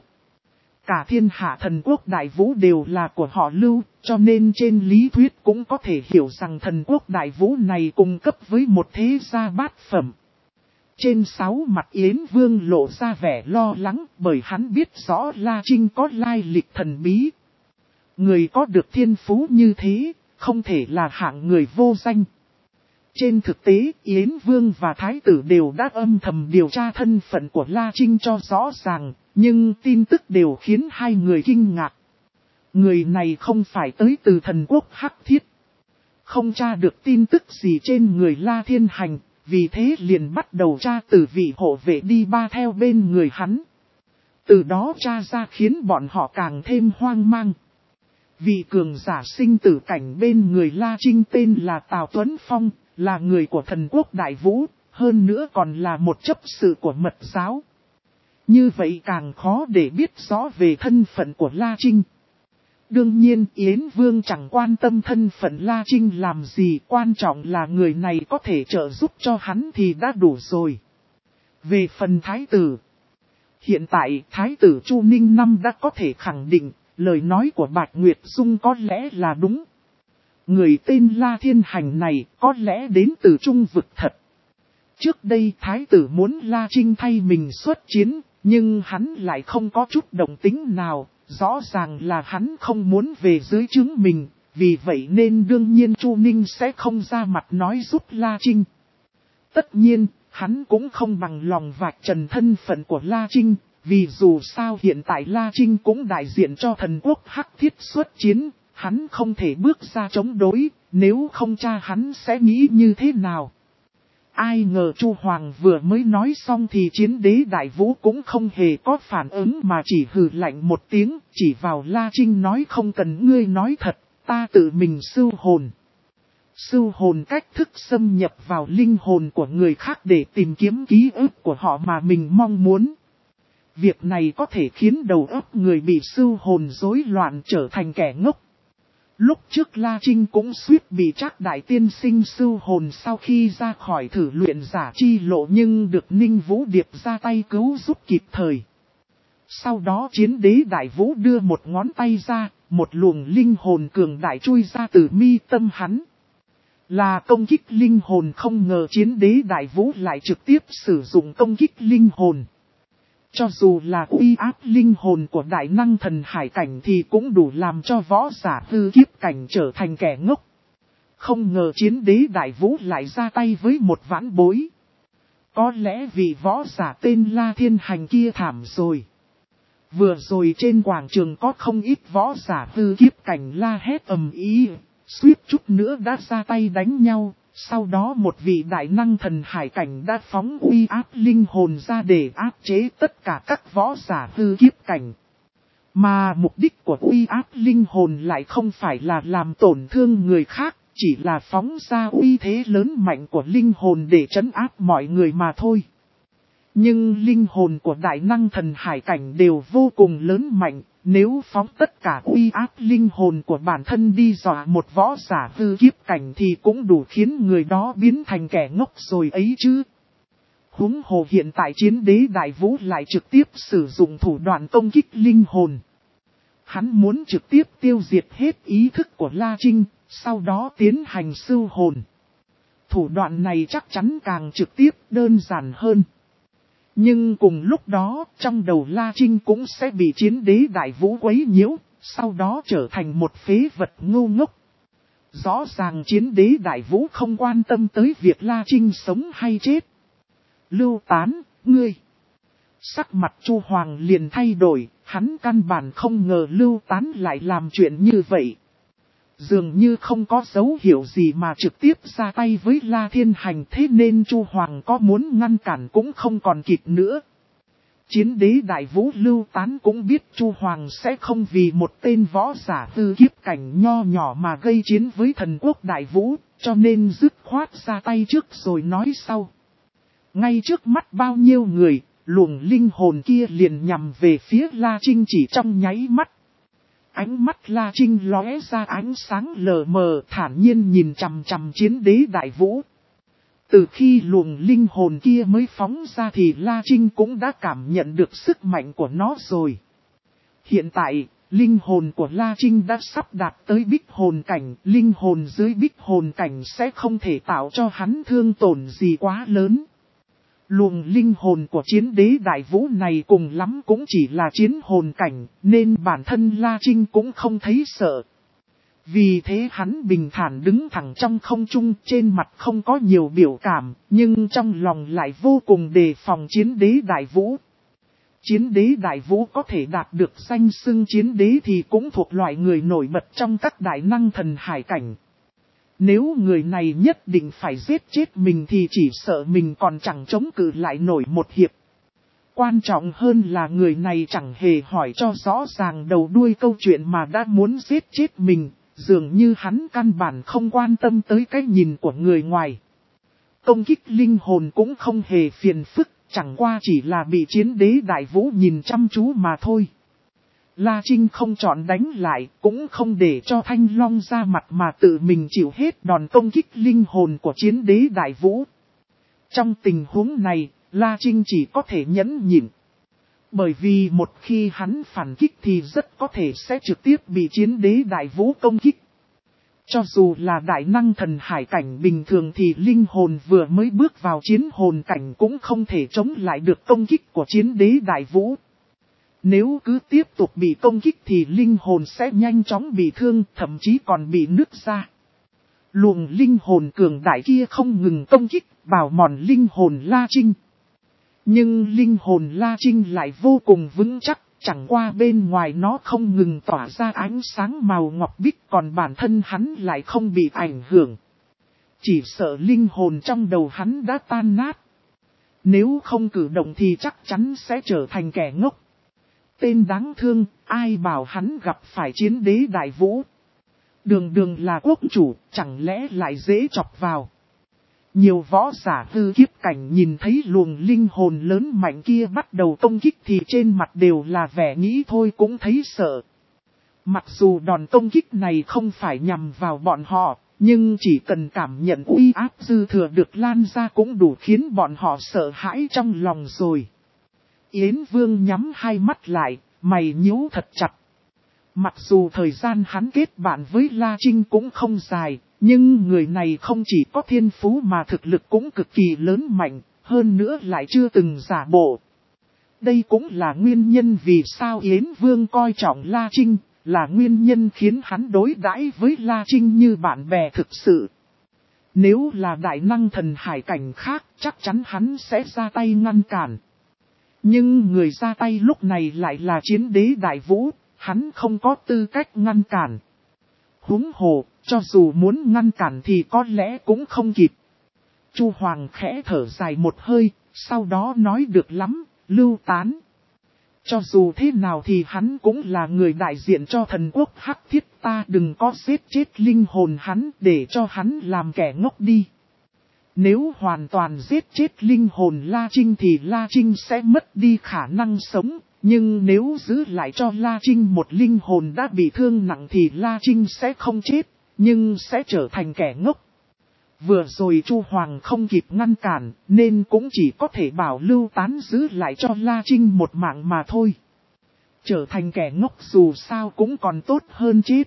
A: Cả thiên hạ thần quốc đại vũ đều là của họ Lưu, cho nên trên lý thuyết cũng có thể hiểu rằng thần quốc đại vũ này cung cấp với một thế gia bát phẩm. Trên sáu mặt Yến Vương lộ ra vẻ lo lắng bởi hắn biết rõ La Trinh có lai lịch thần bí. Người có được thiên phú như thế, không thể là hạng người vô danh. Trên thực tế, Yến Vương và Thái tử đều đã âm thầm điều tra thân phận của La Trinh cho rõ ràng, nhưng tin tức đều khiến hai người kinh ngạc. Người này không phải tới từ thần quốc Hắc Thiết. Không tra được tin tức gì trên người La Thiên Hành, vì thế liền bắt đầu tra từ vị hộ vệ đi ba theo bên người hắn. Từ đó tra ra khiến bọn họ càng thêm hoang mang. Vị cường giả sinh tử cảnh bên người La Trinh tên là Tào Tuấn Phong, là người của thần quốc đại vũ, hơn nữa còn là một chấp sự của mật giáo. Như vậy càng khó để biết rõ về thân phận của La Trinh. Đương nhiên Yến Vương chẳng quan tâm thân phận La Trinh làm gì, quan trọng là người này có thể trợ giúp cho hắn thì đã đủ rồi. Về phần Thái tử, hiện tại Thái tử Chu Ninh Năm đã có thể khẳng định, lời nói của Bạch Nguyệt Dung có lẽ là đúng. Người tên La Thiên Hành này có lẽ đến từ Trung vực thật. Trước đây Thái tử muốn La Trinh thay mình xuất chiến, nhưng hắn lại không có chút động tính nào, rõ ràng là hắn không muốn về dưới trướng mình, vì vậy nên đương nhiên Chu Ninh sẽ không ra mặt nói giúp La Trinh. Tất nhiên, hắn cũng không bằng lòng vạch trần thân phận của La Trinh, vì dù sao hiện tại La Trinh cũng đại diện cho thần quốc Hắc Thiết xuất chiến, hắn không thể bước ra chống đối, nếu không cha hắn sẽ nghĩ như thế nào. Ai ngờ Chu Hoàng vừa mới nói xong thì chiến đế đại vũ cũng không hề có phản ứng mà chỉ hừ lạnh một tiếng, chỉ vào La Trinh nói không cần ngươi nói thật, ta tự mình sưu hồn. Sưu hồn cách thức xâm nhập vào linh hồn của người khác để tìm kiếm ký ức của họ mà mình mong muốn. Việc này có thể khiến đầu óc người bị sưu hồn rối loạn trở thành kẻ ngốc. Lúc trước La Trinh cũng suýt bị Trác Đại Tiên Sinh sưu hồn sau khi ra khỏi thử luyện giả chi lộ, nhưng được Ninh Vũ Điệp ra tay cứu giúp kịp thời. Sau đó chiến đế đại vũ đưa một ngón tay ra, một luồng linh hồn cường đại chui ra từ mi tâm hắn. Là công kích linh hồn, không ngờ chiến đế đại vũ lại trực tiếp sử dụng công kích linh hồn. Cho dù là uy áp linh hồn của đại năng thần hải cảnh thì cũng đủ làm cho võ giả hư kiếp cảnh trở thành kẻ ngốc. Không ngờ chiến đế đại vũ lại ra tay với một vãn bối. Có lẽ vì võ giả tên La Thiên Hành kia thảm rồi. Vừa rồi trên quảng trường có không ít võ giả hư kiếp cảnh la hét ầm ý, suýt chút nữa đã ra tay đánh nhau. Sau đó một vị đại năng thần hải cảnh đã phóng uy áp linh hồn ra để áp chế tất cả các võ giả hư kiếp cảnh. Mà mục đích của uy áp linh hồn lại không phải là làm tổn thương người khác, chỉ là phóng ra uy thế lớn mạnh của linh hồn để trấn áp mọi người mà thôi. Nhưng linh hồn của đại năng thần hải cảnh đều vô cùng lớn mạnh, nếu phóng tất cả uy áp linh hồn của bản thân đi dọa một võ giả hư kiếp cảnh thì cũng đủ khiến người đó biến thành kẻ ngốc rồi ấy chứ. Huống hồ hiện tại chiến đế đại vũ lại trực tiếp sử dụng thủ đoạn công kích linh hồn. Hắn muốn trực tiếp tiêu diệt hết ý thức của La Trinh, sau đó tiến hành sưu hồn. Thủ đoạn này chắc chắn càng trực tiếp đơn giản hơn. Nhưng cùng lúc đó, trong đầu La Trinh cũng sẽ bị chiến đế đại vũ quấy nhiễu, sau đó trở thành một phế vật ngu ngốc. Rõ ràng chiến đế đại vũ không quan tâm tới việc La Trinh sống hay chết. Lưu Tán, ngươi. Sắc mặt Chu Hoàng liền thay đổi, hắn căn bản không ngờ Lưu Tán lại làm chuyện như vậy. Dường như không có dấu hiệu gì mà trực tiếp ra tay với La Thiên Hành, thế nên Chu Hoàng có muốn ngăn cản cũng không còn kịp nữa. Chiến đế đại vũ Lưu Tán cũng biết Chu Hoàng sẽ không vì một tên võ giả hư kiếp cảnh nho nhỏ mà gây chiến với thần quốc đại vũ, cho nên dứt khoát ra tay trước rồi nói sau. Ngay trước mắt bao nhiêu người, luồng linh hồn kia liền nhằm về phía La Trinh chỉ trong nháy mắt. Ánh mắt La Trinh lóe ra ánh sáng lờ mờ, thản nhiên nhìn chằm chằm chiến đế đại vũ. Từ khi luồng linh hồn kia mới phóng ra thì La Trinh cũng đã cảm nhận được sức mạnh của nó rồi. Hiện tại, linh hồn của La Trinh đã sắp đạt tới bích hồn cảnh, linh hồn dưới bích hồn cảnh sẽ không thể tạo cho hắn thương tổn gì quá lớn. Luồng linh hồn của chiến đế đại vũ này cùng lắm cũng chỉ là chiến hồn cảnh, nên bản thân La Trinh cũng không thấy sợ. Vì thế hắn bình thản đứng thẳng trong không trung, trên mặt không có nhiều biểu cảm, nhưng trong lòng lại vô cùng đề phòng chiến đế đại vũ. Chiến đế đại vũ có thể đạt được danh xưng chiến đế thì cũng thuộc loại người nổi bật trong các đại năng thần hải cảnh. Nếu người này nhất định phải giết chết mình thì chỉ sợ mình còn chẳng chống cự lại nổi một hiệp. Quan trọng hơn là người này chẳng hề hỏi cho rõ ràng đầu đuôi câu chuyện mà đã muốn giết chết mình, dường như hắn căn bản không quan tâm tới cái nhìn của người ngoài. Công kích linh hồn cũng không hề phiền phức, chẳng qua chỉ là bị chiến đế đại vũ nhìn chăm chú mà thôi. La Trinh không chọn đánh lại, cũng không để cho Thanh Long ra mặt mà tự mình chịu hết đòn công kích linh hồn của chiến đế đại vũ. Trong tình huống này, La Trinh chỉ có thể nhẫn nhịn. Bởi vì một khi hắn phản kích thì rất có thể sẽ trực tiếp bị chiến đế đại vũ công kích. Cho dù là đại năng thần hải cảnh bình thường thì linh hồn vừa mới bước vào chiến hồn cảnh cũng không thể chống lại được công kích của chiến đế đại vũ. Nếu cứ tiếp tục bị công kích thì linh hồn sẽ nhanh chóng bị thương, thậm chí còn bị nứt ra. Luồng linh hồn cường đại kia không ngừng công kích, bào mòn linh hồn La Trinh. Nhưng linh hồn La Trinh lại vô cùng vững chắc, chẳng qua bên ngoài nó không ngừng tỏa ra ánh sáng màu ngọc bích, còn bản thân hắn lại không bị ảnh hưởng. Chỉ sợ linh hồn trong đầu hắn đã tan nát. Nếu không cử động thì chắc chắn sẽ trở thành kẻ ngốc. Tên đáng thương, ai bảo hắn gặp phải chiến đế đại vũ. Đường đường là quốc chủ, chẳng lẽ lại dễ chọc vào. Nhiều võ giả hư kiếp cảnh nhìn thấy luồng linh hồn lớn mạnh kia bắt đầu công kích thì trên mặt đều là vẻ nghĩ thôi cũng thấy sợ. Mặc dù đòn công kích này không phải nhằm vào bọn họ, nhưng chỉ cần cảm nhận uy áp dư thừa được lan ra cũng đủ khiến bọn họ sợ hãi trong lòng rồi. Yến Vương nhắm hai mắt lại, mày nhíu thật chặt. Mặc dù thời gian hắn kết bạn với La Trinh cũng không dài, nhưng người này không chỉ có thiên phú mà thực lực cũng cực kỳ lớn mạnh, hơn nữa lại chưa từng giả bộ. Đây cũng là nguyên nhân vì sao Yến Vương coi trọng La Trinh, là nguyên nhân khiến hắn đối đãi với La Trinh như bạn bè thực sự. Nếu là đại năng thần hải cảnh khác, chắc chắn hắn sẽ ra tay ngăn cản. Nhưng người ra tay lúc này lại là Chiến Đế Đại Vũ, hắn không có tư cách ngăn cản. Huống hồ, cho dù muốn ngăn cản thì có lẽ cũng không kịp. Chu Hoàng khẽ thở dài một hơi, sau đó nói được lắm, Lưu Tán. Cho dù thế nào thì hắn cũng là người đại diện cho thần quốc Hắc Thiết, ta đừng có giết chết linh hồn hắn để cho hắn làm kẻ ngốc đi. Nếu hoàn toàn giết chết linh hồn La Trinh thì La Trinh sẽ mất đi khả năng sống, nhưng nếu giữ lại cho La Trinh một linh hồn đã bị thương nặng thì La Trinh sẽ không chết, nhưng sẽ trở thành kẻ ngốc. Vừa rồi Chu Hoàng không kịp ngăn cản, nên cũng chỉ có thể bảo Lưu Tán giữ lại cho La Trinh một mạng mà thôi. Trở thành kẻ ngốc dù sao cũng còn tốt hơn chết.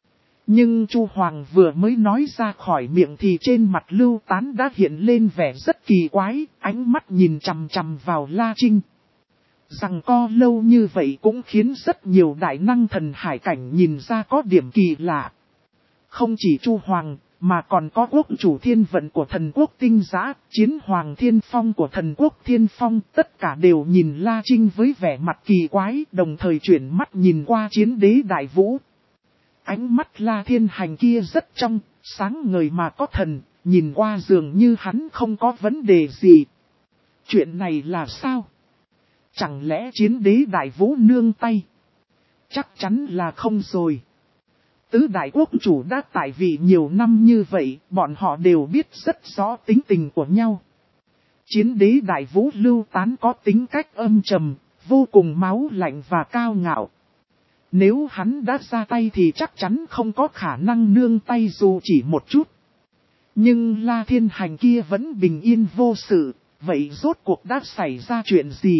A: Nhưng Chu Hoàng vừa mới nói ra khỏi miệng thì trên mặt Lưu Tán đã hiện lên vẻ rất kỳ quái, ánh mắt nhìn chằm chằm vào La Trinh. Rằng co lâu như vậy cũng khiến rất nhiều đại năng thần hải cảnh nhìn ra có điểm kỳ lạ. Không chỉ Chu Hoàng, mà còn có quốc chủ thiên vận của thần quốc Tinh Giã, chiến hoàng thiên phong của thần quốc Thiên Phong, tất cả đều nhìn La Trinh với vẻ mặt kỳ quái, đồng thời chuyển mắt nhìn qua Chiến Đế Đại Vũ. Ánh mắt La Thiên Hành kia rất trong, sáng ngời mà có thần, nhìn qua dường như hắn không có vấn đề gì. Chuyện này là sao? Chẳng lẽ Chiến Đế Đại Vũ nương tay? Chắc chắn là không rồi. Tứ đại quốc chủ đã tại vị nhiều năm như vậy, bọn họ đều biết rất rõ tính tình của nhau. Chiến Đế Đại Vũ Lưu Tán có tính cách âm trầm, vô cùng máu lạnh và cao ngạo. Nếu hắn đã ra tay thì chắc chắn không có khả năng nương tay dù chỉ một chút. Nhưng La Thiên Hành kia vẫn bình yên vô sự, vậy rốt cuộc đã xảy ra chuyện gì?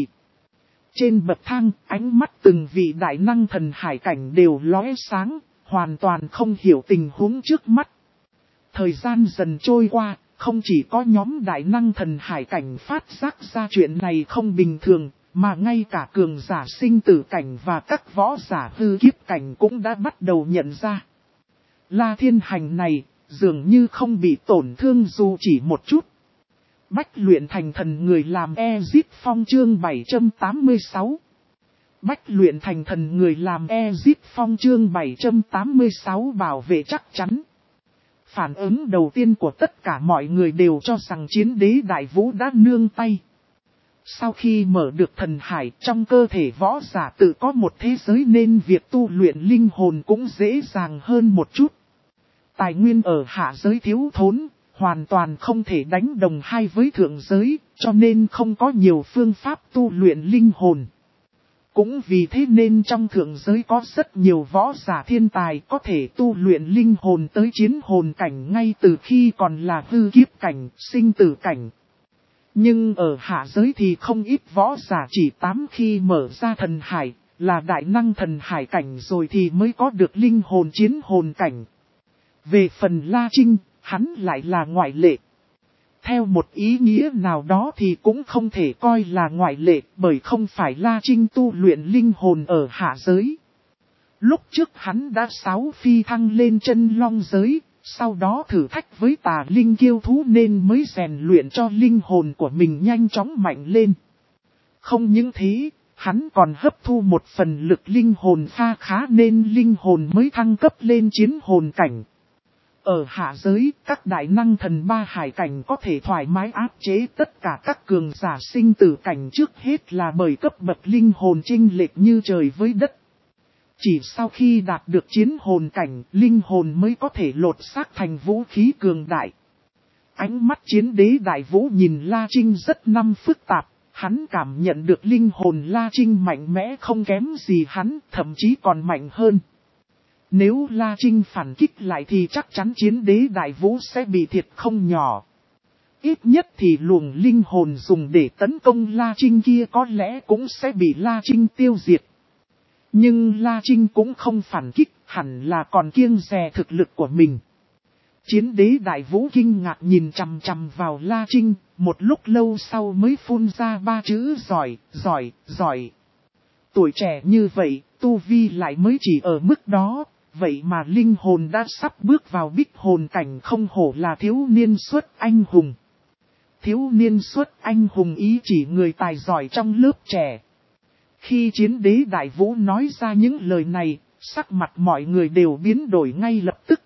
A: Trên bậc thang, ánh mắt từng vị đại năng thần hải cảnh đều lóe sáng, hoàn toàn không hiểu tình huống trước mắt. Thời gian dần trôi qua, không chỉ có nhóm đại năng thần hải cảnh phát giác ra chuyện này không bình thường, mà ngay cả cường giả sinh tử cảnh và các võ giả hư kiếp cảnh cũng đã bắt đầu nhận ra. La Thiên Hành này, dường như không bị tổn thương dù chỉ một chút. Bách luyện thành thần người làm Ezip Phong chương bảy trăm tám mươi sáu. Bách luyện thành thần người làm Ezip Phong chương bảy trăm tám mươi sáu bảo vệ chắc chắn. Phản ứng đầu tiên của tất cả mọi người đều cho rằng Chiến Đế Đại Vũ đã nương tay. Sau khi mở được thần hải, trong cơ thể võ giả tự có một thế giới nên việc tu luyện linh hồn cũng dễ dàng hơn một chút. Tài nguyên ở hạ giới thiếu thốn, hoàn toàn không thể đánh đồng hay với thượng giới, cho nên không có nhiều phương pháp tu luyện linh hồn. Cũng vì thế nên trong thượng giới có rất nhiều võ giả thiên tài có thể tu luyện linh hồn tới chiến hồn cảnh ngay từ khi còn là hư kiếp cảnh, sinh tử cảnh. Nhưng ở hạ giới thì không ít võ giả chỉ tám khi mở ra thần hải, là đại năng thần hải cảnh rồi thì mới có được linh hồn chiến hồn cảnh. Về phần La Trinh, hắn lại là ngoại lệ. Theo một ý nghĩa nào đó thì cũng không thể coi là ngoại lệ bởi không phải La Trinh tu luyện linh hồn ở hạ giới. Lúc trước hắn đã sáu phi thăng lên chân long giới, sau đó thử thách với tà linh kiêu thú nên mới rèn luyện cho linh hồn của mình nhanh chóng mạnh lên. Không những thế, hắn còn hấp thu một phần lực linh hồn pha khá nên linh hồn mới thăng cấp lên chiến hồn cảnh. Ở hạ giới, các đại năng thần ba hải cảnh có thể thoải mái áp chế tất cả các cường giả sinh tử cảnh trước hết là bởi cấp bậc linh hồn chênh lệch như trời với đất. Chỉ sau khi đạt được chiến hồn cảnh, linh hồn mới có thể lột xác thành vũ khí cường đại. Ánh mắt Chiến Đế Đại Vũ nhìn La Trinh rất năm phức tạp, hắn cảm nhận được linh hồn La Trinh mạnh mẽ không kém gì hắn, thậm chí còn mạnh hơn. Nếu La Trinh phản kích lại thì chắc chắn Chiến Đế Đại Vũ sẽ bị thiệt không nhỏ. Ít nhất thì luồng linh hồn dùng để tấn công La Trinh kia có lẽ cũng sẽ bị La Trinh tiêu diệt. Nhưng La Trinh cũng không phản kích, hẳn là còn kiêng dè thực lực của mình. Chiến Đế Đại Vũ kinh ngạc nhìn chằm chằm vào La Trinh, một lúc lâu sau mới phun ra ba chữ giỏi, giỏi, giỏi. Tuổi trẻ như vậy, tu vi lại mới chỉ ở mức đó, vậy mà linh hồn đã sắp bước vào bích hồn cảnh, không hổ là thiếu niên xuất anh hùng. Thiếu niên xuất anh hùng ý chỉ người tài giỏi trong lớp trẻ. Khi chiến đế đại vũ nói ra những lời này, sắc mặt mọi người đều biến đổi ngay lập tức.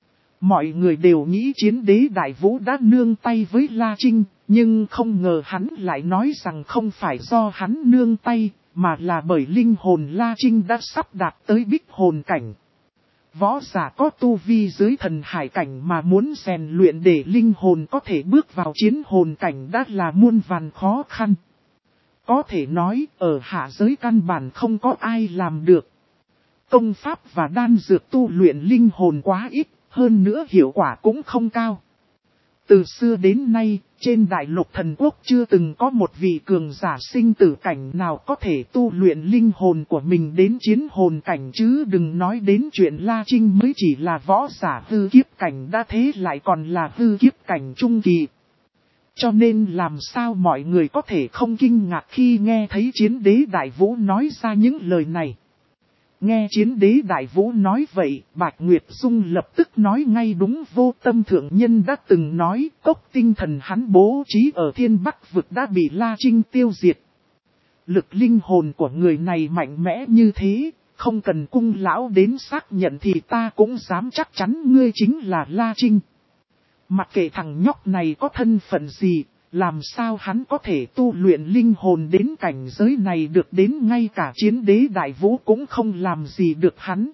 A: Mọi người đều nghĩ chiến đế đại vũ đã nương tay với La Trinh, nhưng không ngờ hắn lại nói rằng không phải do hắn nương tay, mà là bởi linh hồn La Trinh đã sắp đạt tới bích hồn cảnh. Võ giả có tu vi dưới thần hải cảnh mà muốn rèn luyện để linh hồn có thể bước vào chiến hồn cảnh đã là muôn vàn khó khăn. Có thể nói, ở hạ giới căn bản không có ai làm được. Công pháp và đan dược tu luyện linh hồn quá ít, hơn nữa hiệu quả cũng không cao. Từ xưa đến nay, trên đại lục thần quốc chưa từng có một vị cường giả sinh tử cảnh nào có thể tu luyện linh hồn của mình đến chiến hồn cảnh, chứ đừng nói đến chuyện La Trinh mới chỉ là võ giả hư kiếp cảnh đã thế lại còn là hư kiếp cảnh trung kỳ. Cho nên làm sao mọi người có thể không kinh ngạc khi nghe thấy chiến đế đại vũ nói ra những lời này. Nghe chiến đế đại vũ nói vậy, Bạch Nguyệt Dung lập tức nói ngay đúng. Vô Tâm thượng nhân đã từng nói, cốc tinh thần hắn bố trí ở Thiên Bắc vực đã bị La Trinh tiêu diệt. Lực linh hồn của người này mạnh mẽ như thế, không cần cung lão đến xác nhận thì ta cũng dám chắc chắn ngươi chính là La Trinh. Mặc kệ thằng nhóc này có thân phận gì, làm sao hắn có thể tu luyện linh hồn đến cảnh giới này được, đến ngay cả chiến đế đại vũ cũng không làm gì được hắn.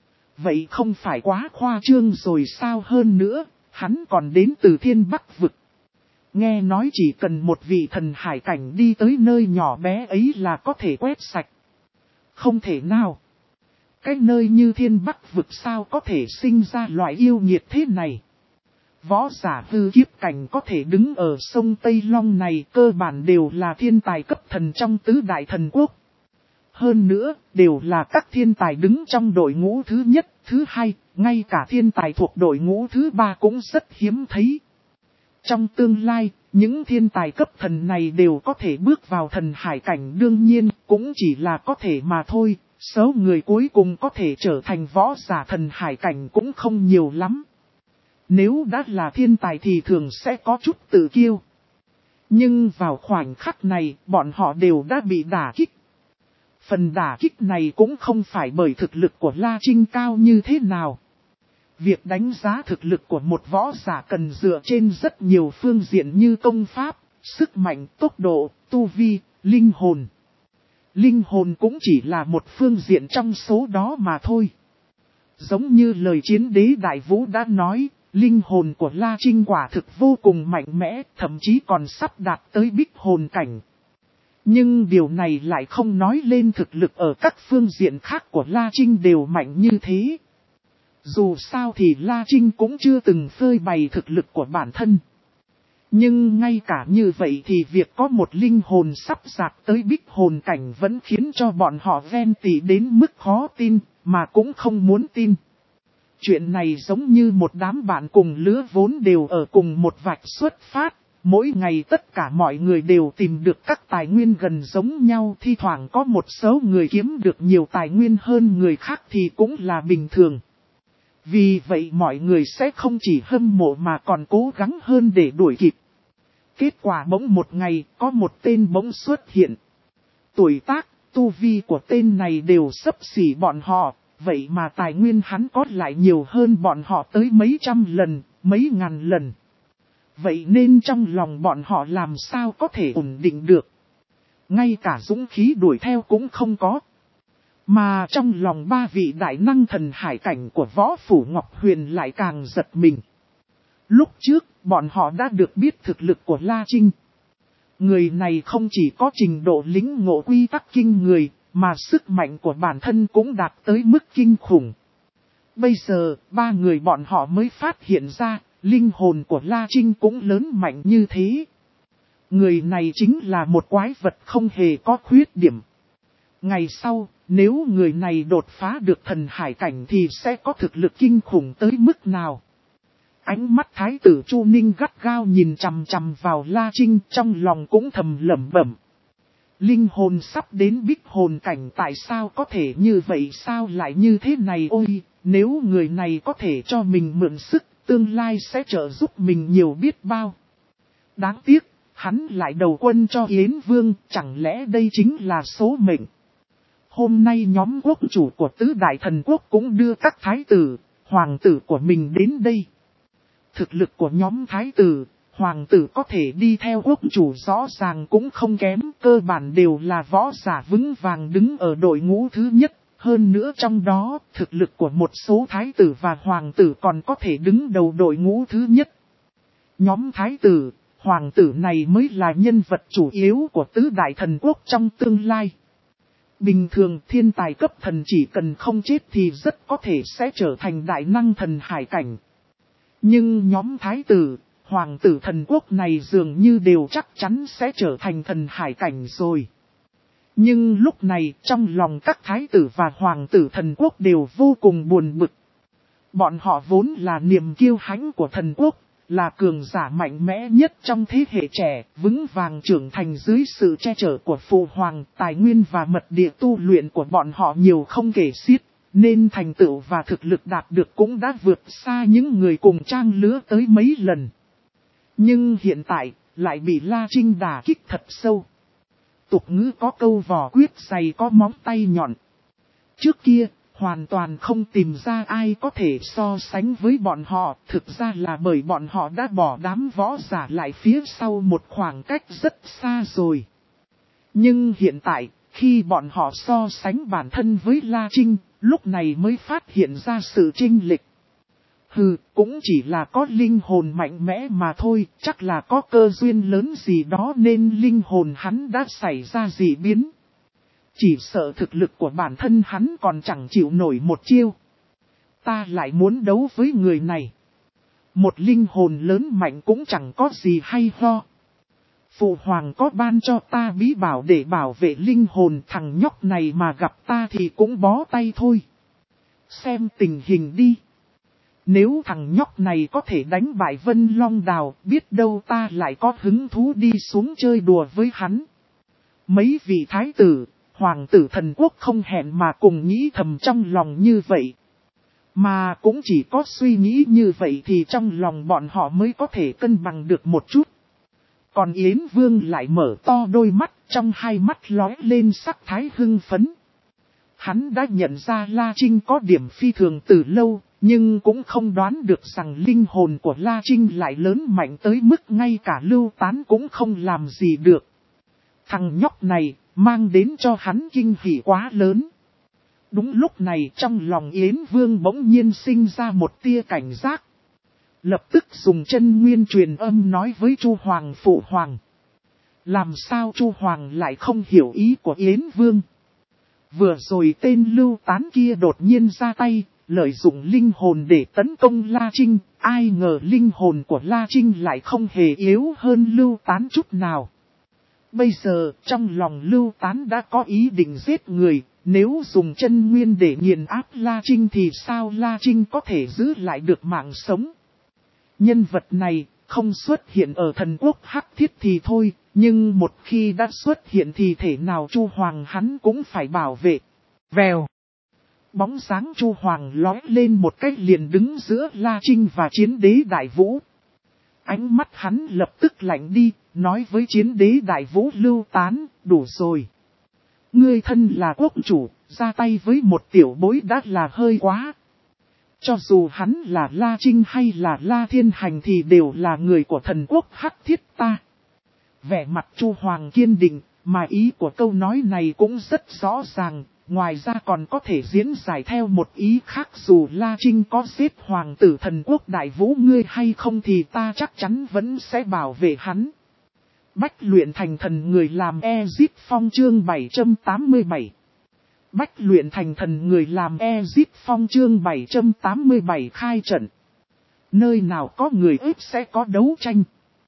A: Vậy không phải quá khoa trương rồi sao? Hơn nữa, hắn còn đến từ Thiên Bắc vực. Nghe nói chỉ cần một vị thần hải cảnh đi tới nơi nhỏ bé ấy là có thể quét sạch. Không thể nào. Cái nơi như Thiên Bắc vực sao có thể sinh ra loại yêu nghiệt thế này? Võ giả hư kiếp cảnh có thể đứng ở sông Tây Long này cơ bản đều là thiên tài cấp thần trong tứ đại thần quốc. Hơn nữa, đều là các thiên tài đứng trong đội ngũ thứ nhất, thứ hai, ngay cả thiên tài thuộc đội ngũ thứ ba cũng rất hiếm thấy. Trong tương lai, những thiên tài cấp thần này đều có thể bước vào thần hải cảnh, đương nhiên cũng chỉ là có thể mà thôi, số người cuối cùng có thể trở thành võ giả thần hải cảnh cũng không nhiều lắm. Nếu đã là thiên tài thì thường sẽ có chút tự kiêu. Nhưng vào khoảnh khắc này, bọn họ đều đã bị đả kích. Phần đả kích này cũng không phải bởi thực lực của La Trinh cao như thế nào. Việc đánh giá thực lực của một võ giả cần dựa trên rất nhiều phương diện như công pháp, sức mạnh, tốc độ, tu vi, linh hồn. Linh hồn cũng chỉ là một phương diện trong số đó mà thôi. Giống như lời chiến đế đại vũ đã nói, linh hồn của La Trinh quả thực vô cùng mạnh mẽ, thậm chí còn sắp đạt tới bích hồn cảnh. Nhưng điều này lại không nói lên thực lực ở các phương diện khác của La Trinh đều mạnh như thế. Dù sao thì La Trinh cũng chưa từng phơi bày thực lực của bản thân. Nhưng ngay cả như vậy thì việc có một linh hồn sắp đạt tới bích hồn cảnh vẫn khiến cho bọn họ ghen tị đến mức khó tin, mà cũng không muốn tin. Chuyện này giống như một đám bạn cùng lứa vốn đều ở cùng một vạch xuất phát, mỗi ngày tất cả mọi người đều tìm được các tài nguyên gần giống nhau, thi thoảng có một số người kiếm được nhiều tài nguyên hơn người khác thì cũng là bình thường. Vì vậy mọi người sẽ không chỉ hâm mộ mà còn cố gắng hơn để đuổi kịp. Kết quả bỗng một ngày có một tên bỗng xuất hiện. Tuổi tác, tu vi của tên này đều xấp xỉ bọn họ. Vậy mà tài nguyên hắn có lại nhiều hơn bọn họ tới mấy trăm lần, mấy ngàn lần. Vậy nên trong lòng bọn họ làm sao có thể ổn định được. Ngay cả dũng khí đuổi theo cũng không có. Mà trong lòng ba vị đại năng thần hải cảnh của Võ Phủ Ngọc Huyền lại càng giật mình. Lúc trước, bọn họ đã được biết thực lực của La Trinh. Người này không chỉ có trình độ lĩnh ngộ quy tắc kinh người, mà sức mạnh của bản thân cũng đạt tới mức kinh khủng. Bây giờ, ba người bọn họ mới phát hiện ra, linh hồn của La Trinh cũng lớn mạnh như thế. Người này chính là một quái vật không hề có khuyết điểm. Ngày sau, nếu người này đột phá được thần hải cảnh thì sẽ có thực lực kinh khủng tới mức nào? Ánh mắt thái tử Chu Ninh gắt gao nhìn chằm chằm vào La Trinh, trong lòng cũng thầm lẩm bẩm. Linh hồn sắp đến bích hồn cảnh, tại sao có thể như vậy, sao lại như thế này, ôi, nếu người này có thể cho mình mượn sức, tương lai sẽ trợ giúp mình nhiều biết bao. Đáng tiếc, hắn lại đầu quân cho Yến Vương, chẳng lẽ đây chính là số mệnh. Hôm nay nhóm quốc chủ của tứ đại thần quốc cũng đưa các thái tử, hoàng tử của mình đến đây. Thực lực của nhóm thái tử, hoàng tử có thể đi theo quốc chủ rõ ràng cũng không kém, cơ bản đều là võ giả vững vàng đứng ở đội ngũ thứ nhất. Hơn nữa trong đó, thực lực của một số thái tử và hoàng tử còn có thể đứng đầu đội ngũ thứ nhất. Nhóm thái tử, hoàng tử này mới là nhân vật chủ yếu của tứ đại thần quốc trong tương lai. Bình thường thiên tài cấp thần chỉ cần không chết thì rất có thể sẽ trở thành đại năng thần hải cảnh. Nhưng nhóm thái tử, hoàng tử thần quốc này dường như đều chắc chắn sẽ trở thành thần hải cảnh rồi. Nhưng lúc này trong lòng các thái tử và hoàng tử thần quốc đều vô cùng buồn bực. Bọn họ vốn là niềm kiêu hãnh của thần quốc, là cường giả mạnh mẽ nhất trong thế hệ trẻ, vững vàng trưởng thành dưới sự che chở của phụ hoàng, tài nguyên và mật địa tu luyện của bọn họ nhiều không kể xiết, nên thành tựu và thực lực đạt được cũng đã vượt xa những người cùng trang lứa tới mấy lần. Nhưng hiện tại, lại bị La Trinh đả kích thật sâu. Tục ngữ có câu vỏ quyết dày có móng tay nhọn. Trước kia, hoàn toàn không tìm ra ai có thể so sánh với bọn họ, thực ra là bởi bọn họ đã bỏ đám võ giả lại phía sau một khoảng cách rất xa rồi. Nhưng hiện tại, khi bọn họ so sánh bản thân với La Trinh, lúc này mới phát hiện ra sự chênh lệch. Hừ, cũng chỉ là có linh hồn mạnh mẽ mà thôi, chắc là có cơ duyên lớn gì đó nên linh hồn hắn đã xảy ra dị biến. Chỉ sợ thực lực của bản thân hắn còn chẳng chịu nổi một chiêu. Ta lại muốn đấu với người này. Một linh hồn lớn mạnh cũng chẳng có gì hay ho. Phụ hoàng có ban cho ta bí bảo để bảo vệ linh hồn, thằng nhóc này mà gặp ta thì cũng bó tay thôi. Xem tình hình đi. Nếu thằng nhóc này có thể đánh bại Vân Long Đào, biết đâu ta lại có hứng thú đi xuống chơi đùa với hắn. Mấy vị thái tử, hoàng tử thần quốc không hẹn mà cùng nghĩ thầm trong lòng như vậy. Mà cũng chỉ có suy nghĩ như vậy thì trong lòng bọn họ mới có thể cân bằng được một chút. Còn Yến Vương lại mở to đôi mắt, trong hai mắt lóe lên sắc thái hưng phấn. Hắn đã nhận ra La Trinh có điểm phi thường từ lâu, nhưng cũng không đoán được rằng linh hồn của La Trinh lại lớn mạnh tới mức ngay cả Lưu Tán cũng không làm gì được. Thằng nhóc này mang đến cho hắn kinh hỉ quá lớn. Đúng lúc này trong lòng Yến Vương bỗng nhiên sinh ra một tia cảnh giác. Lập tức dùng chân nguyên truyền âm nói với Chu Hoàng phụ hoàng. Làm sao Chu Hoàng lại không hiểu ý của Yến Vương? Vừa rồi tên Lưu Tán kia đột nhiên ra tay, lợi dụng linh hồn để tấn công La Trinh. Ai ngờ linh hồn của La Trinh lại không hề yếu hơn Lưu Tán chút nào. Bây giờ trong lòng Lưu Tán đã có ý định giết người. Nếu dùng chân nguyên để nghiền áp La Trinh thì sao La Trinh có thể giữ lại được mạng sống? Nhân vật này không xuất hiện ở thần quốc Hắc Thiết thì thôi, nhưng một khi đã xuất hiện thì thể nào Chu Hoàng hắn cũng phải bảo vệ. Vèo. Bóng dáng Chu Hoàng lói lên một cách liền đứng giữa La Trinh và Chiến Đế Đại Vũ. Ánh mắt hắn lập tức lạnh đi, nói với Chiến Đế Đại Vũ Lưu Tán, đủ rồi. Ngươi thân là quốc chủ, ra tay với một tiểu bối đã là hơi quá. Cho dù hắn là La Trinh hay là La Thiên Hành thì đều là người của thần quốc Hắc Thiết ta. Vẻ mặt Chu Hoàng kiên định, mà ý của câu nói này cũng rất rõ ràng, ngoài ra còn có thể diễn giải theo một ý khác, dù La Trinh có giết hoàng tử thần quốc Đại Vũ ngươi hay không thì ta chắc chắn vẫn sẽ bảo vệ hắn. Bách luyện thành thần người làm Ezip Phong chương bảy trăm tám mươi bảy. Bách luyện thành thần người làm Ezip Phong chương bảy trăm tám mươi bảy khai trận. Nơi nào có người ếp sẽ có đấu tranh.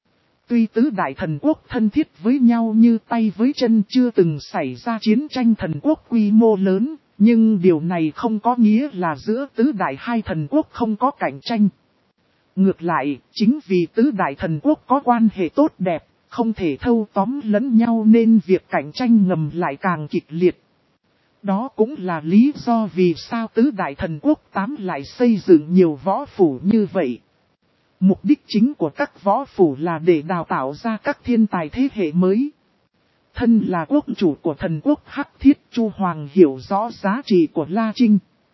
A: Tuy tứ đại thần quốc thân thiết với nhau như tay với chân, chưa từng xảy ra chiến tranh thần quốc quy mô lớn, nhưng điều này không có nghĩa là giữa tứ đại hai thần quốc không có cạnh tranh. Ngược lại, chính vì tứ đại thần quốc có quan hệ tốt đẹp, không thể thâu tóm lẫn nhau nên việc cạnh tranh ngầm lại càng kịch liệt. Đó cũng là lý do vì sao tứ đại thần quốc tám lại xây dựng nhiều võ phủ như vậy. Mục đích chính của các võ phủ là để đào tạo ra các thiên tài thế hệ mới. Thân là quốc chủ của thần quốc Hắc Thiết, Chu Hoàng hiểu rõ giá trị của La Trinh.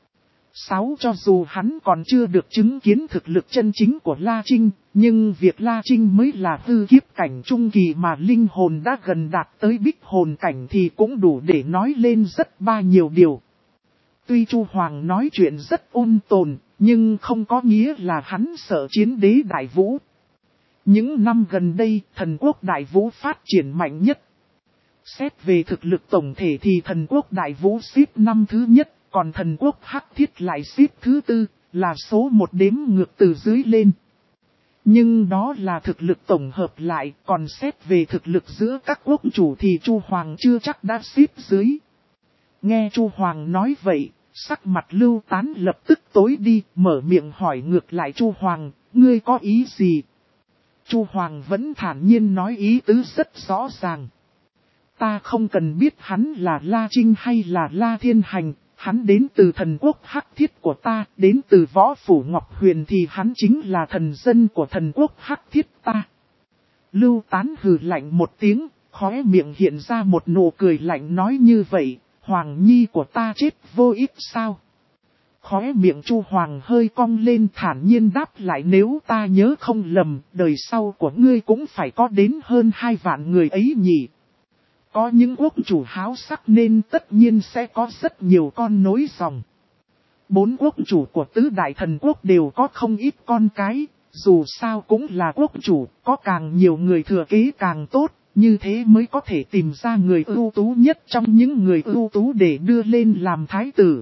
A: Sáu Cho dù hắn còn chưa được chứng kiến thực lực chân chính của La Trinh, nhưng việc La Trinh mới là hư kiếp cảnh trung kỳ mà linh hồn đã gần đạt tới bích hồn cảnh thì cũng đủ để nói lên rất ba nhiều điều. Tuy Chu Hoàng nói chuyện rất ôn tồn, nhưng không có nghĩa là hắn sợ chiến đế Đại Vũ. Những năm gần đây, thần quốc Đại Vũ phát triển mạnh nhất. Xét về thực lực tổng thể thì thần quốc Đại Vũ xếp năm thứ nhất, còn thần quốc Hắc Thiết lại xếp thứ tư, là số một đếm ngược từ dưới lên. Nhưng đó là thực lực tổng hợp lại, còn xét về thực lực giữa các quốc chủ thì Chu Hoàng chưa chắc đã xếp dưới. Nghe Chu Hoàng nói vậy, sắc mặt Lưu Tán lập tức tối đi, mở miệng hỏi ngược lại Chu Hoàng, ngươi có ý gì? Chu Hoàng vẫn thản nhiên nói ý tứ rất rõ ràng. Ta không cần biết hắn là La Trinh hay là La Thiên Hành, hắn đến từ thần quốc Hắc Thiết của ta, đến từ võ phủ Ngọc Huyền thì hắn chính là thần dân của thần quốc Hắc Thiết ta. Lưu Tán hừ lạnh một tiếng, khóe miệng hiện ra một nụ cười lạnh nói như vậy, Hoàng Nhi của ta chết vô ích sao? Khóe miệng Chu Hoàng hơi cong lên thản nhiên đáp lại nếu ta nhớ không lầm, đời sau của ngươi cũng phải có đến hơn hai vạn người ấy nhỉ. Có những quốc chủ háo sắc nên tất nhiên sẽ có rất nhiều con nối dòng. Bốn quốc chủ của tứ đại thần quốc đều có không ít con cái, dù sao cũng là quốc chủ, có càng nhiều người thừa kế càng tốt, như thế mới có thể tìm ra người ưu tú nhất trong những người ưu tú để đưa lên làm thái tử.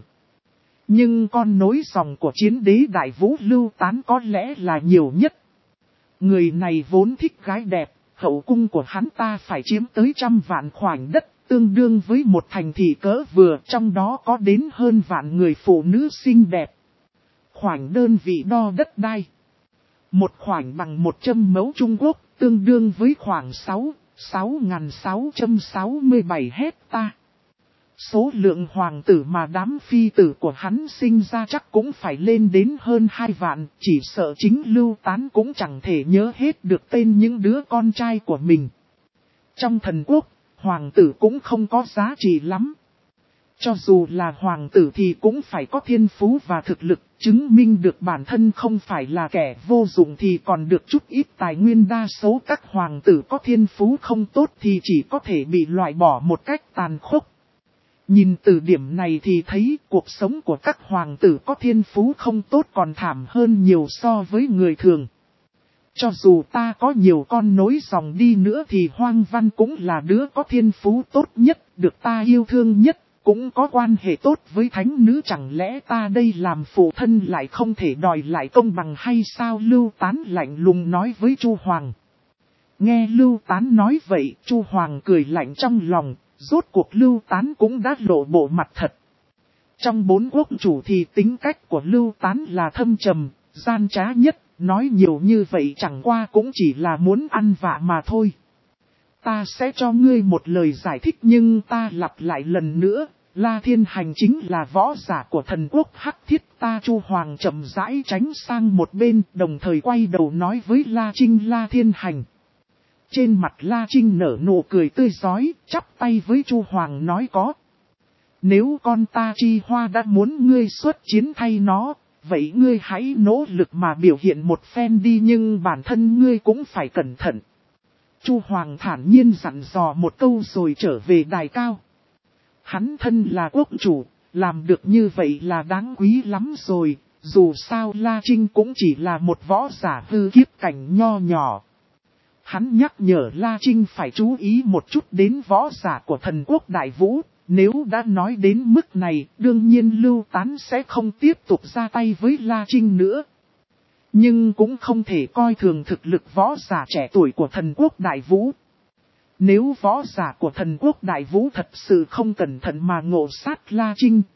A: Nhưng con nối dòng của chiến đế Đại Vũ Lưu Tán có lẽ là nhiều nhất. Người này vốn thích gái đẹp. Hậu cung của hắn ta phải chiếm tới trăm vạn khoảnh đất, tương đương với một thành thị cỡ vừa, trong đó có đến hơn vạn người phụ nữ xinh đẹp. Khoảnh đơn vị đo đất đai. Một khoảnh bằng một châm mấu Trung Quốc, tương đương với khoảng sáu nghìn sáu trăm sáu mươi bảy hecta. Số lượng hoàng tử mà đám phi tử của hắn sinh ra chắc cũng phải lên đến hơn hai vạn, chỉ sợ chính Lưu Tán cũng chẳng thể nhớ hết được tên những đứa con trai của mình. Trong thần quốc, hoàng tử cũng không có giá trị lắm. Cho dù là hoàng tử thì cũng phải có thiên phú và thực lực, chứng minh được bản thân không phải là kẻ vô dụng thì còn được chút ít tài nguyên. Đa số các hoàng tử có thiên phú không tốt thì chỉ có thể bị loại bỏ một cách tàn khốc. Nhìn từ điểm này thì thấy cuộc sống của các hoàng tử có thiên phú không tốt còn thảm hơn nhiều so với người thường. Cho dù ta có nhiều con nối dòng đi nữa thì Hoang Văn cũng là đứa có thiên phú tốt nhất, được ta yêu thương nhất, cũng có quan hệ tốt với thánh nữ, chẳng lẽ ta đây làm phụ thân lại không thể đòi lại công bằng hay sao? Lưu Tán lạnh lùng nói với Chu Hoàng. Nghe Lưu Tán nói vậy, Chu Hoàng cười lạnh trong lòng. Rốt cuộc Lưu Tán cũng đã lộ bộ mặt thật. Trong bốn quốc chủ thì tính cách của Lưu Tán là thâm trầm, gian trá nhất, nói nhiều như vậy chẳng qua cũng chỉ là muốn ăn vạ mà thôi. Ta sẽ cho ngươi một lời giải thích nhưng ta lặp lại lần nữa, La Thiên Hành chính là võ giả của thần quốc Hắc Thiết ta. Chu Hoàng chậm rãi tránh sang một bên, đồng thời quay đầu nói với La Trinh. La Thiên Hành. Trên mặt La Trinh nở nụ cười tươi rói, chắp tay với Chu Hoàng nói có. Nếu con ta Chi Hoa đã muốn ngươi xuất chiến thay nó, vậy ngươi hãy nỗ lực mà biểu hiện một phen đi nhưng bản thân ngươi cũng phải cẩn thận. Chu Hoàng thản nhiên dặn dò một câu rồi trở về đài cao. Hắn thân là quốc chủ, làm được như vậy là đáng quý lắm rồi, dù sao La Trinh cũng chỉ là một võ giả hư kiếp cảnh nho nhỏ. Hắn nhắc nhở La Trinh phải chú ý một chút đến võ giả của thần quốc Đại Vũ, nếu đã nói đến mức này, đương nhiên Lưu Tán sẽ không tiếp tục ra tay với La Trinh nữa. Nhưng cũng không thể coi thường thực lực võ giả trẻ tuổi của thần quốc Đại Vũ. Nếu võ giả của thần quốc Đại Vũ thật sự không cẩn thận mà ngộ sát La Trinh,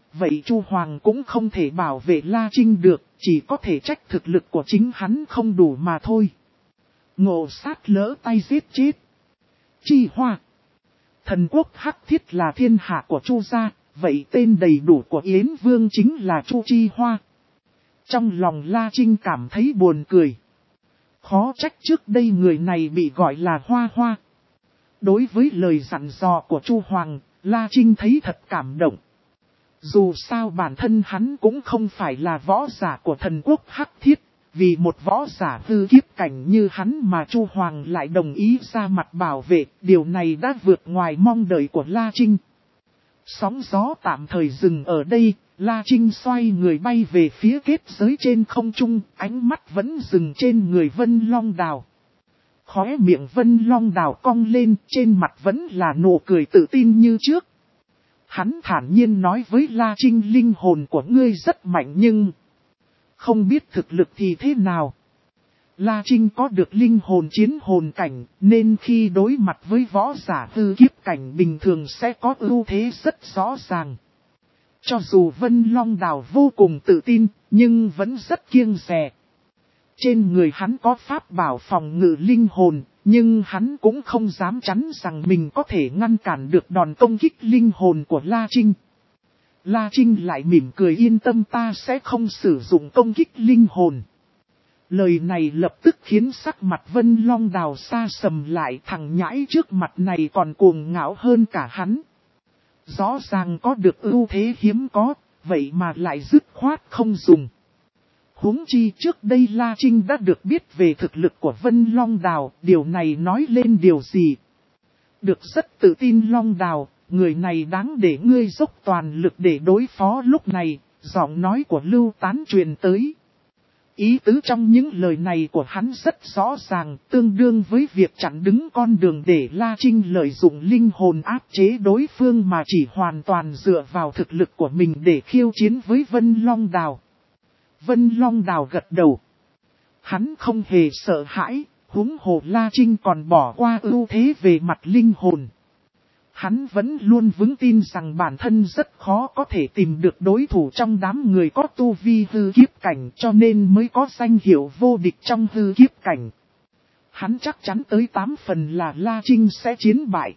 A: vậy Chu Hoàng cũng không thể bảo vệ La Trinh được, chỉ có thể trách thực lực của chính hắn không đủ mà thôi. Ngộ sát lỡ tay giết chết. Chi Hoa. Thần quốc Hắc Thiết là thiên hạ của Chu gia, vậy tên đầy đủ của Yến Vương chính là Chu Chi Hoa. Trong lòng La Trinh cảm thấy buồn cười. Khó trách trước đây người này bị gọi là Hoa Hoa. Đối với lời dặn dò của Chu Hoàng, La Trinh thấy thật cảm động. Dù sao bản thân hắn cũng không phải là võ giả của thần quốc Hắc Thiết, vì một võ giả hư kiếp cảnh như hắn mà Chu Hoàng lại đồng ý ra mặt bảo vệ, điều này đã vượt ngoài mong đợi của La Trinh. Sóng gió tạm thời dừng ở đây, La Trinh xoay người bay về phía kết giới trên không trung, ánh mắt vẫn dừng trên người Vân Long Đào. Khóe miệng Vân Long Đào cong lên, trên mặt vẫn là nụ cười tự tin như trước. Hắn thản nhiên nói với La Trinh, linh hồn của ngươi rất mạnh nhưng không biết thực lực thì thế nào. La Trinh có được linh hồn chiến hồn cảnh, nên khi đối mặt với võ giả hư kiếp cảnh bình thường sẽ có ưu thế rất rõ ràng. Cho dù Vân Long Đào vô cùng tự tin, nhưng vẫn rất kiêng dè. Trên người hắn có pháp bảo phòng ngự linh hồn, nhưng hắn cũng không dám chắn rằng mình có thể ngăn cản được đòn công kích linh hồn của La Trinh. La Trinh lại mỉm cười, yên tâm, ta sẽ không sử dụng công kích linh hồn. Lời này lập tức khiến sắc mặt Vân Long Đào xa sầm lại, thằng nhãi trước mặt này còn cuồng ngạo hơn cả hắn. Rõ ràng có được ưu thế hiếm có, vậy mà lại dứt khoát không dùng. Huống chi trước đây La Trinh đã được biết về thực lực của Vân Long Đào, điều này nói lên điều gì? Được rất tự tin Long Đào, người này đáng để ngươi dốc toàn lực để đối phó. Lúc này, giọng nói của Lưu Tán truyền tới. Ý tứ trong những lời này của hắn rất rõ ràng, tương đương với việc chặn đứng con đường để La Trinh lợi dụng linh hồn áp chế đối phương mà chỉ hoàn toàn dựa vào thực lực của mình để khiêu chiến với Vân Long Đào. Vân Long Đào gật đầu. Hắn không hề sợ hãi, huống hồ La Trinh còn bỏ qua ưu thế về mặt linh hồn. Hắn vẫn luôn vững tin rằng bản thân rất khó có thể tìm được đối thủ trong đám người có tu vi hư kiếp cảnh, cho nên mới có danh hiệu vô địch trong hư kiếp cảnh. Hắn chắc chắn tới tám phần là La Trinh sẽ chiến bại.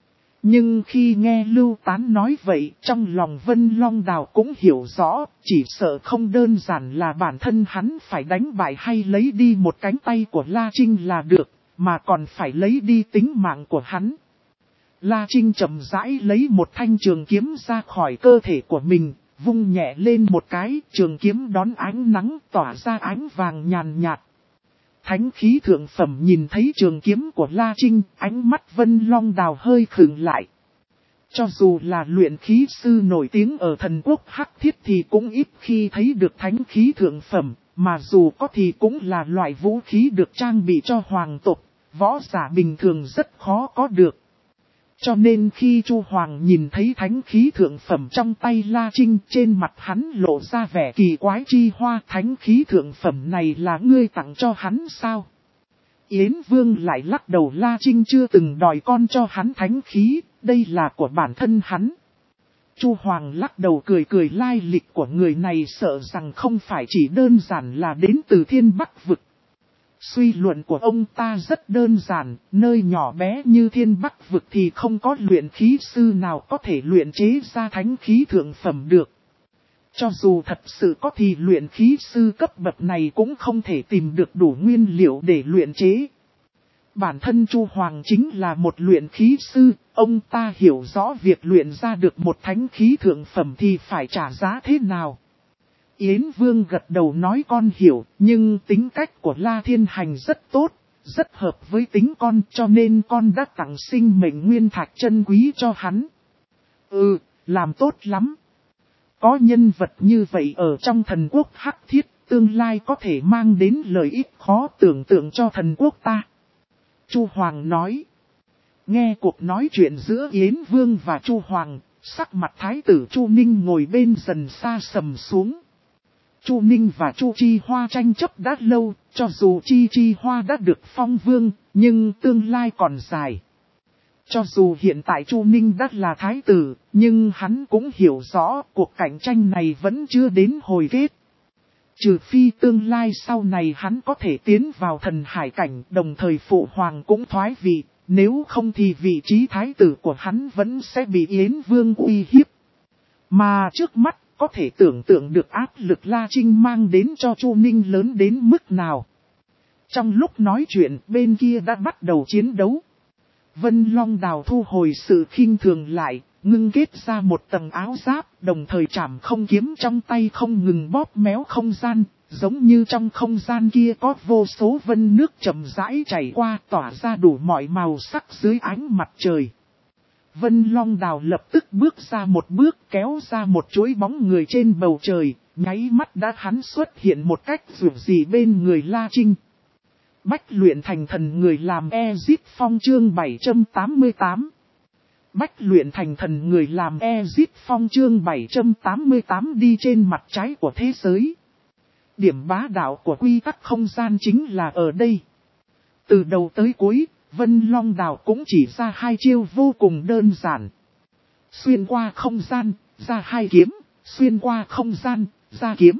A: Nhưng khi nghe Lưu Tán nói vậy, trong lòng Vân Long Đào cũng hiểu rõ, chỉ sợ không đơn giản là bản thân hắn phải đánh bại hay lấy đi một cánh tay của La Trinh là được, mà còn phải lấy đi tính mạng của hắn. La Trinh chậm rãi lấy một thanh trường kiếm ra khỏi cơ thể của mình, vung nhẹ lên một cái, trường kiếm đón ánh nắng tỏa ra ánh vàng nhàn nhạt. Thánh khí thượng phẩm nhìn thấy trường kiếm của La Trinh, ánh mắt Vân Long Đào hơi khựng lại. Cho dù là luyện khí sư nổi tiếng ở thần quốc Hắc Thiết thì cũng ít khi thấy được thánh khí thượng phẩm, mà dù có thì cũng là loại vũ khí được trang bị cho hoàng tộc, võ giả bình thường rất khó có được. Cho nên khi Chu Hoàng nhìn thấy thánh khí thượng phẩm trong tay La Trinh, trên mặt hắn lộ ra vẻ kỳ quái. Chi Hoa, thánh khí thượng phẩm này là ngươi tặng cho hắn sao? Yến Vương lại lắc đầu, La Trinh chưa từng đòi con cho hắn thánh khí, đây là của bản thân hắn. Chu Hoàng lắc đầu cười cười, lai lịch của người này sợ rằng không phải chỉ đơn giản là đến từ Thiên Bắc Vực. Suy luận của ông ta rất đơn giản, nơi nhỏ bé như Thiên Bắc Vực thì không có luyện khí sư nào có thể luyện chế ra thánh khí thượng phẩm được. Cho dù thật sự có thì luyện khí sư cấp bậc này cũng không thể tìm được đủ nguyên liệu để luyện chế. Bản thân Chu Hoàng chính là một luyện khí sư, ông ta hiểu rõ việc luyện ra được một thánh khí thượng phẩm thì phải trả giá thế nào. Yến Vương gật đầu nói con hiểu, nhưng tính cách của La Thiên Hành rất tốt, rất hợp với tính con, cho nên con đã tặng sinh mệnh nguyên thạch chân quý cho hắn. Ừ, làm tốt lắm. Có nhân vật như vậy ở trong thần quốc Hắc Thiết, tương lai có thể mang đến lợi ích khó tưởng tượng cho thần quốc ta. Chu Hoàng nói. Nghe cuộc nói chuyện giữa Yến Vương và Chu Hoàng, sắc mặt thái tử Chu Ninh ngồi bên dần xa sầm xuống. Chu Ninh và Chu Chi Hoa tranh chấp đã lâu, cho dù Chi Chi Hoa đã được phong vương, nhưng tương lai còn dài. Cho dù hiện tại Chu Ninh đã là thái tử, nhưng hắn cũng hiểu rõ cuộc cạnh tranh này vẫn chưa đến hồi kết. Trừ phi tương lai sau này hắn có thể tiến vào thần hải cảnh, đồng thời phụ hoàng cũng thoái vị, nếu không thì vị trí thái tử của hắn vẫn sẽ bị Yến Vương uy hiếp. Mà trước mắt, có thể tưởng tượng được áp lực La Trinh mang đến cho Chu Ninh lớn đến mức nào. Trong lúc nói chuyện, bên kia đã bắt đầu chiến đấu. Vân Long Đào thu hồi sự khinh thường lại, ngưng kết ra một tầng áo giáp, đồng thời chảm không kiếm trong tay không ngừng bóp méo không gian, giống như trong không gian kia có vô số vân nước chậm rãi chảy qua, tỏa ra đủ mọi màu sắc dưới ánh mặt trời. Vân Long Đào lập tức bước ra một bước, kéo ra một chuỗi bóng người trên bầu trời, nháy mắt đã hắn xuất hiện một cách dường gì bên người La Trinh. Bách luyện thành thần người làm Ezip Phong chương bảy trăm tám mươi tám. Bách luyện thành thần người làm Ezip Phong chương bảy trăm tám mươi tám đi trên mặt trái của thế giới. Điểm bá đạo của quy tắc không gian chính là ở đây. Từ đầu tới cuối, Vân Long Đào cũng chỉ ra hai chiêu vô cùng đơn giản. Xuyên qua không gian, ra hai kiếm, xuyên qua không gian, ra kiếm.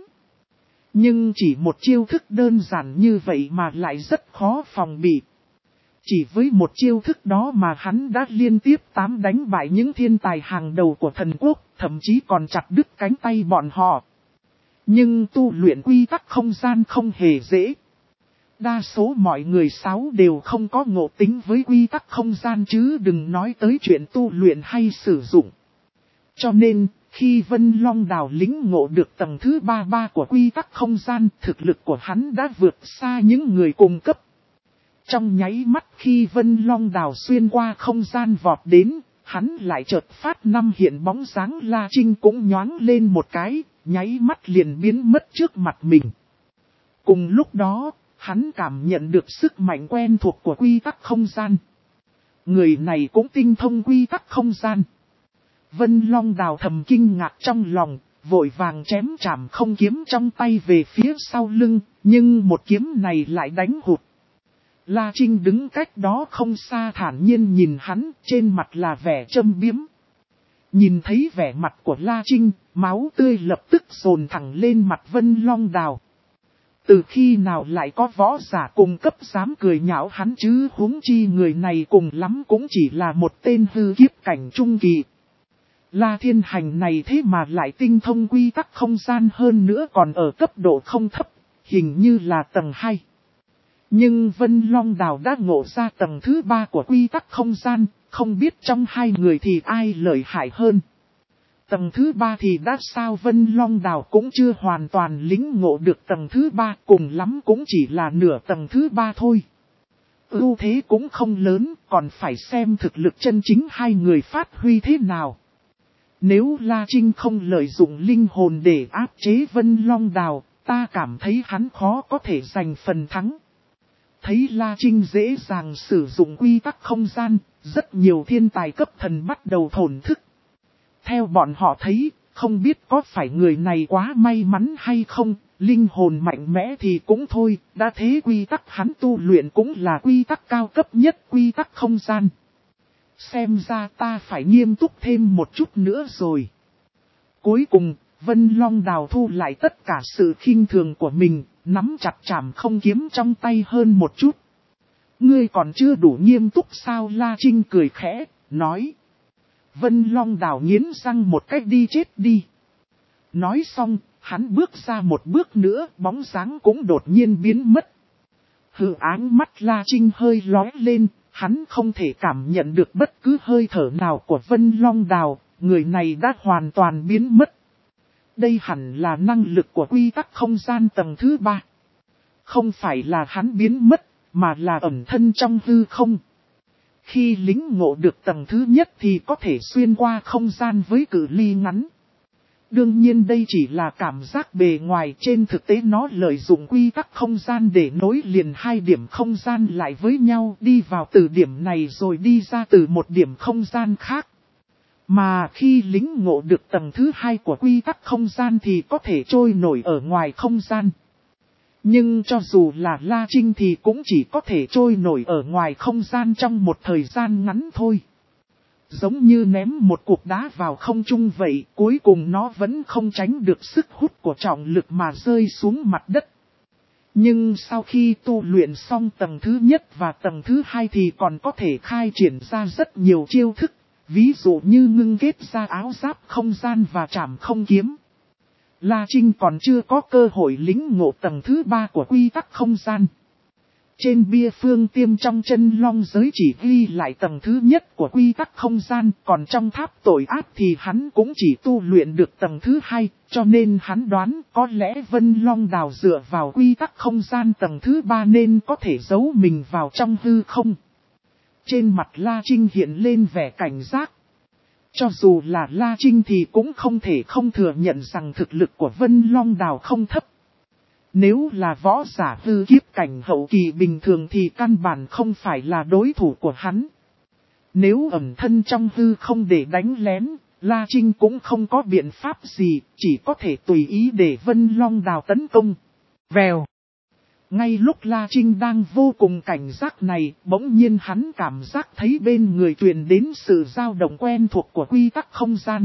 A: Nhưng chỉ một chiêu thức đơn giản như vậy mà lại rất khó phòng bị. Chỉ với một chiêu thức đó mà hắn đã liên tiếp tám đánh bại những thiên tài hàng đầu của thần quốc, thậm chí còn chặt đứt cánh tay bọn họ. Nhưng tu luyện quy tắc không gian không hề dễ. Đa số mọi người sáu đều không có ngộ tính với quy tắc không gian chứ đừng nói tới chuyện tu luyện hay sử dụng. Cho nên, khi Vân Long Đào lĩnh ngộ được tầng thứ ba ba của quy tắc không gian, thực lực của hắn đã vượt xa những người cùng cấp. Trong nháy mắt khi Vân Long Đào xuyên qua không gian vọt đến, hắn lại chợt phát năm hiện bóng dáng La Trinh cũng nhoáng lên một cái, nháy mắt liền biến mất trước mặt mình. Cùng lúc đó, hắn cảm nhận được sức mạnh quen thuộc của quy tắc không gian. Người này cũng tinh thông quy tắc không gian. Vân Long Đào thầm kinh ngạc trong lòng, vội vàng chém chảm không kiếm trong tay về phía sau lưng, nhưng một kiếm này lại đánh hụt. La Trinh đứng cách đó không xa thản nhiên nhìn hắn, trên mặt là vẻ châm biếm. Nhìn thấy vẻ mặt của La Trinh, máu tươi lập tức dồn thẳng lên mặt Vân Long Đào. Từ khi nào lại có võ giả cùng cấp dám cười nhạo hắn chứ, huống chi người này cùng lắm cũng chỉ là một tên hư kiếp cảnh trung kỳ. La Thiên Hành này thế mà lại tinh thông quy tắc không gian hơn nữa còn ở cấp độ không thấp, hình như là tầng hai. Nhưng Vân Long Đào đã ngộ ra tầng thứ ba của quy tắc không gian, không biết trong hai người thì ai lợi hại hơn. Tầng thứ ba thì đã sao Vân Long Đào cũng chưa hoàn toàn lĩnh ngộ được tầng thứ ba, cùng lắm cũng chỉ là nửa tầng thứ ba thôi. Ưu thế cũng không lớn, còn phải xem thực lực chân chính hai người phát huy thế nào. Nếu La Trinh không lợi dụng linh hồn để áp chế Vân Long Đào, ta cảm thấy hắn khó có thể giành phần thắng. Thấy La Trinh dễ dàng sử dụng quy tắc không gian, rất nhiều thiên tài cấp thần bắt đầu thổn thức. Theo bọn họ thấy, không biết có phải người này quá may mắn hay không, linh hồn mạnh mẽ thì cũng thôi, đã thế quy tắc hắn tu luyện cũng là quy tắc cao cấp nhất quy tắc không gian. Xem ra ta phải nghiêm túc thêm một chút nữa rồi. Cuối cùng, Vân Long Đào thu lại tất cả sự khinh thường của mình, nắm chặt chảm không kiếm trong tay hơn một chút. Ngươi còn chưa đủ nghiêm túc sao? La Trinh cười khẽ, nói. Vân Long Đào nghiến răng một cách đi chết đi. Nói xong, hắn bước ra một bước nữa, bóng dáng cũng đột nhiên biến mất. Hừ, áng mắt La Trinh hơi lóe lên, hắn không thể cảm nhận được bất cứ hơi thở nào của Vân Long Đào, người này đã hoàn toàn biến mất. Đây hẳn là năng lực của quy tắc không gian tầng thứ ba. Không phải là hắn biến mất, mà là ẩn thân trong hư không. Khi lĩnh ngộ được tầng thứ nhất thì có thể xuyên qua không gian với cự ly ngắn. Đương nhiên đây chỉ là cảm giác bề ngoài, trên thực tế nó lợi dụng quy tắc không gian để nối liền hai điểm không gian lại với nhau, đi vào từ điểm này rồi đi ra từ một điểm không gian khác. Mà khi lĩnh ngộ được tầng thứ hai của quy tắc không gian thì có thể trôi nổi ở ngoài không gian. Nhưng cho dù là La Trinh thì cũng chỉ có thể trôi nổi ở ngoài không gian trong một thời gian ngắn thôi. Giống như ném một cục đá vào không trung vậy, cuối cùng nó vẫn không tránh được sức hút của trọng lực mà rơi xuống mặt đất. Nhưng sau khi tu luyện xong tầng thứ nhất và tầng thứ hai thì còn có thể khai triển ra rất nhiều chiêu thức, ví dụ như ngưng kết ra áo giáp không gian và trảm không kiếm. La Trinh còn chưa có cơ hội lĩnh ngộ tầng thứ ba của quy tắc không gian. Trên bia phương tiêm trong chân long giới chỉ ghi lại tầng thứ nhất của quy tắc không gian, còn trong tháp tội ác thì hắn cũng chỉ tu luyện được tầng thứ hai, cho nên hắn đoán có lẽ Vân Long Đào dựa vào quy tắc không gian tầng thứ ba nên có thể giấu mình vào trong hư không. Trên mặt La Trinh hiện lên vẻ cảnh giác. Cho dù là La Trinh thì cũng không thể không thừa nhận rằng thực lực của Vân Long Đào không thấp. Nếu là võ giả hư kiếp cảnh hậu kỳ bình thường thì căn bản không phải là đối thủ của hắn. Nếu ẩn thân trong hư không để đánh lén, La Trinh cũng không có biện pháp gì, chỉ có thể tùy ý để Vân Long Đào tấn công. Vèo. Ngay lúc La Trinh đang vô cùng cảnh giác này, bỗng nhiên hắn cảm giác thấy bên người truyền đến sự dao động quen thuộc của quy tắc không gian.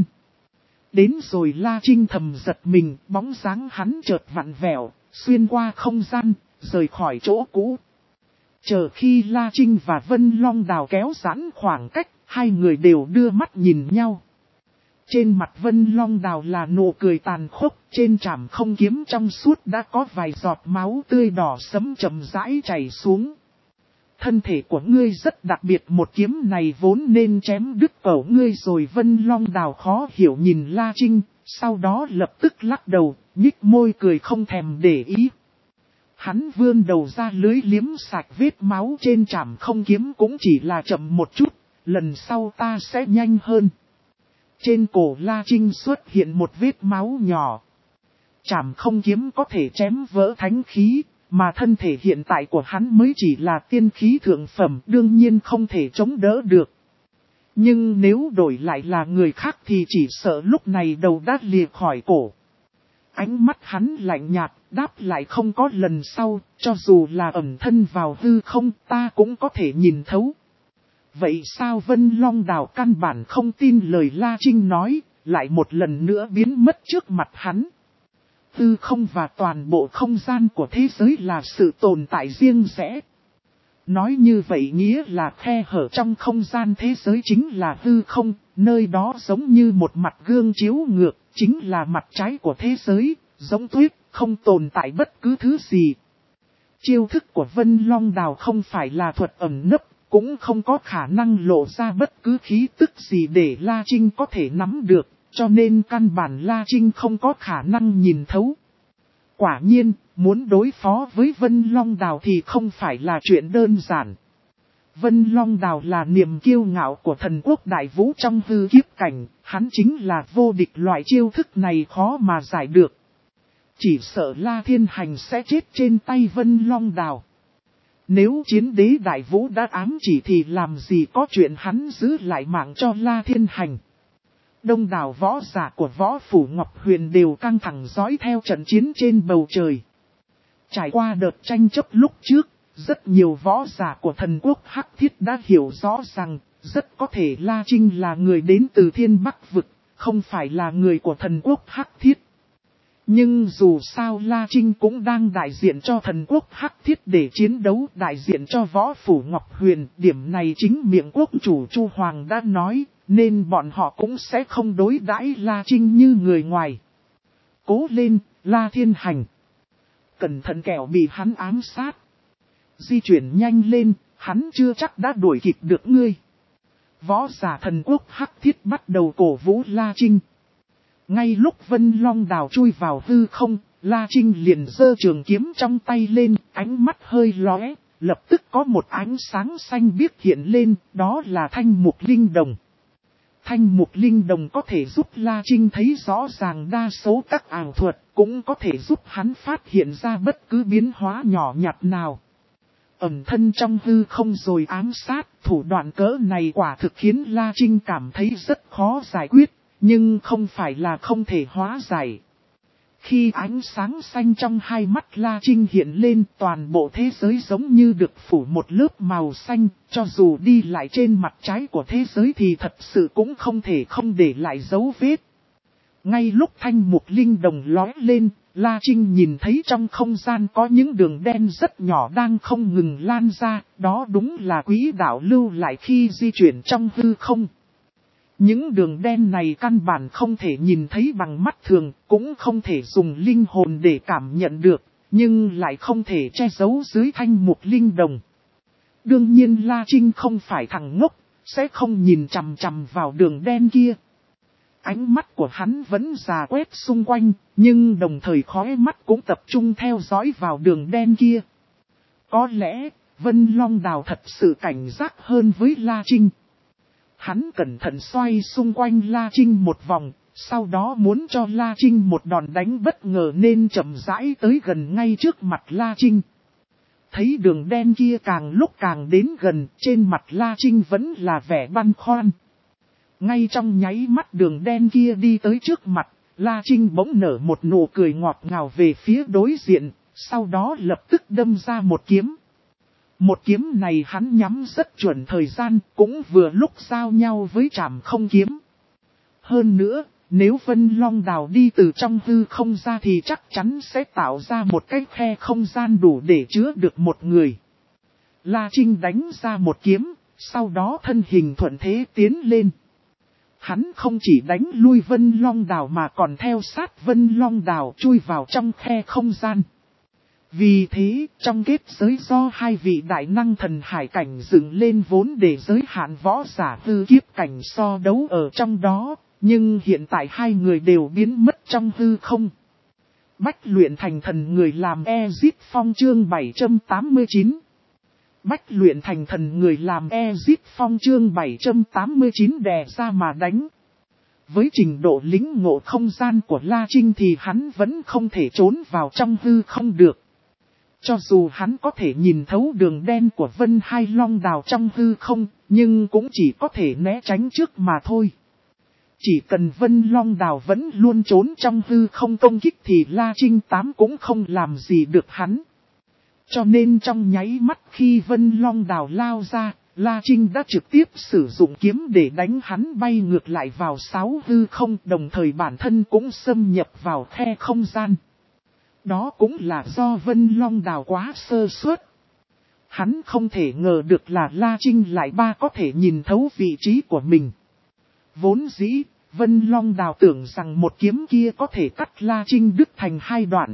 A: Đến rồi La Trinh thầm giật mình, bóng dáng hắn chợt vặn vẹo, xuyên qua không gian, rời khỏi chỗ cũ. Chờ khi La Trinh và Vân Long Đào kéo giãn khoảng cách, hai người đều đưa mắt nhìn nhau. Trên mặt Vân Long Đào là nụ cười tàn khốc, trên trảm không kiếm trong suốt đã có vài giọt máu tươi đỏ sẫm chậm rãi chảy xuống. Thân thể của ngươi rất đặc biệt, một kiếm này vốn nên chém đứt cổ ngươi rồi. Vân Long Đào khó hiểu nhìn La Trinh, sau đó lập tức lắc đầu, nhích môi cười không thèm để ý. Hắn vươn đầu ra lưới liếm sạch vết máu trên trảm không kiếm, cũng chỉ là chậm một chút, lần sau ta sẽ nhanh hơn. Trên cổ La Trinh xuất hiện một vết máu nhỏ. Trảm không kiếm có thể chém vỡ thánh khí, mà thân thể hiện tại của hắn mới chỉ là tiên khí thượng phẩm, đương nhiên không thể chống đỡ được. Nhưng nếu đổi lại là người khác thì chỉ sợ lúc này đầu đã lìa khỏi cổ. Ánh mắt hắn lạnh nhạt, đáp lại không có lần sau, cho dù là ẩn thân vào hư không ta cũng có thể nhìn thấu. Vậy sao? Vân Long Đào căn bản không tin lời La Trinh nói, lại một lần nữa biến mất trước mặt hắn. Hư không và toàn bộ không gian của thế giới là sự tồn tại riêng rẽ. Nói như vậy nghĩa là khe hở trong không gian thế giới chính là hư không, nơi đó giống như một mặt gương chiếu ngược, chính là mặt trái của thế giới, giống tuyết, không tồn tại bất cứ thứ gì. Chiêu thức của Vân Long Đào không phải là thuật ẩn nấp, cũng không có khả năng lộ ra bất cứ khí tức gì để La Trinh có thể nắm được, cho nên căn bản La Trinh không có khả năng nhìn thấu. Quả nhiên, muốn đối phó với Vân Long Đào thì không phải là chuyện đơn giản. Vân Long Đào là niềm kiêu ngạo của thần quốc đại vũ trong hư kiếp cảnh, hắn chính là vô địch, loại chiêu thức này khó mà giải được. Chỉ sợ La Thiên Hành sẽ chết trên tay Vân Long Đào. Nếu chiến đế đại vũ đã ám chỉ thì làm gì có chuyện hắn giữ lại mạng cho La Thiên Hành. Đông đảo võ giả của võ phủ Ngọc Huyền đều căng thẳng dõi theo trận chiến trên bầu trời. Trải qua đợt tranh chấp lúc trước, rất nhiều võ giả của thần quốc Hắc Thiết đã hiểu rõ rằng, rất có thể La Trinh là người đến từ Thiên Bắc Vực, không phải là người của thần quốc Hắc Thiết. Nhưng dù sao La Trinh cũng đang đại diện cho thần quốc Hắc Thiết để chiến đấu, đại diện cho võ phủ Ngọc Huyền. Điểm này chính miệng quốc chủ Chu Hoàng đã nói, nên bọn họ cũng sẽ không đối đãi La Trinh như người ngoài. Cố lên, La Thiên Hành. Cẩn thận kẻo bị hắn ám sát. Di chuyển nhanh lên, hắn chưa chắc đã đuổi kịp được ngươi. Võ giả thần quốc Hắc Thiết bắt đầu cổ vũ La Trinh. Ngay lúc Vân Long Đào chui vào hư không, La Trinh liền giơ trường kiếm trong tay lên, ánh mắt hơi lóe, lập tức có một ánh sáng xanh biếc hiện lên, đó là thanh mục linh đồng. Thanh mục linh đồng có thể giúp La Trinh thấy rõ ràng đa số các ảo thuật, cũng có thể giúp hắn phát hiện ra bất cứ biến hóa nhỏ nhặt nào. Ẩn thân trong hư không rồi ám sát, thủ đoạn cỡ này quả thực khiến La Trinh cảm thấy rất khó giải quyết. Nhưng không phải là không thể hóa giải. Khi ánh sáng xanh trong hai mắt La Trinh hiện lên, toàn bộ thế giới giống như được phủ một lớp màu xanh, cho dù đi lại trên mặt trái của thế giới thì thật sự cũng không thể không để lại dấu vết. Ngay lúc thanh mục linh đồng lói lên, La Trinh nhìn thấy trong không gian có những đường đen rất nhỏ đang không ngừng lan ra, đó đúng là quỹ đạo lưu lại khi di chuyển trong hư không. Những đường đen này căn bản không thể nhìn thấy bằng mắt thường, cũng không thể dùng linh hồn để cảm nhận được, nhưng lại không thể che giấu dưới thanh mục linh đồng. Đương nhiên La Trinh không phải thằng ngốc, sẽ không nhìn chằm chằm vào đường đen kia. Ánh mắt của hắn vẫn dà quét xung quanh, nhưng đồng thời khóe mắt cũng tập trung theo dõi vào đường đen kia. Có lẽ, Vân Long Đào thật sự cảnh giác hơn với La Trinh. Hắn cẩn thận xoay xung quanh La Trinh một vòng, sau đó muốn cho La Trinh một đòn đánh bất ngờ nên chậm rãi tới gần ngay trước mặt La Trinh. Thấy đường đen kia càng lúc càng đến gần, trên mặt La Trinh vẫn là vẻ băn khoăn. Ngay trong nháy mắt đường đen kia đi tới trước mặt, La Trinh bỗng nở một nụ cười ngọt ngào về phía đối diện, sau đó lập tức đâm ra một kiếm. Một kiếm này hắn nhắm rất chuẩn thời gian, cũng vừa lúc giao nhau với trảm không kiếm. Hơn nữa, nếu Vân Long Đào đi từ trong hư không ra thì chắc chắn sẽ tạo ra một cái khe không gian đủ để chứa được một người. La Trinh đánh ra một kiếm, sau đó thân hình thuận thế tiến lên. Hắn không chỉ đánh lui Vân Long Đào mà còn theo sát Vân Long Đào chui vào trong khe không gian. Vì thế, trong kết giới do hai vị đại năng thần hải cảnh dựng lên vốn để giới hạn võ giả hư kiếp cảnh so đấu ở trong đó, nhưng hiện tại hai người đều biến mất trong hư không. Bách luyện thành thần người làm Ezit Phong chương bảy trăm tám mươi chín. Bách luyện thành thần người làm Ezit Phong chương bảy trăm tám mươi chín đè ra mà đánh. Với trình độ lĩnh ngộ không gian của La Trinh thì hắn vẫn không thể trốn vào trong hư không được. Cho dù hắn có thể nhìn thấu đường đen của Vân Hai Long Đào trong hư không, nhưng cũng chỉ có thể né tránh trước mà thôi. Chỉ cần Vân Long Đào vẫn luôn trốn trong hư không công kích thì La Trinh Tám cũng không làm gì được hắn. Cho nên trong nháy mắt khi Vân Long Đào lao ra, La Trinh đã trực tiếp sử dụng kiếm để đánh hắn bay ngược lại vào sáu hư không, đồng thời bản thân cũng xâm nhập vào khe không gian. Đó cũng là do Vân Long Đào quá sơ suất. Hắn không thể ngờ được là La Trinh lại ba có thể nhìn thấu vị trí của mình. Vốn dĩ, Vân Long Đào tưởng rằng một kiếm kia có thể cắt La Trinh đứt thành hai đoạn.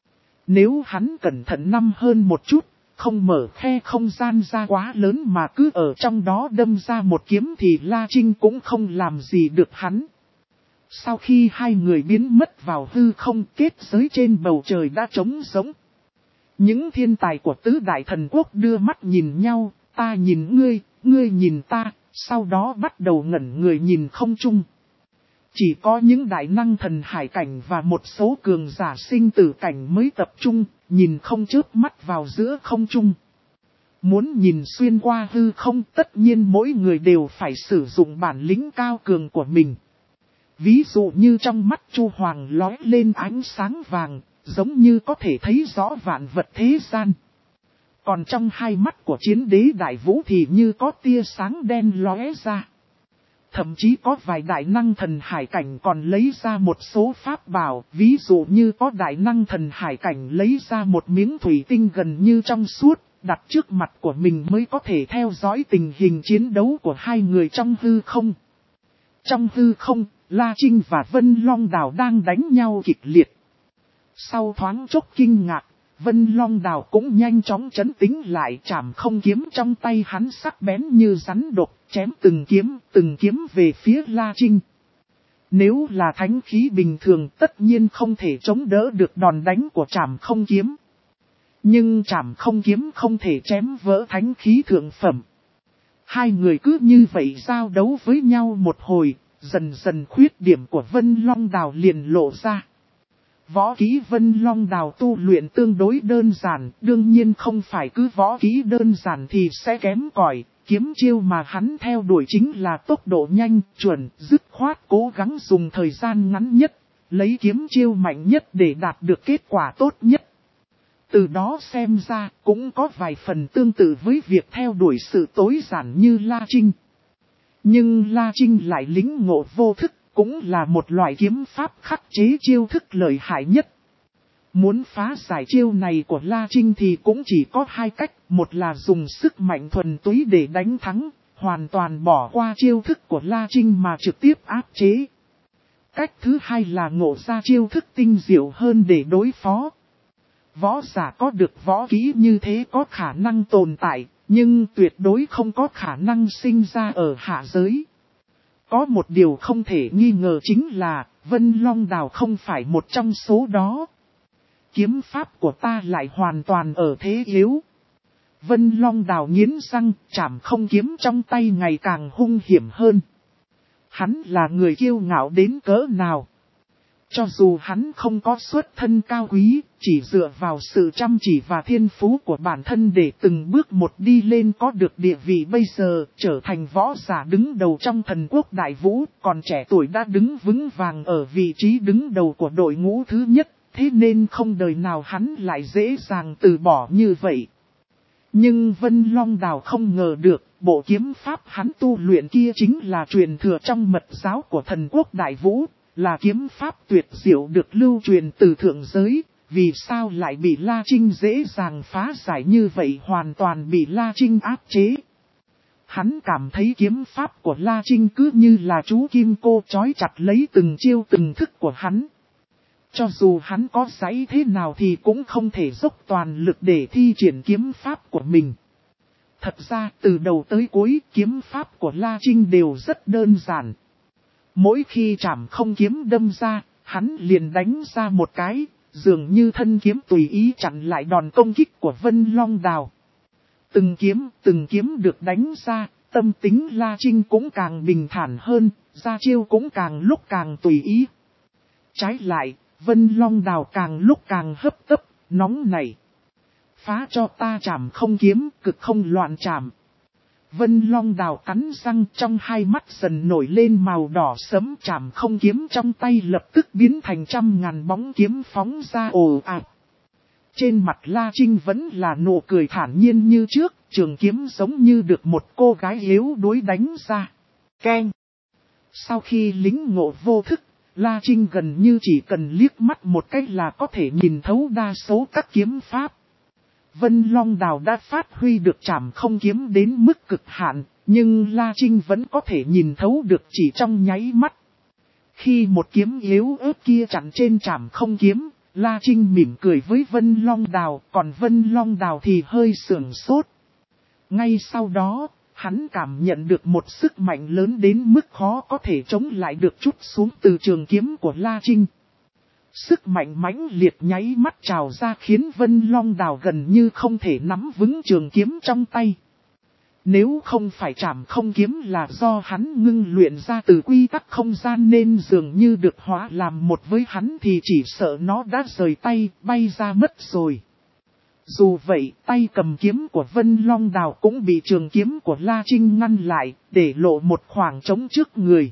A: Nếu hắn cẩn thận năm hơn một chút, không mở khe không gian ra quá lớn mà cứ ở trong đó đâm ra một kiếm thì La Trinh cũng không làm gì được hắn. Sau khi hai người biến mất vào hư không, kết giới trên bầu trời đã trống rỗng. Những thiên tài của tứ đại thần quốc đưa mắt nhìn nhau, ta nhìn ngươi, ngươi nhìn ta, sau đó bắt đầu ngẩn người nhìn không chung. Chỉ có những đại năng thần hải cảnh và một số cường giả sinh tử cảnh mới tập trung, nhìn không chớp mắt vào giữa không trung. Muốn nhìn xuyên qua hư không, tất nhiên mỗi người đều phải sử dụng bản lĩnh cao cường của mình. Ví dụ như trong mắt Chu Hoàng lóe lên ánh sáng vàng, giống như có thể thấy rõ vạn vật thế gian. Còn trong hai mắt của chiến đế đại vũ thì như có tia sáng đen lóe ra. Thậm chí có vài đại năng thần hải cảnh còn lấy ra một số pháp bảo, ví dụ như có đại năng thần hải cảnh lấy ra một miếng thủy tinh gần như trong suốt, đặt trước mặt của mình mới có thể theo dõi tình hình chiến đấu của hai người trong hư không. Trong hư không, La Trinh và Vân Long Đào đang đánh nhau kịch liệt. Sau thoáng chốc kinh ngạc, Vân Long Đào cũng nhanh chóng trấn tĩnh lại, trảm không kiếm trong tay hắn sắc bén như rắn độc, chém từng kiếm, từng kiếm về phía La Trinh. Nếu là thánh khí bình thường tất nhiên không thể chống đỡ được đòn đánh của trảm không kiếm. Nhưng trảm không kiếm không thể chém vỡ thánh khí thượng phẩm. Hai người cứ như vậy giao đấu với nhau một hồi, dần dần khuyết điểm của Vân Long Đào liền lộ ra. Võ kỹ Vân Long Đào tu luyện tương đối đơn giản, đương nhiên không phải cứ võ kỹ đơn giản thì sẽ kém cỏi. Kiếm chiêu mà hắn theo đuổi chính là tốc độ nhanh, chuẩn, dứt khoát, cố gắng dùng thời gian ngắn nhất, lấy kiếm chiêu mạnh nhất để đạt được kết quả tốt nhất. Từ đó xem ra cũng có vài phần tương tự với việc theo đuổi sự tối giản như La Trinh. Nhưng La Trinh lại lĩnh ngộ vô thức, cũng là một loại kiếm pháp khắc chế chiêu thức lợi hại nhất. Muốn phá giải chiêu này của La Trinh thì cũng chỉ có hai cách, một là dùng sức mạnh thuần túy để đánh thắng, hoàn toàn bỏ qua chiêu thức của La Trinh mà trực tiếp áp chế. Cách thứ hai là ngộ ra chiêu thức tinh diệu hơn để đối phó. Võ giả có được võ kỹ như thế có khả năng tồn tại, nhưng tuyệt đối không có khả năng sinh ra ở hạ giới. Có một điều không thể nghi ngờ chính là, Vân Long Đào không phải một trong số đó. Kiếm pháp của ta lại hoàn toàn ở thế yếu. Vân Long Đào nghiến răng, chảm không kiếm trong tay ngày càng hung hiểm hơn. Hắn là người kiêu ngạo đến cỡ nào? Cho dù hắn không có xuất thân cao quý, chỉ dựa vào sự chăm chỉ và thiên phú của bản thân để từng bước một đi lên có được địa vị bây giờ, trở thành võ giả đứng đầu trong thần quốc đại vũ, còn trẻ tuổi đã đứng vững vàng ở vị trí đứng đầu của đội ngũ thứ nhất, thế nên không đời nào hắn lại dễ dàng từ bỏ như vậy. Nhưng Vân Long Đào không ngờ được, bộ kiếm pháp hắn tu luyện kia chính là truyền thừa trong mật giáo của thần quốc đại vũ. Là kiếm pháp tuyệt diệu được lưu truyền từ thượng giới, vì sao lại bị La Trinh dễ dàng phá giải như vậy, hoàn toàn bị La Trinh áp chế. Hắn cảm thấy kiếm pháp của La Trinh cứ như là chú kim cô trói chặt lấy từng chiêu từng thức của hắn. Cho dù hắn có giãy thế nào thì cũng không thể dốc toàn lực để thi triển kiếm pháp của mình. Thật ra từ đầu tới cuối kiếm pháp của La Trinh đều rất đơn giản. Mỗi khi chảm không kiếm đâm ra, hắn liền đánh ra một cái, dường như thân kiếm tùy ý chặn lại đòn công kích của Vân Long Đào. Từng kiếm, từng kiếm được đánh ra, tâm tính La Trinh cũng càng bình thản hơn, ra chiêu cũng càng lúc càng tùy ý. Trái lại, Vân Long Đào càng lúc càng hấp tấp, nóng nảy. Phá cho ta chảm không kiếm, cực không loạn chảm. Vân Long Đào cắn răng, trong hai mắt dần nổi lên màu đỏ sẫm, chảm không kiếm trong tay lập tức biến thành trăm ngàn bóng kiếm phóng ra ồ ạt. Trên mặt La Trinh vẫn là nụ cười thản nhiên như trước, trường kiếm giống như được một cô gái yếu đuối đánh ra. Keng! Sau khi lính ngộ vô thức, La Trinh gần như chỉ cần liếc mắt một cách là có thể nhìn thấu đa số các kiếm pháp. Vân Long Đào đã phát huy được chảm không kiếm đến mức cực hạn, nhưng La Trinh vẫn có thể nhìn thấu được chỉ trong nháy mắt. Khi một kiếm yếu ớt kia chặn trên chảm không kiếm, La Trinh mỉm cười với Vân Long Đào, còn Vân Long Đào thì hơi sưởng sốt. Ngay sau đó, hắn cảm nhận được một sức mạnh lớn đến mức khó có thể chống lại được trút xuống từ trường kiếm của La Trinh. Sức mạnh mãnh liệt nháy mắt trào ra khiến Vân Long Đào gần như không thể nắm vững trường kiếm trong tay. Nếu không phải chảm không kiếm là do hắn ngưng luyện ra từ quy tắc không gian nên dường như được hóa làm một với hắn thì chỉ sợ nó đã rời tay, bay ra mất rồi. Dù vậy, tay cầm kiếm của Vân Long Đào cũng bị trường kiếm của La Trinh ngăn lại, để lộ một khoảng trống trước người.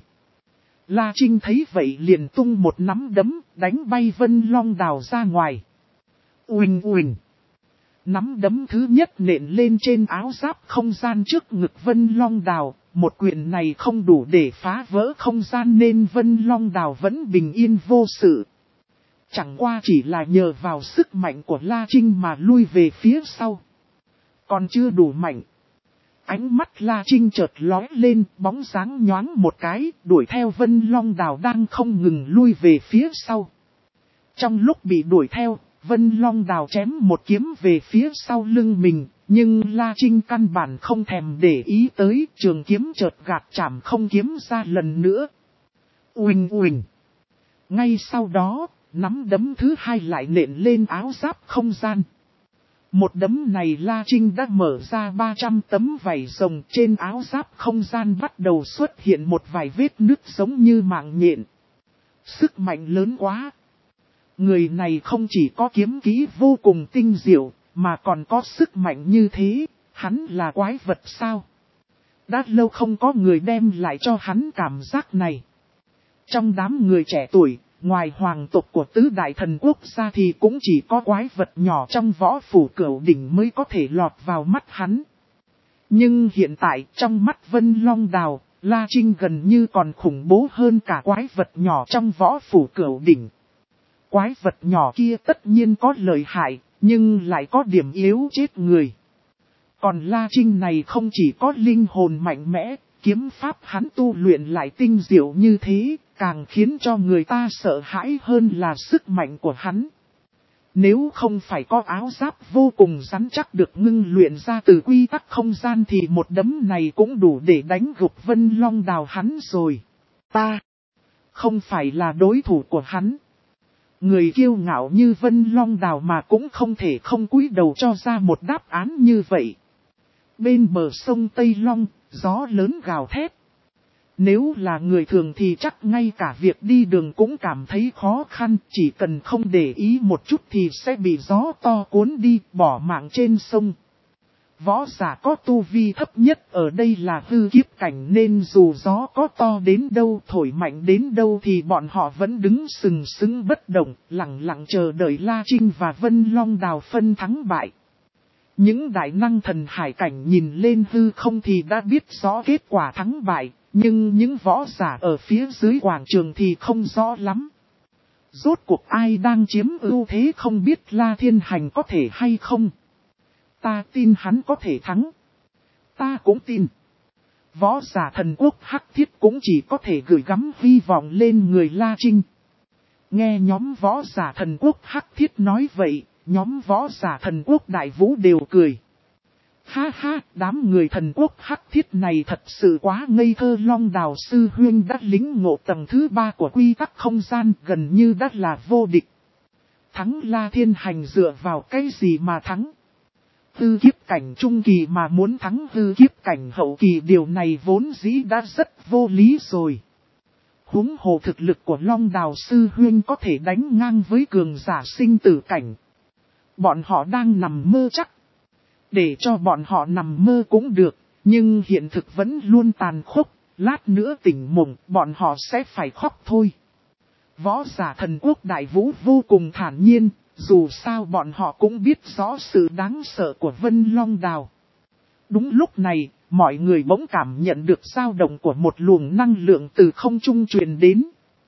A: La Trinh thấy vậy liền tung một nắm đấm, đánh bay Vân Long Đào ra ngoài. Uỳnh uỳnh. Nắm đấm thứ nhất nện lên trên áo giáp không gian trước ngực Vân Long Đào. Một quyền này không đủ để phá vỡ không gian nên Vân Long Đào vẫn bình yên vô sự. Chẳng qua chỉ là nhờ vào sức mạnh của La Trinh mà lui về phía sau. Còn chưa đủ mạnh. Ánh mắt La Trinh chợt lóe lên, bóng dáng nhoáng một cái, đuổi theo Vân Long Đào đang không ngừng lui về phía sau. Trong lúc bị đuổi theo, Vân Long Đào chém một kiếm về phía sau lưng mình, nhưng La Trinh căn bản không thèm để ý tới, trường kiếm chợt gạt chảm không kiếm ra lần nữa. Uỳnh uỳnh. Ngay sau đó, nắm đấm thứ hai lại nện lên áo giáp không gian. Một đấm này La Trinh đã mở ra ba trăm tấm vảy rồng, trên áo giáp không gian bắt đầu xuất hiện một vài vết nứt giống như mạng nhện. Sức mạnh lớn quá. Người này không chỉ có kiếm kỹ vô cùng tinh diệu, mà còn có sức mạnh như thế, hắn là quái vật sao? Đã lâu không có người đem lại cho hắn cảm giác này. Trong đám người trẻ tuổi, ngoài hoàng tộc của tứ đại thần quốc gia thì cũng chỉ có quái vật nhỏ trong võ phủ Cửu Đỉnh mới có thể lọt vào mắt hắn. Nhưng hiện tại trong mắt Vân Long Đào, La Trinh gần như còn khủng bố hơn cả quái vật nhỏ trong võ phủ Cửu Đỉnh. Quái vật nhỏ kia tất nhiên có lợi hại, nhưng lại có điểm yếu chết người. Còn La Trinh này không chỉ có linh hồn mạnh mẽ, kiếm pháp hắn tu luyện lại tinh diệu như thế, càng khiến cho người ta sợ hãi hơn là sức mạnh của hắn. Nếu không phải có áo giáp vô cùng rắn chắc được ngưng luyện ra từ quy tắc không gian thì một đấm này cũng đủ để đánh gục Vân Long Đào hắn rồi. Ta không phải là đối thủ của hắn. Người kiêu ngạo như Vân Long Đào mà cũng không thể không cúi đầu cho ra một đáp án như vậy. Bên bờ sông Tây Long, gió lớn gào thét. Nếu là người thường thì chắc ngay cả việc đi đường cũng cảm thấy khó khăn, chỉ cần không để ý một chút thì sẽ bị gió to cuốn đi, bỏ mạng trên sông. Võ giả có tu vi thấp nhất ở đây là hư kiếp cảnh nên dù gió có to đến đâu, thổi mạnh đến đâu thì bọn họ vẫn đứng sừng sững bất động, lặng lặng chờ đợi La Trinh và Vân Long Đào phân thắng bại. Những đại năng thần hải cảnh nhìn lên hư không thì đã biết rõ kết quả thắng bại, nhưng những võ giả ở phía dưới quảng trường thì không rõ lắm. Rốt cuộc ai đang chiếm ưu thế không biết La Thiên Hành có thể hay không. Ta tin hắn có thể thắng. Ta cũng tin. Võ giả thần quốc Hắc Thiết cũng chỉ có thể gửi gắm hy vọng lên người La Trinh. Nghe nhóm võ giả thần quốc Hắc Thiết nói vậy, nhóm võ giả thần quốc Đại Vũ đều cười. Ha ha, đám người thần quốc Hắc Thiết này thật sự quá ngây thơ. Long Đào sư huynh đã lĩnh ngộ tầng thứ ba của quy tắc không gian, gần như đã là vô địch. Thắng La Thiên Hành dựa vào cái gì mà thắng? Hư kiếp cảnh trung kỳ mà muốn thắng hư kiếp cảnh hậu kỳ, điều này vốn dĩ đã rất vô lý rồi. Huống hồ thực lực của Long Đào sư huynh có thể đánh ngang với cường giả sinh tử cảnh. Bọn họ đang nằm mơ chắc. Để cho bọn họ nằm mơ cũng được, nhưng hiện thực vẫn luôn tàn khốc, lát nữa tỉnh mộng bọn họ sẽ phải khóc thôi. Võ giả thần quốc Đại Vũ vô cùng thản nhiên, dù sao bọn họ cũng biết rõ sự đáng sợ của Vân Long Đào. Đúng lúc này, mọi người bỗng cảm nhận được dao động của một luồng năng lượng từ không trung truyền đến.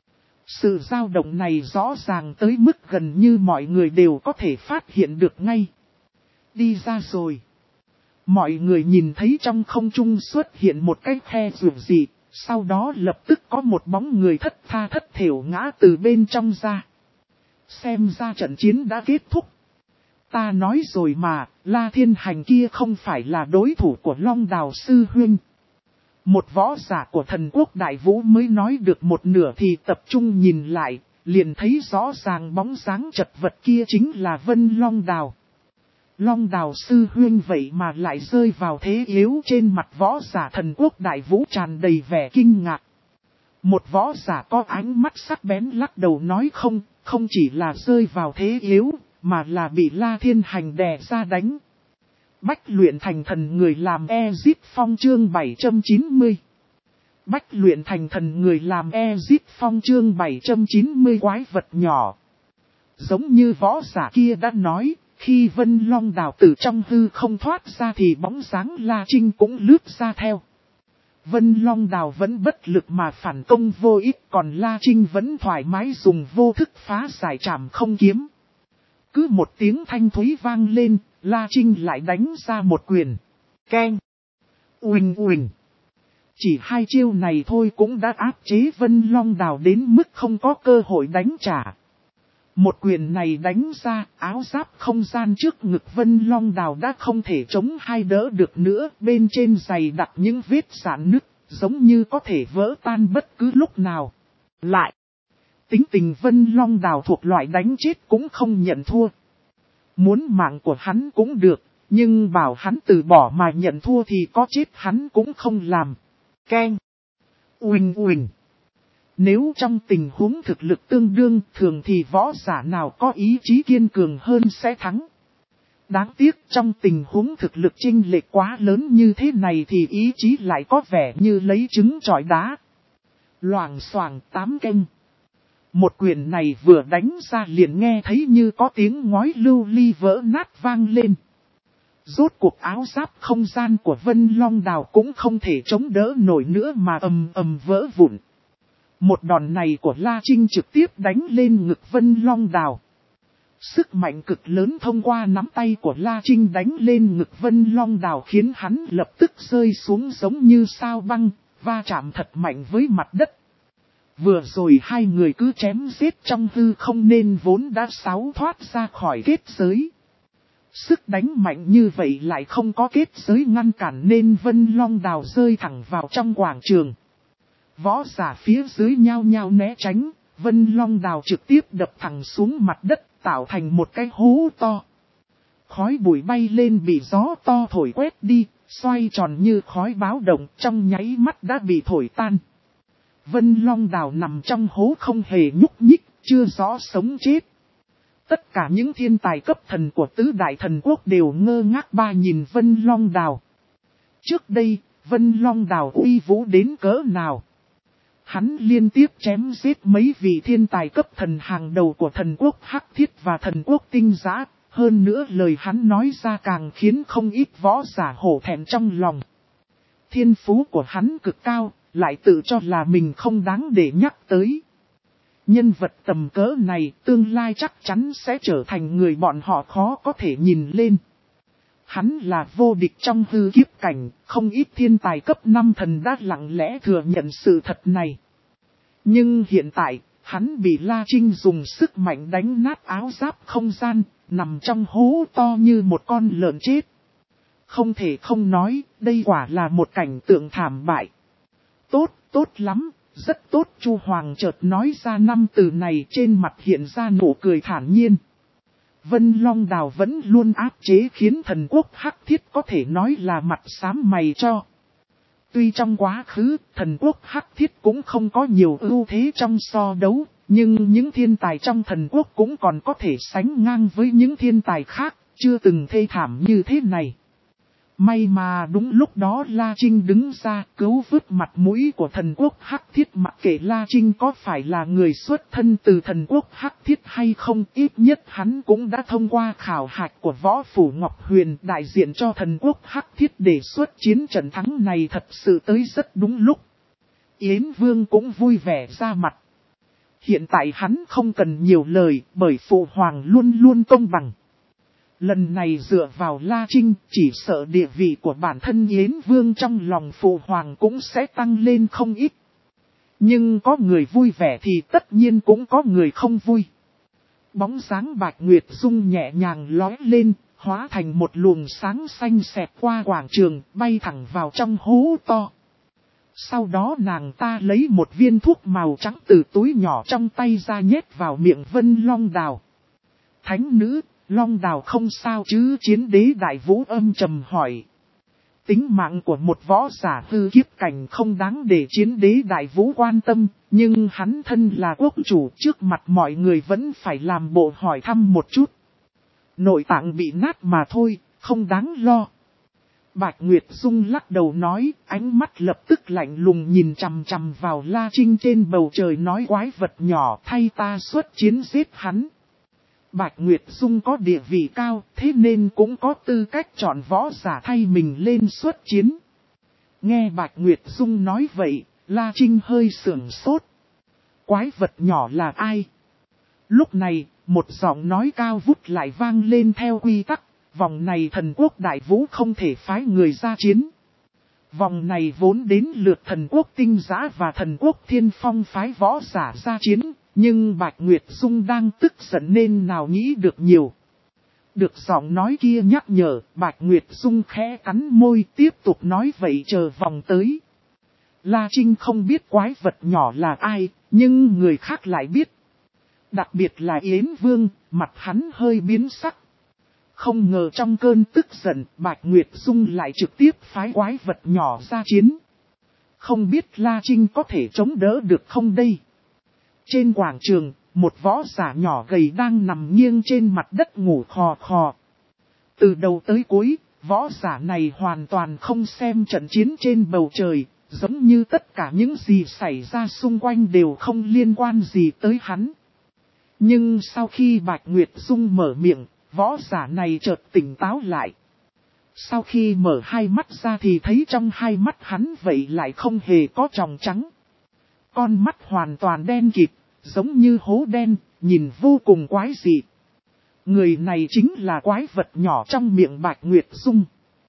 A: Sự dao động này rõ ràng tới mức gần như mọi người đều có thể phát hiện được ngay. Đi ra rồi. Mọi người nhìn thấy trong không trung xuất hiện một cái khe rượu dị, sau đó lập tức có một bóng người thất tha thất thểu ngã từ bên trong ra. Xem ra trận chiến đã kết thúc. Ta nói rồi mà, La Thiên Hành kia không phải là đối thủ của Long Đào sư huynh. Một võ giả của thần quốc Đại Vũ mới nói được một nửa thì tập trung nhìn lại, liền thấy rõ ràng bóng dáng chật vật kia chính là Vân Long Đào. Long Đào sư huynh vậy mà lại rơi vào thế yếu, trên mặt võ giả thần quốc Đại Vũ tràn đầy vẻ kinh ngạc. Một võ giả có ánh mắt sắc bén lắc đầu nói không, không chỉ là rơi vào thế yếu, mà là bị La Thiên Hành đè ra đánh. Bách luyện thành thần người làm Ezip Phong chương bảy trăm chín mươi. Bách luyện thành thần người làm Ezip Phong chương bảy trăm chín mươi quái vật nhỏ. Giống như võ giả kia đã nói, khi Vân Long Đào từ trong hư không thoát ra thì bóng dáng La Trinh cũng lướt ra theo. Vân Long Đào vẫn bất lực mà phản công vô ích, còn La Trinh vẫn thoải mái dùng vô thức phá giải trảm không kiếm. Cứ một tiếng thanh thúy vang lên, La Trinh lại đánh ra một quyền. Keng. Uỳnh uỳnh. Chỉ hai chiêu này thôi cũng đã áp chế Vân Long Đào đến mức không có cơ hội đánh trả. Một quyền này đánh ra, áo giáp không gian trước ngực Vân Long Đào đã không thể chống hai đỡ được nữa. Bên trên giày đặt những vết rạn nứt, giống như có thể vỡ tan bất cứ lúc nào. Lại, tính tình Vân Long Đào thuộc loại đánh chết cũng không nhận thua. Muốn mạng của hắn cũng được, nhưng bảo hắn từ bỏ mà nhận thua thì có chết hắn cũng không làm. Keng. Uỳnh uỳnh. Nếu trong tình huống thực lực tương đương, thường thì võ giả nào có ý chí kiên cường hơn sẽ thắng. Đáng tiếc trong tình huống thực lực chênh lệch quá lớn như thế này thì ý chí lại có vẻ như lấy trứng chọi đá. Loảng xoảng tám kênh. Một quyền này vừa đánh ra liền nghe thấy như có tiếng ngói lưu ly vỡ nát vang lên. Rốt cuộc áo giáp không gian của Vân Long Đào cũng không thể chống đỡ nổi nữa mà ầm ầm vỡ vụn. Một đòn này của La Trinh trực tiếp đánh lên ngực Vân Long Đào. Sức mạnh cực lớn thông qua nắm tay của La Trinh đánh lên ngực Vân Long Đào khiến hắn lập tức rơi xuống giống như sao băng, va chạm thật mạnh với mặt đất. Vừa rồi hai người cứ chém giết trong hư không nên vốn đã sáo thoát ra khỏi kết giới. Sức đánh mạnh như vậy lại không có kết giới ngăn cản nên Vân Long Đào rơi thẳng vào trong quảng trường. Võ giả phía dưới nhao nhao né tránh, Vân Long Đào trực tiếp đập thẳng xuống mặt đất tạo thành một cái hố to. Khói bụi bay lên bị gió to thổi quét đi, xoay tròn như khói báo động trong nháy mắt đã bị thổi tan. Vân Long Đào nằm trong hố không hề nhúc nhích, chưa rõ sống chết. Tất cả những thiên tài cấp thần của tứ đại thần quốc đều ngơ ngác ba nhìn Vân Long Đào. Trước đây, Vân Long Đào uy vũ đến cỡ nào? Hắn liên tiếp chém giết mấy vị thiên tài cấp thần hàng đầu của thần quốc Hắc Thiết và thần quốc Tinh Giã. Hơn nữa lời hắn nói ra càng khiến không ít võ giả hổ thẹn trong lòng. Thiên phú của hắn cực cao, lại tự cho là mình không đáng để nhắc tới. Nhân vật tầm cỡ này tương lai chắc chắn sẽ trở thành người bọn họ khó có thể nhìn lên. Hắn là vô địch trong hư kiếp cảnh, không ít thiên tài cấp năm thần đã lặng lẽ thừa nhận sự thật này. Nhưng hiện tại, hắn bị La Trinh dùng sức mạnh đánh nát áo giáp không gian, nằm trong hố to như một con lợn chết. Không thể không nói, đây quả là một cảnh tượng thảm bại. Tốt, tốt lắm, rất tốt. Chu Hoàng chợt nói ra năm từ này trên mặt hiện ra nụ cười thản nhiên. Vân Long Đào vẫn luôn áp chế khiến thần quốc Hắc Thiết có thể nói là mặt xám mày cho. Tuy trong quá khứ, thần quốc Hắc Thiết cũng không có nhiều ưu thế trong so đấu, nhưng những thiên tài trong thần quốc cũng còn có thể sánh ngang với những thiên tài khác, chưa từng thê thảm như thế này. May mà đúng lúc đó La Trinh đứng ra cứu vớt mặt mũi của thần quốc Hắc Thiết, mặc kệ La Trinh có phải là người xuất thân từ thần quốc Hắc Thiết hay không, ít nhất hắn cũng đã thông qua khảo hạch của Võ Phủ Ngọc Huyền đại diện cho thần quốc Hắc Thiết để xuất chiến trận thắng này thật sự tới rất đúng lúc. Yến Vương cũng vui vẻ ra mặt. Hiện tại hắn không cần nhiều lời bởi Phụ Hoàng luôn luôn công bằng. Lần này dựa vào La Trinh, chỉ sợ địa vị của bản thân Yến Vương trong lòng Phụ Hoàng cũng sẽ tăng lên không ít. Nhưng có người vui vẻ thì tất nhiên cũng có người không vui. Bóng dáng Bạch Nguyệt Dung nhẹ nhàng lói lên, hóa thành một luồng sáng xanh xẹt qua quảng trường, bay thẳng vào trong hố to. Sau đó nàng ta lấy một viên thuốc màu trắng từ túi nhỏ trong tay ra nhét vào miệng Vân Long Đào. Thánh nữ, Long Đào không sao chứ? Chiến đế Đại Vũ âm trầm hỏi. Tính mạng của một võ giả hư kiếp cảnh không đáng để chiến đế Đại Vũ quan tâm, nhưng hắn thân là quốc chủ trước mặt mọi người vẫn phải làm bộ hỏi thăm một chút. Nội tạng bị nát mà thôi, không đáng lo. Bạch Nguyệt Dung lắc đầu nói, ánh mắt lập tức lạnh lùng nhìn chằm chằm vào La Trinh trên bầu trời, nói quái vật nhỏ, thay ta xuất chiến giết hắn. Bạch Nguyệt Dung có địa vị cao, thế nên cũng có tư cách chọn võ giả thay mình lên xuất chiến. Nghe Bạch Nguyệt Dung nói vậy, La Trinh hơi sưởng sốt. Quái vật nhỏ là ai? Lúc này, một giọng nói cao vút lại vang lên theo quy tắc. Vòng này thần quốc Đại Vũ không thể phái người ra chiến. Vòng này vốn đến lượt thần quốc Tinh Giã và thần quốc Thiên Phong phái võ giả ra chiến. Nhưng Bạch Nguyệt Dung đang tức giận nên nào nghĩ được nhiều. Được giọng nói kia nhắc nhở, Bạch Nguyệt Dung khẽ cắn môi tiếp tục nói vậy chờ vòng tới. La Trinh không biết quái vật nhỏ là ai, nhưng người khác lại biết. Đặc biệt là Yến Vương, mặt hắn hơi biến sắc. Không ngờ trong cơn tức giận, Bạch Nguyệt Dung lại trực tiếp phái quái vật nhỏ ra chiến. Không biết La Trinh có thể chống đỡ được không đây? Trên quảng trường, một võ giả nhỏ gầy đang nằm nghiêng trên mặt đất ngủ khò khò. Từ đầu tới cuối, võ giả này hoàn toàn không xem trận chiến trên bầu trời, Giống như tất cả những gì xảy ra xung quanh đều không liên quan gì tới hắn. Nhưng sau khi Bạch Nguyệt Dung mở miệng, võ giả này chợt tỉnh táo lại. Sau khi mở hai mắt ra thì thấy trong hai mắt hắn vậy lại không hề có tròng trắng. Con mắt hoàn toàn đen kịt, giống như hố đen, nhìn vô cùng quái dị. Người này chính là quái vật nhỏ trong miệng Bạch Nguyệt Dung.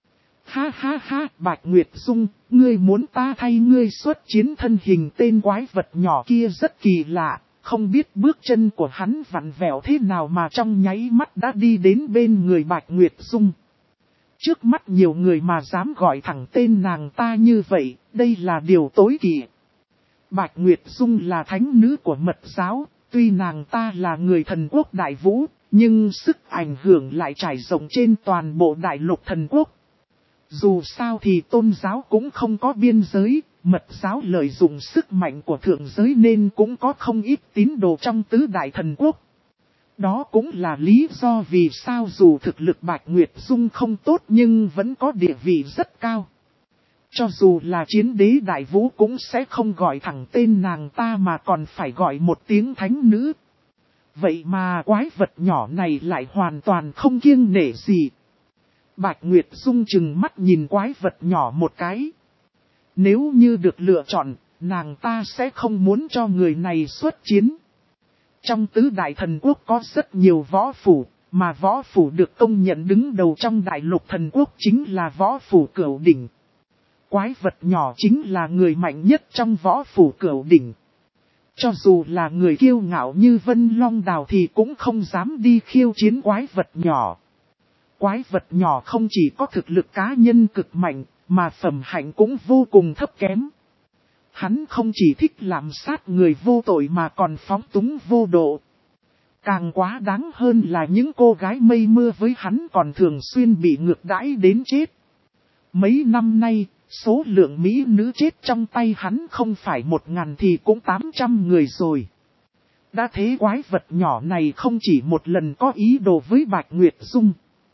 A: Ha ha ha, Bạch Nguyệt Dung, ngươi muốn ta thay ngươi xuất chiến thân hình tên quái vật nhỏ kia rất kỳ lạ, không biết bước chân của hắn vặn vẹo thế nào mà trong nháy mắt đã đi đến bên người Bạch Nguyệt Dung. Trước mắt nhiều người mà dám gọi thẳng tên nàng ta như vậy, đây là điều tối kỵ. Bạch Nguyệt Dung là thánh nữ của mật giáo, tuy nàng ta là người thần quốc Đại Vũ, nhưng sức ảnh hưởng lại trải rộng trên toàn bộ đại lục thần quốc. Dù sao thì tôn giáo cũng không có biên giới, mật giáo lợi dụng sức mạnh của thượng giới nên cũng có không ít tín đồ trong tứ đại thần quốc. Đó cũng là lý do vì sao dù thực lực Bạch Nguyệt Dung không tốt nhưng vẫn có địa vị rất cao. Cho dù là chiến đế Đại Vũ cũng sẽ không gọi thẳng tên nàng ta mà còn phải gọi một tiếng thánh nữ. Vậy mà quái vật nhỏ này lại hoàn toàn không kiêng nể gì. Bạch Nguyệt Dung chừng mắt nhìn quái vật nhỏ một cái. Nếu như được lựa chọn, nàng ta sẽ không muốn cho người này xuất chiến. Trong tứ đại thần quốc có rất nhiều võ phủ, mà võ phủ được công nhận đứng đầu trong đại lục thần quốc chính là võ phủ Cửu Đỉnh. Quái vật nhỏ chính là người mạnh nhất trong võ phủ Cửu Đỉnh. Cho dù là người kiêu ngạo như Vân Long Đào thì cũng không dám đi khiêu chiến quái vật nhỏ. Quái vật nhỏ không chỉ có thực lực cá nhân cực mạnh, mà phẩm hạnh cũng vô cùng thấp kém. Hắn không chỉ thích làm sát người vô tội mà còn phóng túng vô độ. Càng quá đáng hơn là những cô gái mây mưa với hắn còn thường xuyên bị ngược đãi đến chết. Mấy năm nay, số lượng mỹ nữ chết trong tay hắn không phải một ngàn thì cũng tám trăm người rồi. Đã thế quái vật nhỏ này không chỉ một lần có ý đồ với Bạch Nguyệt Dung.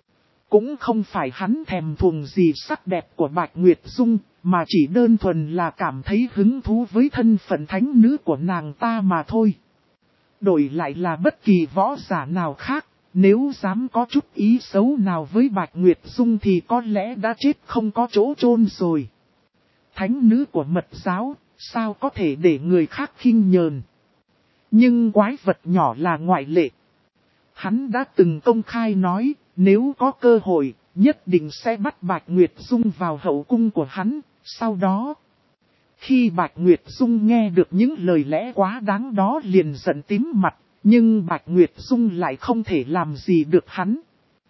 A: Cũng không phải hắn thèm thuồng gì sắc đẹp của Bạch Nguyệt Dung, mà chỉ đơn thuần là cảm thấy hứng thú với thân phận thánh nữ của nàng ta mà thôi. Đổi lại là bất kỳ võ giả nào khác, nếu dám có chút ý xấu nào với Bạch Nguyệt Dung thì có lẽ đã chết không có chỗ chôn rồi. Thánh nữ của mật giáo, sao có thể để người khác khinh nhờn. Nhưng quái vật nhỏ là ngoại lệ. Hắn đã từng công khai nói, nếu có cơ hội, nhất định sẽ bắt Bạch Nguyệt Dung vào hậu cung của hắn. Sau đó, khi Bạch Nguyệt Dung nghe được những lời lẽ quá đáng đó liền giận tím mặt, nhưng Bạch Nguyệt Dung lại không thể làm gì được hắn.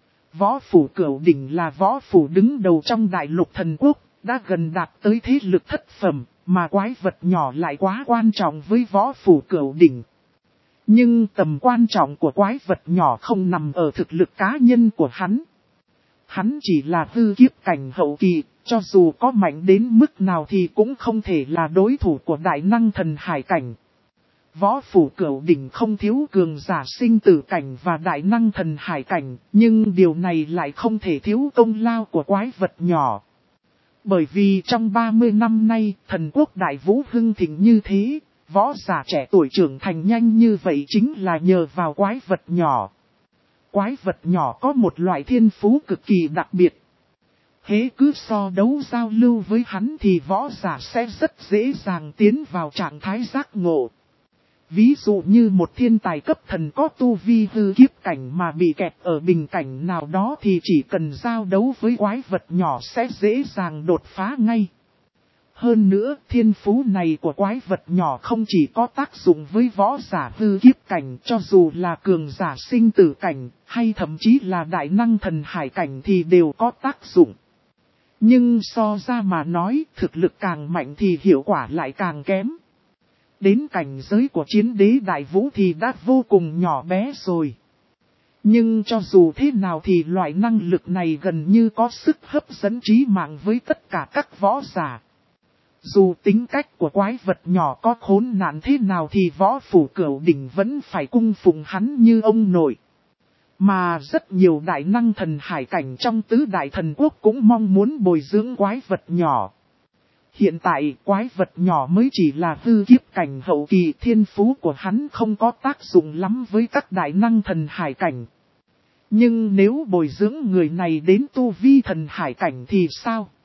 A: Võ phủ Cửu Đỉnh là võ phủ đứng đầu trong đại lục thần quốc, đã gần đạt tới thế lực thất phẩm, mà quái vật nhỏ lại quá quan trọng với võ phủ Cửu Đỉnh. Nhưng tầm quan trọng của quái vật nhỏ không nằm ở thực lực cá nhân của hắn. Hắn chỉ là hư kiếp cảnh hậu kỳ, cho dù có mạnh đến mức nào thì cũng không thể là đối thủ của đại năng thần hải cảnh. Võ phủ Cửu Đỉnh không thiếu cường giả sinh tử cảnh và đại năng thần hải cảnh, nhưng điều này lại không thể thiếu công lao của quái vật nhỏ. Bởi vì trong ba mươi năm nay, thần quốc Đại Vũ hưng thịnh như thế, võ giả trẻ tuổi trưởng thành nhanh như vậy chính là nhờ vào quái vật nhỏ. Quái vật nhỏ có một loại thiên phú cực kỳ đặc biệt. Hễ cứ so đấu giao lưu với hắn thì võ giả sẽ rất dễ dàng tiến vào trạng thái giác ngộ. Ví dụ như một thiên tài cấp thần có tu vi hư kiếp cảnh mà bị kẹt ở bình cảnh nào đó thì chỉ cần giao đấu với quái vật nhỏ sẽ dễ dàng đột phá ngay. Hơn nữa, thiên phú này của quái vật nhỏ không chỉ có tác dụng với võ giả hư kiếp cảnh, cho dù là cường giả sinh tử cảnh, hay thậm chí là đại năng thần hải cảnh thì đều có tác dụng. Nhưng so ra mà nói, thực lực càng mạnh thì hiệu quả lại càng kém. Đến cảnh giới của chiến đế Đại Vũ thì đã vô cùng nhỏ bé rồi. Nhưng cho dù thế nào thì loại năng lực này gần như có sức hấp dẫn trí mạng với tất cả các võ giả. Dù tính cách của quái vật nhỏ có khốn nạn thế nào thì võ phủ Cửu Đỉnh vẫn phải cung phụng hắn như ông nội. Mà rất nhiều đại năng thần hải cảnh trong tứ đại thần quốc cũng mong muốn bồi dưỡng quái vật nhỏ. Hiện tại quái vật nhỏ mới chỉ là hư kiếp cảnh hậu kỳ, thiên phú của hắn không có tác dụng lắm với các đại năng thần hải cảnh. Nhưng nếu bồi dưỡng người này đến tu vi thần hải cảnh thì sao?